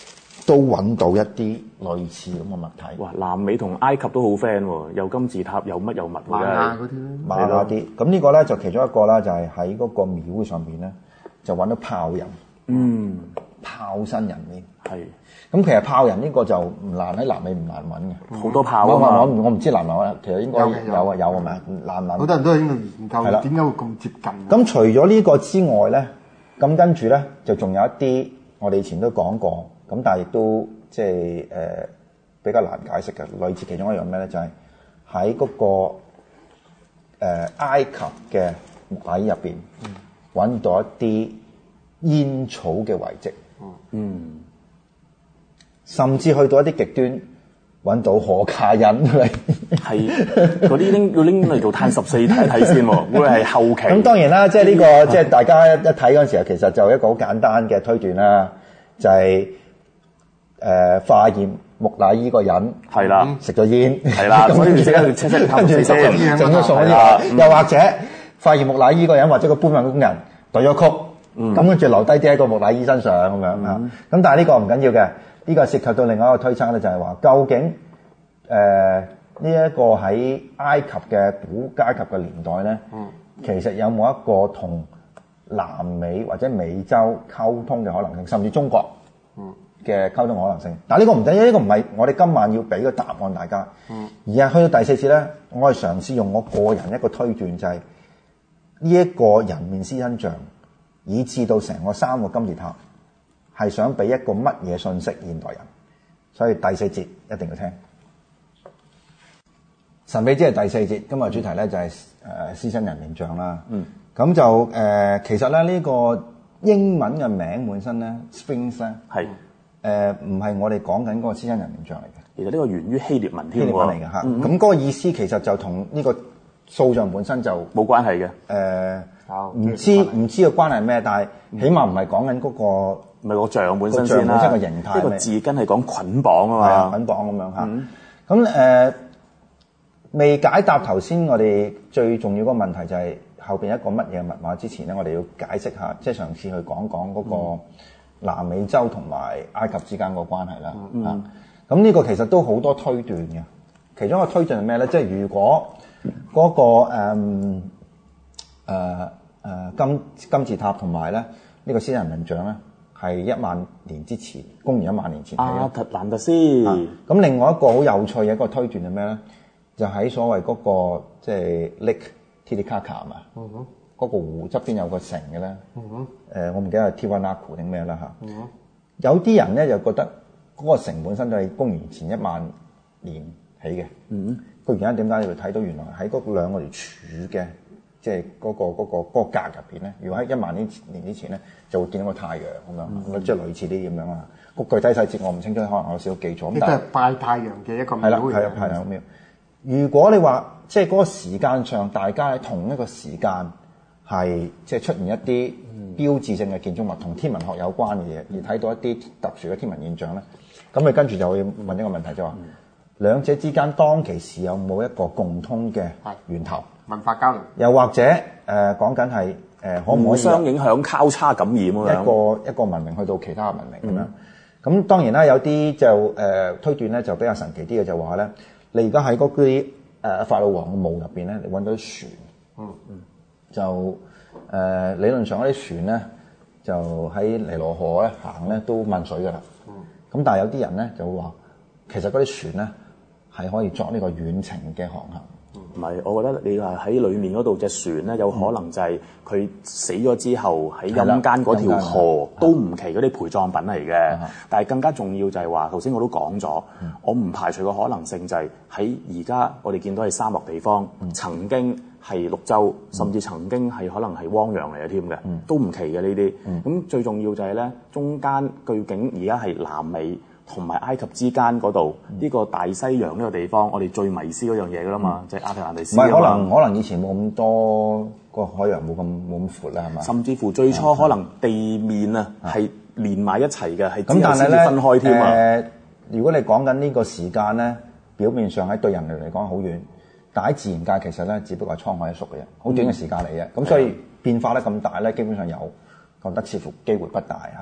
都揾到一啲類似咁嘅物體。 哇！南美同埃及都好 friend 喎，有金字塔，有乜有物㗎。 瑪雅嗰啲， 瑪雅啲。咁呢個咧就其中一個啦，就係喺嗰個廟上邊咧，就揾到炮人。 嗯， 炮身人面。 係。 咁其實炮人呢個就唔難，喺南美唔難揾嘅， 好多炮啊嘛。 我我我唔知難唔難，其實應該有啊有係咪？難唔難？ 好多人都喺度研究點解會咁接近。 咁除咗呢個之外咧，咁跟住咧就仲有一啲我哋以前都講過，咁但係亦都即係誒比較難解釋嘅，類似其中一樣咩咧，就係喺嗰個誒埃及嘅木乃伊入邊揾到一啲煙草嘅遺跡。 嗯。 甚至去到一啲極端，揾到可卡因嚟， 係嗰啲拎要拎嚟做碳十四睇睇先喎，會係後期。 咁當然啦，即係呢個即係大家一睇嗰陣時候，其實就一個好簡單嘅推斷啦，就係誒化驗木乃伊個人係啦， 食咗煙係啦，所以即刻七七碳十四先， 整咗送嗰啲，又或者化驗木乃伊個人或者個搬運工人對咗曲，咁跟住留低啲喺個木乃伊身上咁樣啊。咁但係呢個唔緊要嘅。呢個涉及到另外一個推測咧，就係話究竟誒呢一個喺埃及嘅古埃及嘅年代咧，嗯、其實有冇一個同南美或者美洲溝通嘅可能性，甚至中國嘅溝通可能性？嗯、但係呢個唔緊要，呢、呢個唔係我哋今晚要俾個答案大家，嗯、而係去到第四節咧，我係嘗試用我個人一個推斷，就係呢一個人面獅身像，以至到成個三個金字塔。係想俾一個乜嘢信息現代人，所以第四節一定要聽。神秘之夜第四節，今日主題咧就係誒獅身人面像啦。嗯，咁就誒、呃、其實咧呢、呢個英文嘅名本身咧 Sphinx 咧係誒唔係我哋講緊嗰個獅身人面像嚟嘅。 其實呢個源於希臘文添喎。希臘文嚟嘅嚇。咁嗰、 嗯、個意思其實就同呢個塑像本身就冇關係嘅。誒、 呃，唔知唔知個關係係咩？但係起碼唔係講緊嗰個。 唔係個像本身先啦， 個形態， 呢個字根係講捆綁啊嘛， 係捆綁咁樣嚇。咁誒、嗯呃、未解答頭先我哋最重要嗰個問題就係後邊一個乜嘢密碼之前咧，我哋要解釋下，即係嘗試去講講嗰個南美洲同埋埃及之間個關係啦。嚇、嗯，咁呢、嗯、個其實都好多推斷嘅。其中一個推斷係咩咧？即係如果嗰、那個誒誒誒金金字塔同埋咧呢個獅身人面像咧。係一萬年之前，公元一萬年前。 阿特蘭特斯。 咁、啊、另外一個好有趣嘅一個推斷係咩咧？就喺所謂嗰、那個即係 Lake Titicaca 啊嘛。嗯哼。嗰個湖側邊有個城嘅咧。嗯哼。誒、呃，我唔記得係 Tiwanaku 定咩啦嚇。嗯哼。有啲人咧就覺得嗰個城本身就係公元前一萬年起嘅。嗯哼。個原因點解？你會睇到原來喺嗰兩個條柱嘅。即係嗰個嗰個嗰個格入邊咧，如果喺一萬年年之前咧，就會見到個太陽咁樣，咁即係類似啲咁樣啊。個具體細節我唔清楚，可能我有少少記錯。 呢個係拜太陽嘅一個廟。 係啦，係啊，係啊，廟。如果你話即係嗰個時間上，大家喺同一個時間係即係出現一啲標誌性嘅建築物，同天文學有關嘅嘢，而睇到一啲特殊嘅天文現象咧，咁你跟住就會問一個問題，就話、是、兩者之間當其時有冇一個共通嘅源頭？ 文化交流， 又或者誒講緊係誒可唔可以互相影響交叉感染咁樣一個一個文明去到其他文明咁樣。咁、嗯、當然啦，有啲就誒、呃、推斷咧就比較神奇啲嘅，就話咧，你而家喺嗰啲誒法老王嘅墓入邊咧，你揾到啲船，嗯嗯，就誒、呃、理論上嗰啲船咧就喺尼羅河咧行咧都問水㗎啦。嗯，咁但係有啲人咧就會話，其實嗰啲船咧係可以作呢個遠程嘅航行。 唔係，我覺得你話喺裏面嗰度隻船咧，有可能就係佢死咗之後喺陰間嗰條河都唔奇嗰啲陪葬品嚟嘅。但係更加重要就係話，頭先我都講咗，嗯、我唔排除個可能性就係喺而家我哋見到係沙漠地方，嗯、曾經係綠洲，甚至曾經係可能係汪洋嚟嘅添嘅，嗯、都唔奇嘅呢啲。咁、嗯、最重要就係咧，中間究竟而家係南美同埋埃及之間嗰度呢個大西洋呢個地方，我哋最迷思嗰樣嘢噶啦嘛，嗯、就係亞特蘭蒂斯。唔係可能可能以前冇咁多個海洋冇咁冇咁闊啦，係嘛？ 甚至乎最初可能地面啊係連埋一齊嘅，係之後先至分開添啊。 誒，如果你講緊呢個時間咧，表面上喺對人類嚟講好遠，但喺自然界其實咧，只不過係滄海一粟嘅啫，好短嘅時間嚟嘅。咁、嗯、所以變化得咁大咧，基本上有覺得似乎機會不大嚇。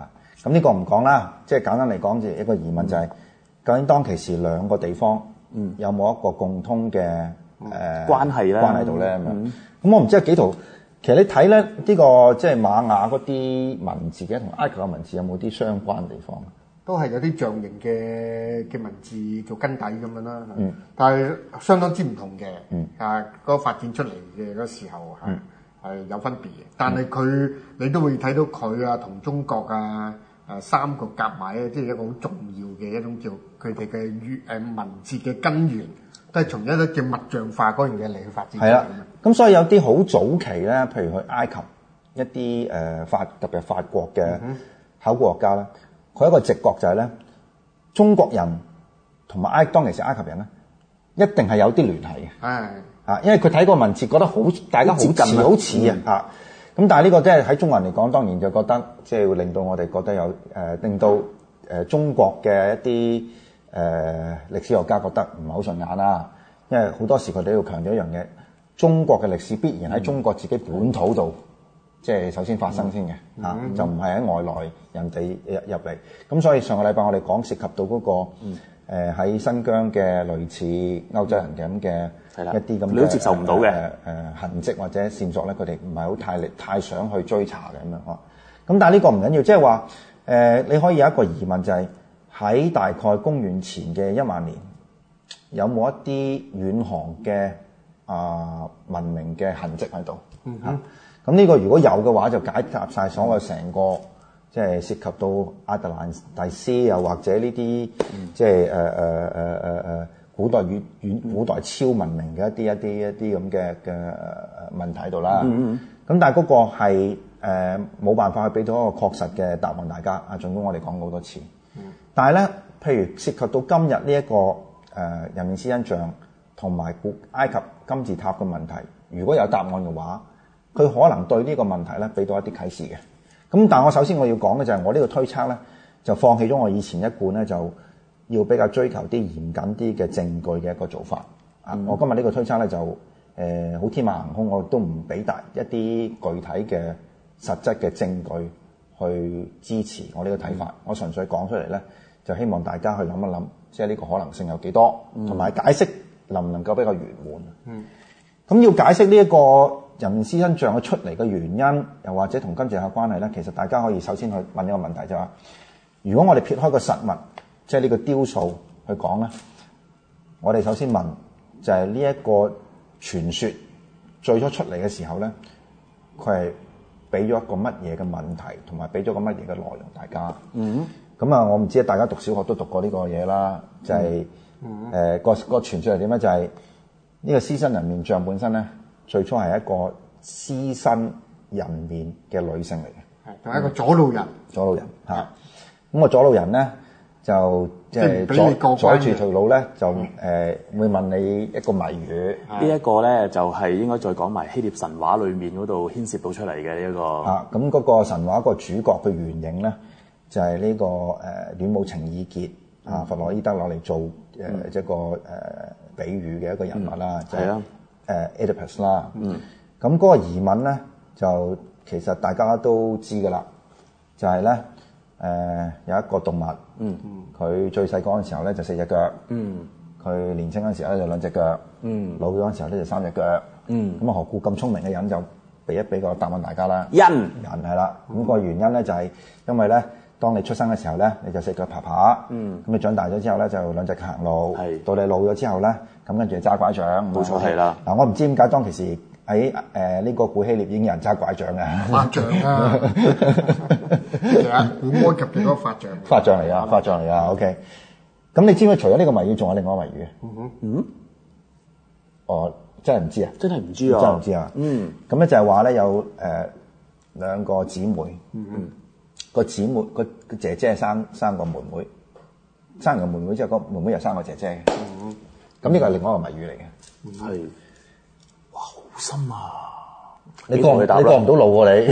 咁呢個唔講啦，即係簡單嚟講，就一個疑問就係、是、究竟當其時兩個地方有冇一個共通嘅誒、嗯呃、 關係咧？ 關喺度咧咁樣。咁、嗯、我唔知有幾圖，其實你睇咧呢、這個即係瑪雅嗰啲文字嘅同埃及嘅文字有冇啲相關嘅地方？ 都係有啲象形嘅嘅文字做根底咁樣啦，嗯、但係相當之唔同嘅，嗯、啊嗰、那個發展出嚟嘅嗰時候係係、嗯、有分別嘅，但係佢你都會睇到佢啊同中國啊誒三個夾埋咧，即係一個好重要嘅一種叫佢哋嘅語誒文字嘅根源，都係從一啲叫物象化嗰樣嘢嚟去發展。係啦， 咁所以有啲好早期咧，譬如去埃及一啲誒法特別係法國嘅考古學家咧。佢一個直覺就係咧，中國人同埋埃當其時埃及人咧，一定係有啲聯繫嘅。係啊，因為佢睇個文字覺得好，大家好似好似啊嚇。咁但係呢個即係喺中國人嚟講，當然就覺得即係會令到我哋覺得有誒、呃，令到誒、呃、中國嘅一啲誒、呃、歷史學家覺得唔係好順眼啦。因為好多時佢哋要強調一樣嘢，中國嘅歷史必然喺中國自己本土度。即係首先發生先嘅嚇，嗯嗯、就唔係喺外來人哋入入嚟。咁所以上個禮拜我哋講涉及到嗰、那個喺、嗯呃、新疆嘅類似歐洲人嘅咁嘅一啲咁嘅， 你都接受唔到嘅誒誒痕跡或者線索咧，佢哋唔係好太力太想去追查嘅咁樣呵。咁但係呢個唔緊要，即係話誒你可以有一個疑問就係、是、喺大概公元前嘅一萬年，有冇一啲遠航嘅啊、呃、文明嘅痕跡喺度？嗯哼。咁呢個如果有嘅話，就解答晒所有成個即係涉及到亞特蘭蒂斯，又或者呢啲、嗯、即係誒誒誒誒誒古代遠遠古代超文明嘅一啲一啲一啲咁嘅嘅問題喺度啦。咁、嗯嗯、但係嗰個係誒冇辦法去俾到一個確實嘅答案大家。啊，儘管我哋講過好多次，嗯、但係咧，譬如涉及到今日呢一個誒、呃、人面獅身像同埋古埃及金字塔嘅問題，如果有答案嘅話，佢可能對呢個問題咧俾到一啲啟示嘅。咁但係我首先我要講嘅就係我呢個推測咧，就放棄咗我以前一貫咧就要比較追求啲嚴謹啲嘅證據嘅一個做法。啊、嗯，我今日呢個推測咧就誒好、呃、天馬行空，我都唔俾大一啲具體嘅實質嘅證據去支持我呢個睇法。嗯、我純粹講出嚟咧，就希望大家去諗一諗，即係呢個可能性有幾多，同埋、嗯、解釋能唔能夠比較圓滿。嗯，咁要解釋呢、這、一個人面獅身像嘅出嚟嘅原因，又或者同金字塔有關係咧，其實大家可以首先去問一個問題就係、是：如果我哋撇開個實物，即係呢個雕塑去講咧，我哋首先問就係呢一個傳說最初出嚟嘅時候咧，佢係俾咗一個乜嘢嘅問題，同埋俾咗個乜嘢嘅內容大家。嗯，咁啊，我唔知大家讀小學都讀過呢個嘢啦，就係、是、誒、嗯呃、個個傳說係點咧？就係、是、呢個獅身人面像本身咧。最初係一個獅身人面嘅女性嚟嘅，係，仲係一個左腦人。左腦人嚇，咁個左腦人咧就即係阻阻住條路咧，就誒、呃、會問你一個謎語。呢一個咧就係應該再講埋希臘神話裏面嗰度牽涉到出嚟嘅呢一個。啊，咁嗰個神話個主角嘅原型咧，就係、是、呢、這個誒戀母情意結啊，弗洛伊德攞嚟做誒一個誒比喻嘅一個人物啦，就係、是。誒 Oedipus 啦，嗯，咁嗰個疑問咧就其實大家都知㗎啦，就係咧誒有一個動物，嗯嗯，佢最細個嗰陣時候咧就四隻腳，嗯，佢年青嗰陣時候咧就兩隻腳，嗯，老咗嗰陣時候咧就三隻腳，嗯，咁啊何故咁聰明嘅人就俾一俾個答案大家啦，人人係啦，咁、那個原因咧就係因為咧當你出生嘅時候咧你就四腳爬爬，嗯，咁你長大咗之後咧就兩隻腳行路，係，到你老咗之後咧。咁跟住揸拐杖，冇錯係啦。嗱，我唔知點解當其時喺誒呢個古希臘已經有人揸拐杖嘅。 法杖啊，係啊，古埃及嘅嗰個法杖。 法杖嚟啊，法杖嚟啊 ，OK。咁你知唔知除咗呢個謎語，仲有另外一個謎語？嗯哼，嗯。哦，真係唔知啊！ 真係唔知啊！ 真係唔知啊！嗯。咁咧就係話咧有誒兩個姊妹，嗯嗯，個姊妹個個姐姐係生生個妹妹，生完個妹妹之後，個妹妹又生個姐姐嘅。嗯。咁呢個係另外一個謎語嚟嘅，係，哇，好深啊！你過你過唔到路喎你，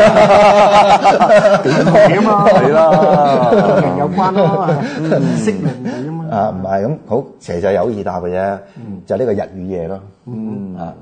點啊嘛，係啦，命有關咯，識命語啊嘛。 啊，唔係咁好，其實有意答嘅啫，就係呢個日與夜咯。嗯啊，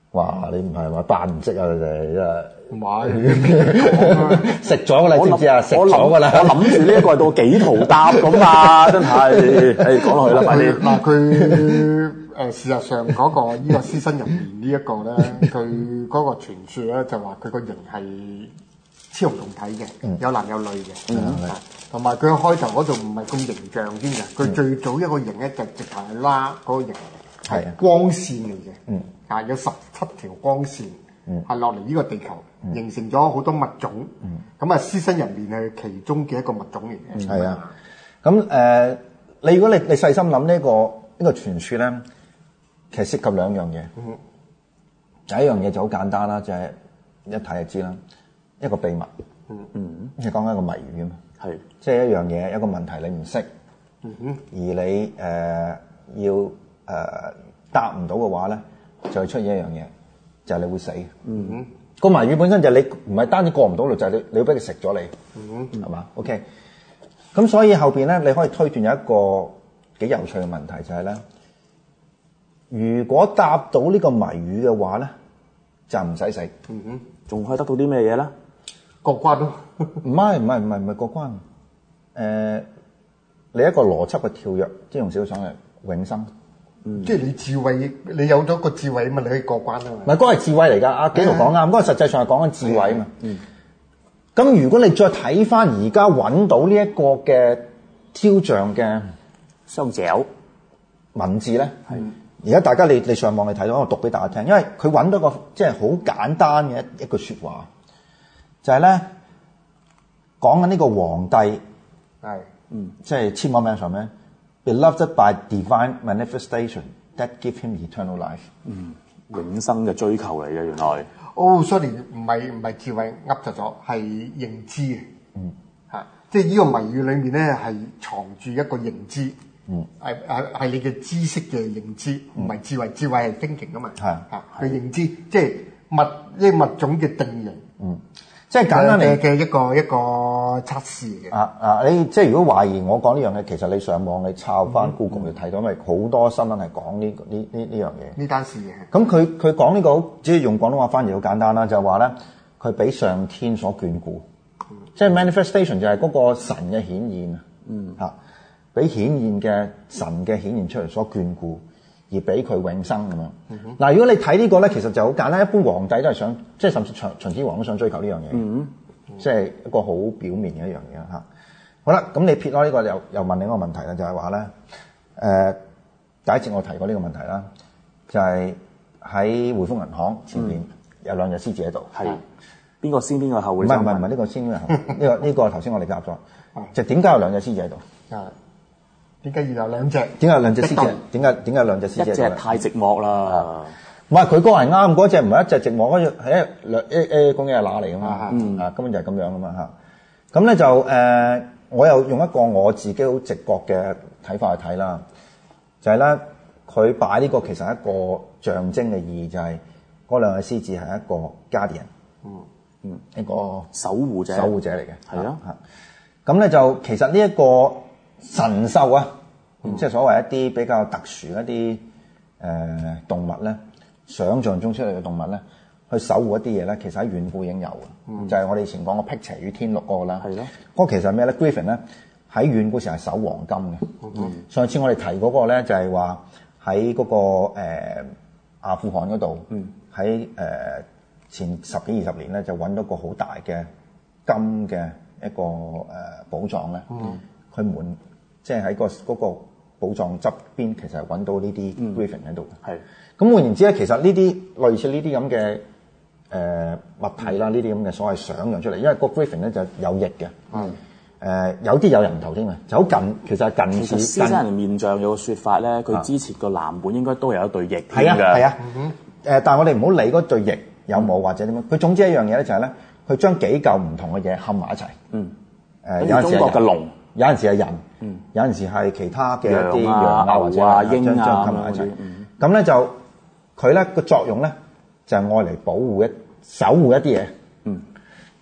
哇！你唔係話扮唔識啊？你哋真係唔係食咗㗎啦，知唔知啊？食咗㗎啦！ 我諗住呢一個係到幾圖答咁啊！真係，誒講落去啦，快啲。 嗱佢誒事實上嗰個呢個獅身人面呢一個咧，佢嗰個傳說咧就話佢個形係雌雄同體嘅，有男有女嘅，同埋佢開頭嗰度唔係咁形象添嘅，佢最早一個形咧就直頭係拉嗰個形係光線嚟嘅，啊有十七條光線係落嚟呢個地球，形成咗好多物種，咁啊獅身人面係其中嘅一個物種嚟嘅。 係啊，咁誒，你如果你你細心諗呢個呢個傳說咧，其實涉及兩樣嘢。第一樣嘢就好簡單啦，就係一睇就知啦，一個秘密。嗯嗯，即係講緊一個謎語啊嘛。係，即係一樣嘢，一個問題你唔識，而你誒要誒答唔到嘅話咧，就會出現一樣嘢，就係你會死。嗯，個謎語本身就係你唔係單止過唔到路，就係你你要俾佢食咗你。嗯，係嘛 ？OK。咁所以後邊咧，你可以推斷有一個幾有趣嘅問題，就係咧，如果答到呢個謎語嘅話咧，就唔使死。嗯哼， 仲可以得到啲咩嘢咧？ 過關咯。 唔係唔係唔係唔係過關。誒，你一個邏輯嘅跳躍，即係用少少想係永生。 嗯，即係你智慧，你有咗個智慧嘛，你可以過關啊嘛。 唔係，嗰個係智慧嚟㗎。阿紀陶講啱，嗰個實際上係講緊智慧啊嘛。嗯。咁如果你再睇翻而家揾到呢一個嘅雕像嘅雙爪文字咧，係而家大家你你上網你睇到，我讀俾大家聽，因為佢揾到個即係好簡單嘅一一句説話，就係咧講緊呢個皇帝係嗯，即係千萬名上咩 ，beloved by divine manifestation that give him eternal life， 嗯，永生嘅追求嚟嘅原來。 哦 ，sorry， 唔係唔係智慧噏咗咗，係認知嘅。嗯，嚇，即係呢個謎語裏面咧係藏住一個認知。嗯，係係係你嘅知識嘅認知，唔係智慧。智慧係 thinking 噶嘛。係嚇，佢認知即係物呢物種嘅定型。嗯，即係簡單嚟嘅一個一個測試嚟嘅。 啊啊！你即係如果懷疑我講呢樣嘢，其實你上網你抄翻 Google 就睇到，因為好多新聞係講呢呢呢呢樣嘢。 呢單事嘅。 咁佢佢講呢個好，只係用廣東話翻譯好簡單啦，就係話咧，佢俾上天所眷顧，嗯、即係 manifestation 就係嗰個神嘅顯現啊。嗯，嚇俾顯現嘅神嘅顯現出嚟所眷顧，而俾佢永生咁樣。嗱、嗯哼，如果你睇呢個咧，其實就好簡單，一般皇帝都係想，即係甚至秦秦始皇都想追求呢樣嘢。嗯。即係一個好表面嘅一樣嘢啦嚇。好啦，咁你撇開呢個又又問另一個問題啦，就係話咧，誒第一次我提過呢個問題啦，就係喺匯豐銀行前面有兩隻獅子喺度， 係邊個先邊個後？唔係唔係唔係呢個先呢個呢個呢個頭先我哋夾咗，就點解有兩隻獅子喺度？ 啊，點解要有兩隻？ 點解有兩隻獅子？點解點解有兩隻獅子？ 一隻太寂寞啦。 唔係佢嗰個係啱，嗰隻唔係一隻寂寞，嗰隻係一兩誒誒公雞係乸嚟噶嘛，嗯啊根本就係咁樣噶嘛嚇。咁咧就誒、呃，我又用一個我自己好直覺嘅睇法去睇啦，就係咧佢擺呢個其實係一個象徵嘅意義，就係嗰兩隻獅子係一個 guardian，嗯嗯一個守護者， 守護者嚟嘅， 係啊嚇。咁咧就其實呢一個神獸啊，嗯、即係所謂一啲比較特殊一啲誒、呃、動物咧。想像中出嚟嘅動物咧，去守護一啲嘢咧，其實喺遠古已經有嘅，嗯、就係我哋以前講個辟邪與天祿嗰個啦。係咯的，嗰個其實係咩咧 ？Griffin 咧喺遠古時係守黃金嘅。嗯嗯、上次我哋提嗰個咧就係話喺嗰個、呃、阿富汗嗰度，喺誒、呃、前十幾二十年咧就揾到個好大嘅金嘅一個誒寶藏咧。佢門即係喺個嗰個寶藏側邊，其實係揾到呢啲 Griffin 喺度嘅。係、嗯。咁換言之咧，其實呢啲類似呢啲咁嘅誒物體啦，呢啲咁嘅所謂想像出嚟，因為個 Griffin 咧就有翼嘅，嗯，誒有啲有人頭添嘅，就好近，其實係近似。 其實獅身人面像有個説法咧，佢之前個藍本應該都有一對翼添㗎。係啊，係啊，誒，但係我哋唔好理嗰對翼有冇或者點樣，佢總之一樣嘢咧就係咧，佢將幾嚿唔同嘅嘢冚埋一齊。嗯，誒有陣時係中國嘅龍，有陣時係人，嗯，有陣時係其他嘅一啲羊啊或者鷹啊冚埋一齊。咁咧就。佢咧個作用咧就係愛嚟保護一守護一啲嘢，嗯，咁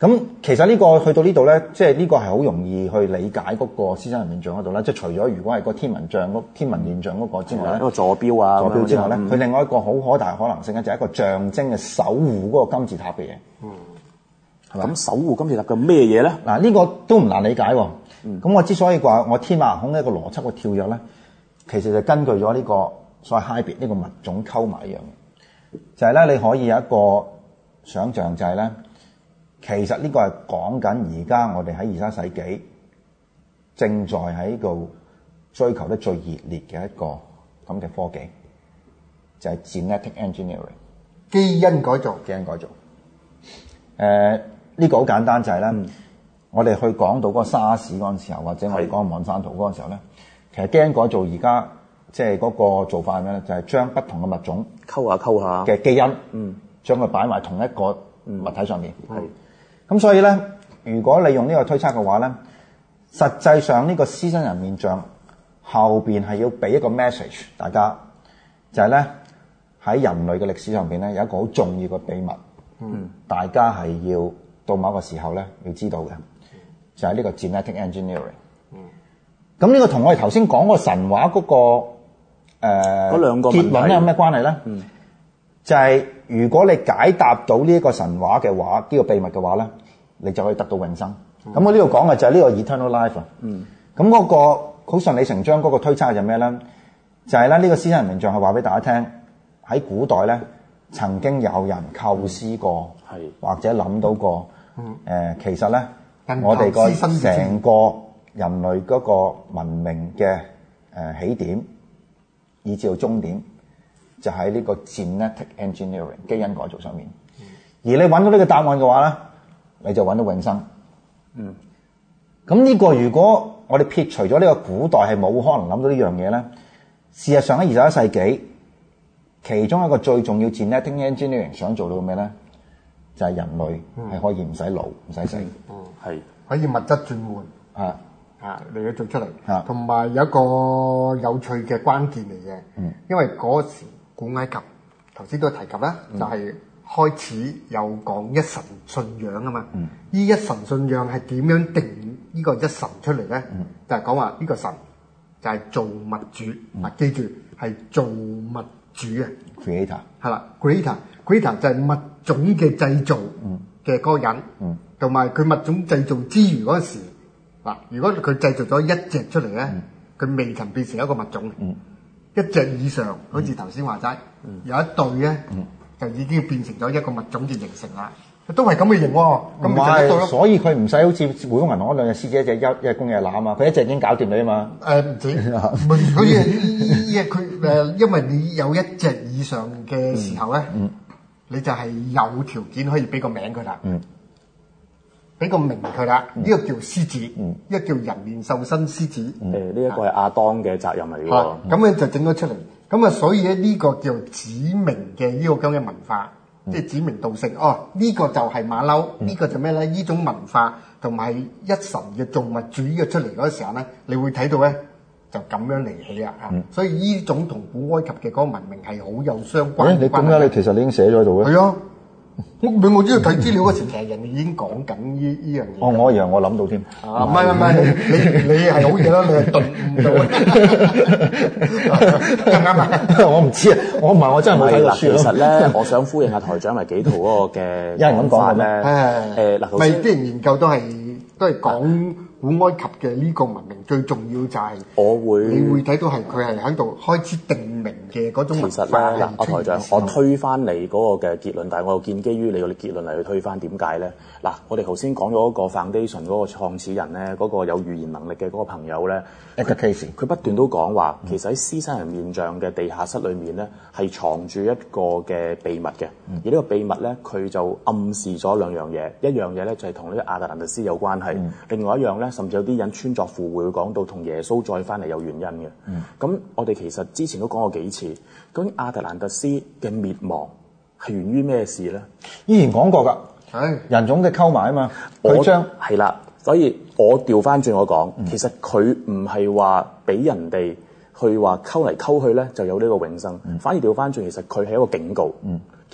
咁其實呢個去到呢度咧，即係呢個係好容易去理解嗰個獅身人面像嗰度咧。即係除咗如果係個天文像嗰天文現象嗰個之外咧， 一個坐標啊， 坐標之外咧，佢、 嗯、 另外一個好可大可能性咧，就係一個象徵嘅守護嗰個金字塔嘅嘢。嗯，係咪？ 咁守護金字塔嘅咩嘢咧？ 嗱，呢個都唔難理解喎。咁、嗯、我之所以話我天馬行空一個邏輯嘅跳躍咧，其實就根據咗呢個所謂 hybrid 呢個物種溝埋一樣嘅，就係、是、咧你可以有一個想像就係咧。其實呢個係講緊而家我哋喺二十一世紀正在喺度追求得最熱烈嘅一個咁嘅科技，就係、是、genetic engineering 基因改造。 基因改造。誒、呃、呢、這個好簡單就係、是、咧、嗯，我哋去講到嗰個沙士嗰陣時候，或者我哋講蒙山圖嗰陣時候咧，其實基因改造而家即係嗰個做法係咩咧？就係、是、將不同嘅物種溝下溝下嘅基因， 嗯， 將佢擺埋同一個物體上面。 係、嗯。 咁所以咧，如果你用呢個推測嘅話咧，實際上呢個獅身人面像後邊係要俾一個 message 大家，就係咧喺人類嘅歷史上邊咧有一個好重要嘅秘密，嗯，大家係要到某個時候咧要知道嘅，就係、是、呢個 genetic engineering。嗯，咁呢個同我哋頭先講個神話嗰、那個誒、呃、 嗰兩個結論咧有咩關係咧？ 嗯。 就係、是、如果你解答到呢一個神話嘅話，呢、這個秘密嘅話咧，你就可以得到永生。咁、嗯、我呢度講嘅就係呢個 eternal life 啊。嗯。咁嗰個好順理成章嗰個推測係咩咧？就係咧呢個獅身人面像係話俾大家聽，喺古代咧曾經有人構思過，係、嗯、或者諗到過。嗯。誒、呃，其實咧，我哋個成個人類嗰個文明嘅誒起點，以至到終點。就喺呢個 genetic engineering 基因改造上面，而你揾到呢個答案嘅話咧，你就揾到永生。嗯，咁呢個如果我哋撇除咗呢個古代係冇可能諗到呢樣嘢咧，事實上喺二十一世紀，其中一個最重要 genetic engineering 想做到嘅咩咧，就係、是、人類係可以唔使老唔使死， 嗯，係可以物質轉換啊啊嚟到做出嚟，啊，同埋有一個有趣嘅關鍵嚟嘅，嗯，因為嗰時。古埃及頭先都提及啦，就係、是、開始有講一神信仰啊嘛。呢、嗯、一神信仰係點樣定呢個一神出嚟咧、嗯？就係講話呢個神就係造物主，啊、嗯、記住係造物主啊 ，creator 係啦 ，creator creator 就係物種嘅製造嘅嗰個人，同埋佢物種製造之餘嗰時嗱，如果佢製造咗一隻出嚟咧，佢、嗯、未曾變成一個物種。嗯一隻以上，好似頭先話齋，有一對咧、嗯，就已經變成咗一個物種嘅形成啦。都係咁嘅型喎，咁咪就一對咯。所以佢唔使好似匯豐銀行嗰兩隻獅子，一隻一，一隻公一隻乸啊嘛。佢一隻已經搞掂你啊嘛。誒唔止，唔係好似佢誒，因為你有一隻以上嘅時候咧、嗯嗯，你就係有條件可以俾個名佢啦。嗯俾個名佢啦，呢、嗯這個叫獅子，呢、嗯這個叫人面獸身獅子。誒，呢一個係亞當嘅責任嚟嘅。咁、嗯、樣就整咗出嚟。咁啊，所以咧呢個叫指明嘅呢個咁嘅文化，嗯、即係指名道姓。哦，呢、這個就係馬騮，呢、嗯這個就咩咧？呢種文化同埋一神嘅造物主嘅出嚟嗰時候咧，你會睇到咧就咁樣嚟起啦嚇、嗯。所以呢種同古埃及嘅嗰個文明係好有相關嘅。誒，你點解你其實你已經寫咗喺度嘅？係啊。我我知道睇資料嗰時，其實人哋已經講緊呢呢樣嘢。哦，我以為我諗到添。啊，唔係唔係，你你係好嘢啦，你係頓悟到。啱唔啱啊？我唔知啊，我唔係我真係冇睇過書。 其實咧，我想呼應下台長咪幾圖嗰個嘅。有人咁講係咩？誒嗱，咪啲人研究都係都係講古埃及嘅呢個文明最重要就係，我會你會睇到係佢係喺度開始定名嘅嗰種文化。其實咧，阿台長，我推翻你嗰個嘅結論，但係我又建基於你個結論嚟去推翻，點解咧？嗱，我哋頭先講咗嗰個 foundation 嗰個創始人咧，嗰個有預言能力嘅嗰個朋友咧，一個 case，佢不斷都講話，其實喺獅身人面像嘅地下室裏面咧，係藏住一個嘅秘密嘅，而呢個秘密咧，佢就暗示咗兩樣嘢，一樣嘢咧就係同呢個亞特蘭蒂斯有關係，另外一樣咧，甚至有啲人穿鑿附會會講到同耶穌再翻嚟有原因嘅。咁、嗯、我哋其實之前都講過幾次，究竟亞特蘭蒂斯嘅滅亡係源於咩事咧？以前講過㗎，係人種嘅溝埋啊嘛。佢將係啦，所以我調翻轉我講、嗯，其實佢唔係話俾人哋去話溝嚟溝去咧就有呢個永生，嗯、反而調翻轉，其實佢係一個警告。嗯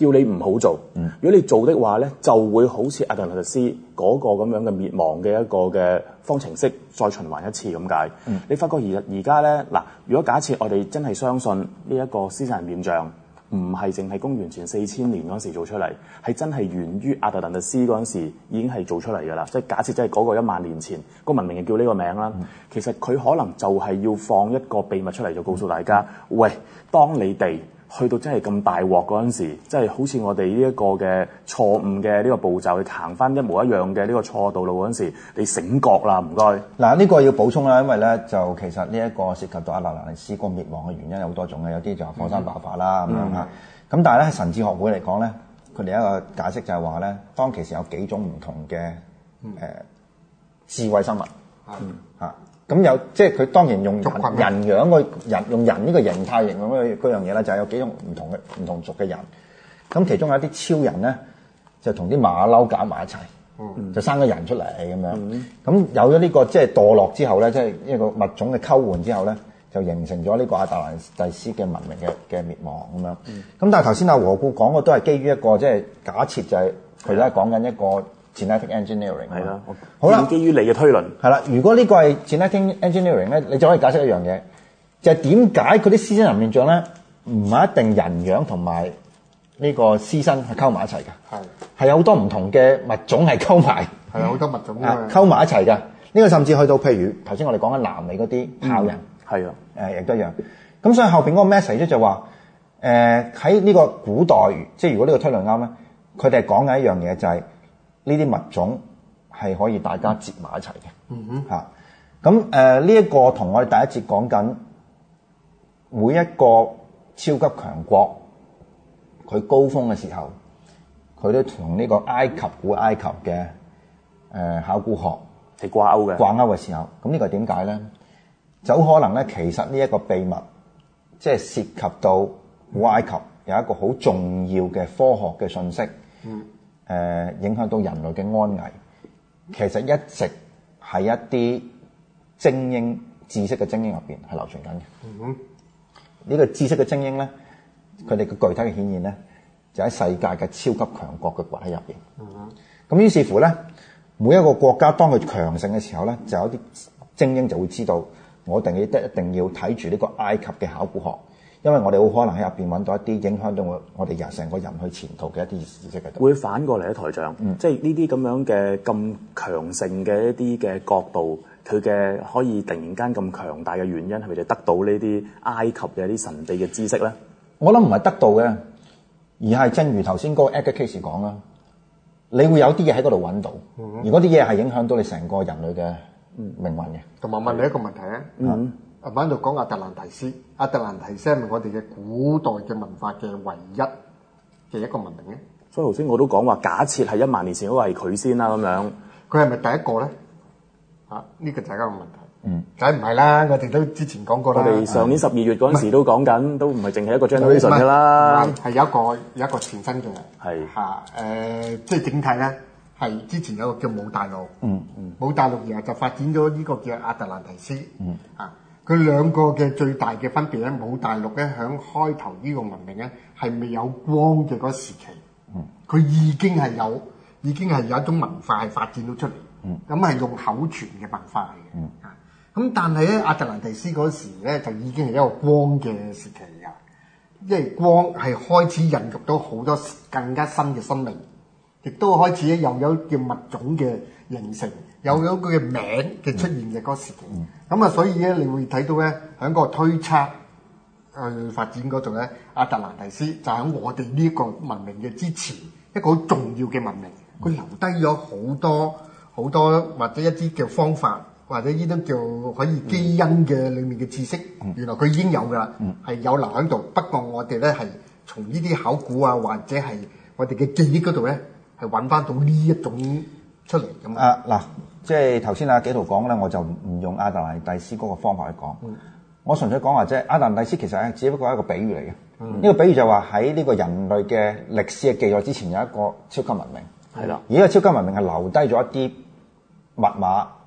叫你唔好做。嗯、如果你做的話咧，就會好似亞特蘭蒂斯嗰個咁樣嘅滅亡嘅一個嘅方程式再循環一次咁解。嗯、你發覺而而家咧嗱，如果假設我哋真係相信呢一個獅身人面像唔係淨係公元前四千年嗰時做出嚟，係真係源於亞特蘭蒂斯嗰陣時已經係做出嚟㗎啦。即係假設真係嗰個一萬年前、個文明係叫呢個名啦，嗯、其實佢可能就係要放一個秘密出嚟，就告訴大家：喂，當你哋去到真係咁大鑊嗰陣時，即係好似我哋呢一個嘅錯誤嘅呢個步驟去行翻一模一樣嘅呢個錯道路嗰陣時，你醒覺啦，唔該。 嗱，呢個要補充啦，因為咧就其實呢一個涉及到亞特蘭蒂斯個滅亡嘅原因有好多種嘅，有啲就係火山爆發啦咁、嗯、樣嚇。咁、嗯、但係咧喺神智學會嚟講咧，佢哋一個解釋就係話咧，當其時有幾種唔同嘅誒、呃、智慧生物嚇。嗯嗯咁有即係佢當然用人人樣個人用人呢個形態形容嗰嗰樣嘢咧，就係有幾種唔同嘅唔同族嘅人。咁其中有一啲超人咧，就同啲馬騮搞埋一齊，嗯、就生咗人出嚟咁樣。咁、嗯、有咗呢、呢個即係墮落之後咧，即係一個物種嘅溝換之後咧，就形成咗呢個亞特蘭蒂斯嘅文明嘅嘅滅亡咁樣。咁、嗯、但係頭先阿和故講嘅都係基於一個即係假設，就係佢咧講緊一個genetic engineering 係啦，好啦， 基於你嘅推論係啦。如果呢個係 genetic engineering 咧，你就可以解釋一樣嘢，就係點解佢啲獅身人面像咧唔係一定人樣同埋呢個獅身係溝埋一齊嘅，係係有好多唔同嘅物種係溝埋， 係好多物種啊溝埋一齊嘅。呢、這個甚至去到譬如頭先我哋講緊南美嗰啲豹人， 係啊、 嗯，誒亦都一樣。咁所以後邊嗰個 message 就話，誒喺呢個古代，即係如果呢個推論啱咧，佢哋係講緊一樣嘢就係、是。呢啲物種係可以大家接埋一齊嘅，嗯哼，嚇咁誒呢一個同我哋第一節講緊每一個超級強國佢高峰嘅時候，佢都同呢個埃及古埃及嘅誒、呃、考古學係掛鈎嘅， 掛鈎嘅時候，咁呢個點解咧？就好可能咧，其實呢一個秘密即係涉及到古埃及有一個好重要嘅科學嘅信息。嗯。誒、呃、影響到人類嘅安危，其實一直喺一啲精英知識嘅精英入邊係流傳緊嘅。嗯哼，呢個知識嘅精英咧，佢哋嘅具體嘅顯現咧，就喺世界嘅超級強國嘅崛起入邊。嗯哼，咁於是乎咧，每一個國家當佢強盛嘅時候咧，就有啲精英就會知道，我一定要一定要睇住呢個埃及嘅考古學。因為我哋好可能喺入邊揾到一啲影響到我我哋人成個人去前途嘅一啲知識嘅。 會反過嚟咧，台長，嗯、即係呢啲咁樣嘅咁強盛嘅一啲嘅角度，佢嘅可以突然間咁強大嘅原因，係咪就得到呢啲埃及嘅一啲神秘嘅知識咧？ 我諗唔係得到嘅，而係正如頭先嗰個 Edgar Cayce 講啦，你會有啲嘢喺嗰度揾到，嗯、而嗰啲嘢係影響到你成個人類嘅命運嘅。 同埋問你一個問題咧。嗯阿喺度講亞特蘭提斯，亞特蘭提斯係咪我哋嘅古代嘅文化嘅唯一嘅一個文明咧？ 所以頭先我都講話，假設係一萬年前嗰個係佢先啦，咁樣佢係咪第一個咧？啊，呢、這個就係一個問題。嗯，梗係唔係啦，我哋都之前講過啦。 我哋上年十二月嗰陣時都講緊，都唔係淨係一個 generation 㗎啦， 係有一個有一個前身嘅。 係嚇誒，即係整體咧，係之前有個叫姆大陸，嗯嗯，姆大陸然後就發展咗呢個叫亞特蘭提斯，嗯啊。佢兩個嘅最大嘅分別咧，姆大陸咧響開頭呢個文明咧係未有光嘅嗰時期，佢、嗯、已經係有，已經係有一種文化係發展到出嚟，咁係、嗯、用口傳嘅文化嚟嘅，啊、嗯，咁但係咧亞特蘭蒂斯嗰時咧就已經係一個光嘅時期㗎，因為光係開始孕育到好多更加新嘅生命，亦都開始咧又有叫物種嘅形成。有咗佢嘅名嘅出現嘅嗰個時期，咁啊、嗯，所以咧，你會睇到咧，喺個推測去發展嗰度咧，亞特蘭提斯就喺我哋呢一個文明嘅之前，一個好重要嘅文明，佢留低咗好多好多或者一啲嘅方法，或者呢啲叫可以基因嘅裡面嘅知識，嗯、原來佢已經有噶啦，係、嗯、有留喺度。不過我哋咧係從呢啲考古啊，或者係我哋嘅記憶嗰度咧，係揾翻到呢一種出嚟咁啊嗱。即係頭先阿紀陶講咧，我就唔用亞特蘭蒂斯嗰個方法去講。嗯、我純粹講話即係亞特蘭蒂斯其實係只不過係一個比喻嚟嘅。呢、嗯、個比喻就話喺呢個人類嘅歷史嘅記載之前有一個超級文明。係啦、嗯。而呢個超級文明係留低咗一啲密碼，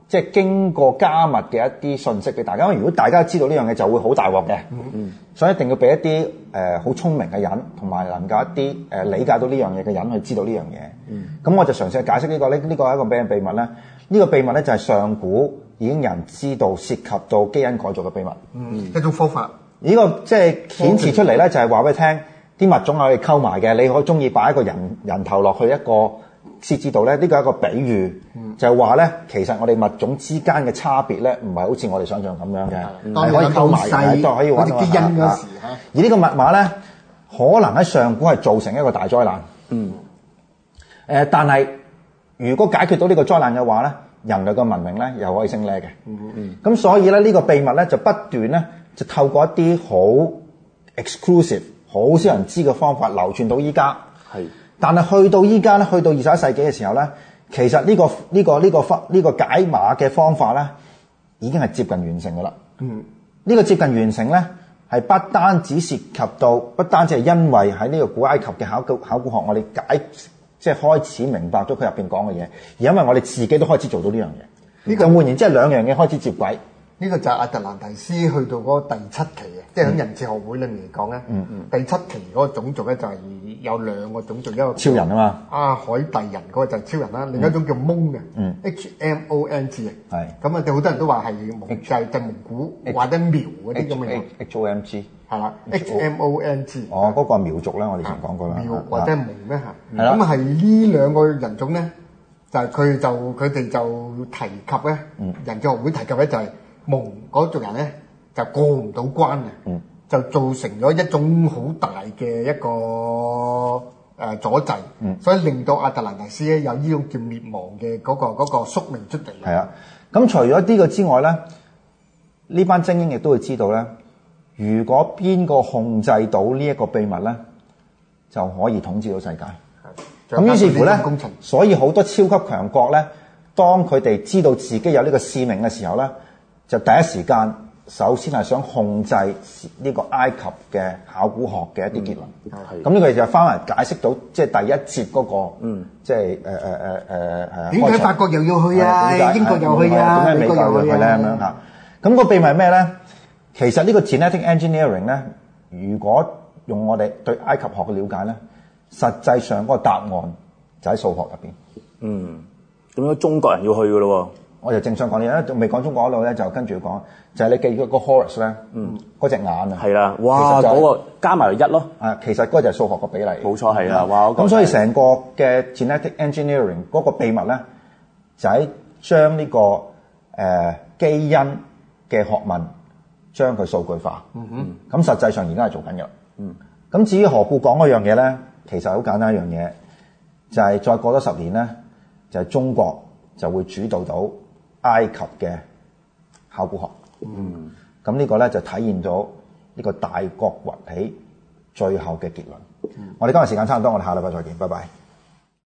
即係經過加密嘅一啲信息俾大家。因為如果大家知道呢樣嘢，就會好大鑊嘅。嗯嗯。所以一定要俾一啲誒好聰明嘅人，同埋能夠一啲誒、呃、理解到呢樣嘢嘅人去知道呢樣嘢。嗯。咁我就嘗試去解釋呢、這個呢呢、這個係一個咩秘密咧？呢、這個秘密咧就係上古已經有人知道涉及到基因改造嘅秘密。 嗯。一種方法。 呢、這個即係顯示出嚟咧，就係話俾你聽，啲物種係可以溝埋嘅。你可以中意擺一個人人頭落去一個設置度咧，呢個係一個比喻，嗯、就係話咧，其實我哋物種之間嘅差別咧，唔係好似我哋想象咁樣嘅，係、嗯、可以溝埋嘅，都可以揾到基因嗰時嚇。而呢個密碼咧，可能喺上古係造成一個大災難。嗯。誒、呃，但係如果解決到呢個災難嘅話咧，人類嘅文明咧又可以升呢嘅。嗯嗯。咁所以咧，呢個秘密咧就不斷咧就透過一啲好 exclusive、好少人知嘅方法流傳到依家。係。但係去到依家咧，去到二十一世紀嘅時候咧，其實呢個呢個呢個方呢個解碼嘅方法咧，已經係接近完成噶啦。嗯，呢個接近完成咧，係不單止涉及到，不單止係因為喺呢個古埃及嘅考古考古學，我哋解即係開始明白咗佢入邊講嘅嘢，而因為我哋自己都開始做到呢樣嘢。呢個換言之係兩樣嘢開始接軌。呢個就係亞特蘭提斯去到嗰個第七期嘅，即係喺人智學會裏面嚟講咧，嗯嗯，第七期嗰個種族咧就係有兩個種族，一個超人啊嘛，阿海蒂人嗰個就係超人啦，另一種叫蒙嘅，嗯 ，H M O N G 啊，係，咁啊，好多人都話係蒙，就係就蒙古或者苗嗰啲咁嘅 H O M G，係啦 ，H M O N G，哦，嗰個苗族咧，我哋以前講過啦，苗或者蒙咧嚇，咁啊係呢兩個人種咧，就係佢就佢哋就提及咧，人智學會提及咧就係。蒙嗰族人咧就過唔到關嘅，嗯、就造成咗一種好大嘅一個誒、呃、阻滯，嗯、所以令到亞特蘭提斯咧有呢種叫滅亡嘅嗰、嗰個嗰、嗰個宿命出嚟。係啊，咁除咗呢個之外咧，呢班精英亦都會知道咧，如果邊個控制到呢一個秘密咧，就可以統治到世界。咁於是乎咧，所以好多超級強國咧，當佢哋知道自己有呢個使命嘅時候咧，就第一時間，首先係想控制呢個埃及嘅考古學嘅一啲結論。咁呢個就翻嚟解釋到，即係第一節嗰個，嗯，即係誒誒誒誒誒。點解法國又要去啊？英國又去啊？點解美國又去咧？咁樣嚇。咁個秘密係咩咧？其實呢個 genetic engineering 咧，如果用我哋對埃及學嘅了解咧，實際上嗰個答案就喺數學入邊。嗯，咁樣中國人要去㗎咯喎。我就正想講呢，仲未講中國嗰度咧，就跟住講，就係、是、你記住個 Horus 咧，嗯，嗰隻眼啊，係啦，哇，嗰、就是那個加埋一咯，啊，其實嗰就係數學個比例，冇錯係啦，哇，咁所以成個嘅 genetic engineering 嗰個秘密咧，就喺將呢個誒、呃、基因嘅學問將佢數據化，嗯哼，咁實際上而家係做緊嘅，嗯，咁至於何故講嗰樣嘢咧，其實好簡單一樣嘢，就係、是、再過多十年咧，就係、是、中國就會主導到埃及嘅考古學，嗯，咁呢個咧就體現咗呢個大國崛起最後嘅結論。嗯、我哋今日時間差唔多，我哋下禮拜再見，拜拜。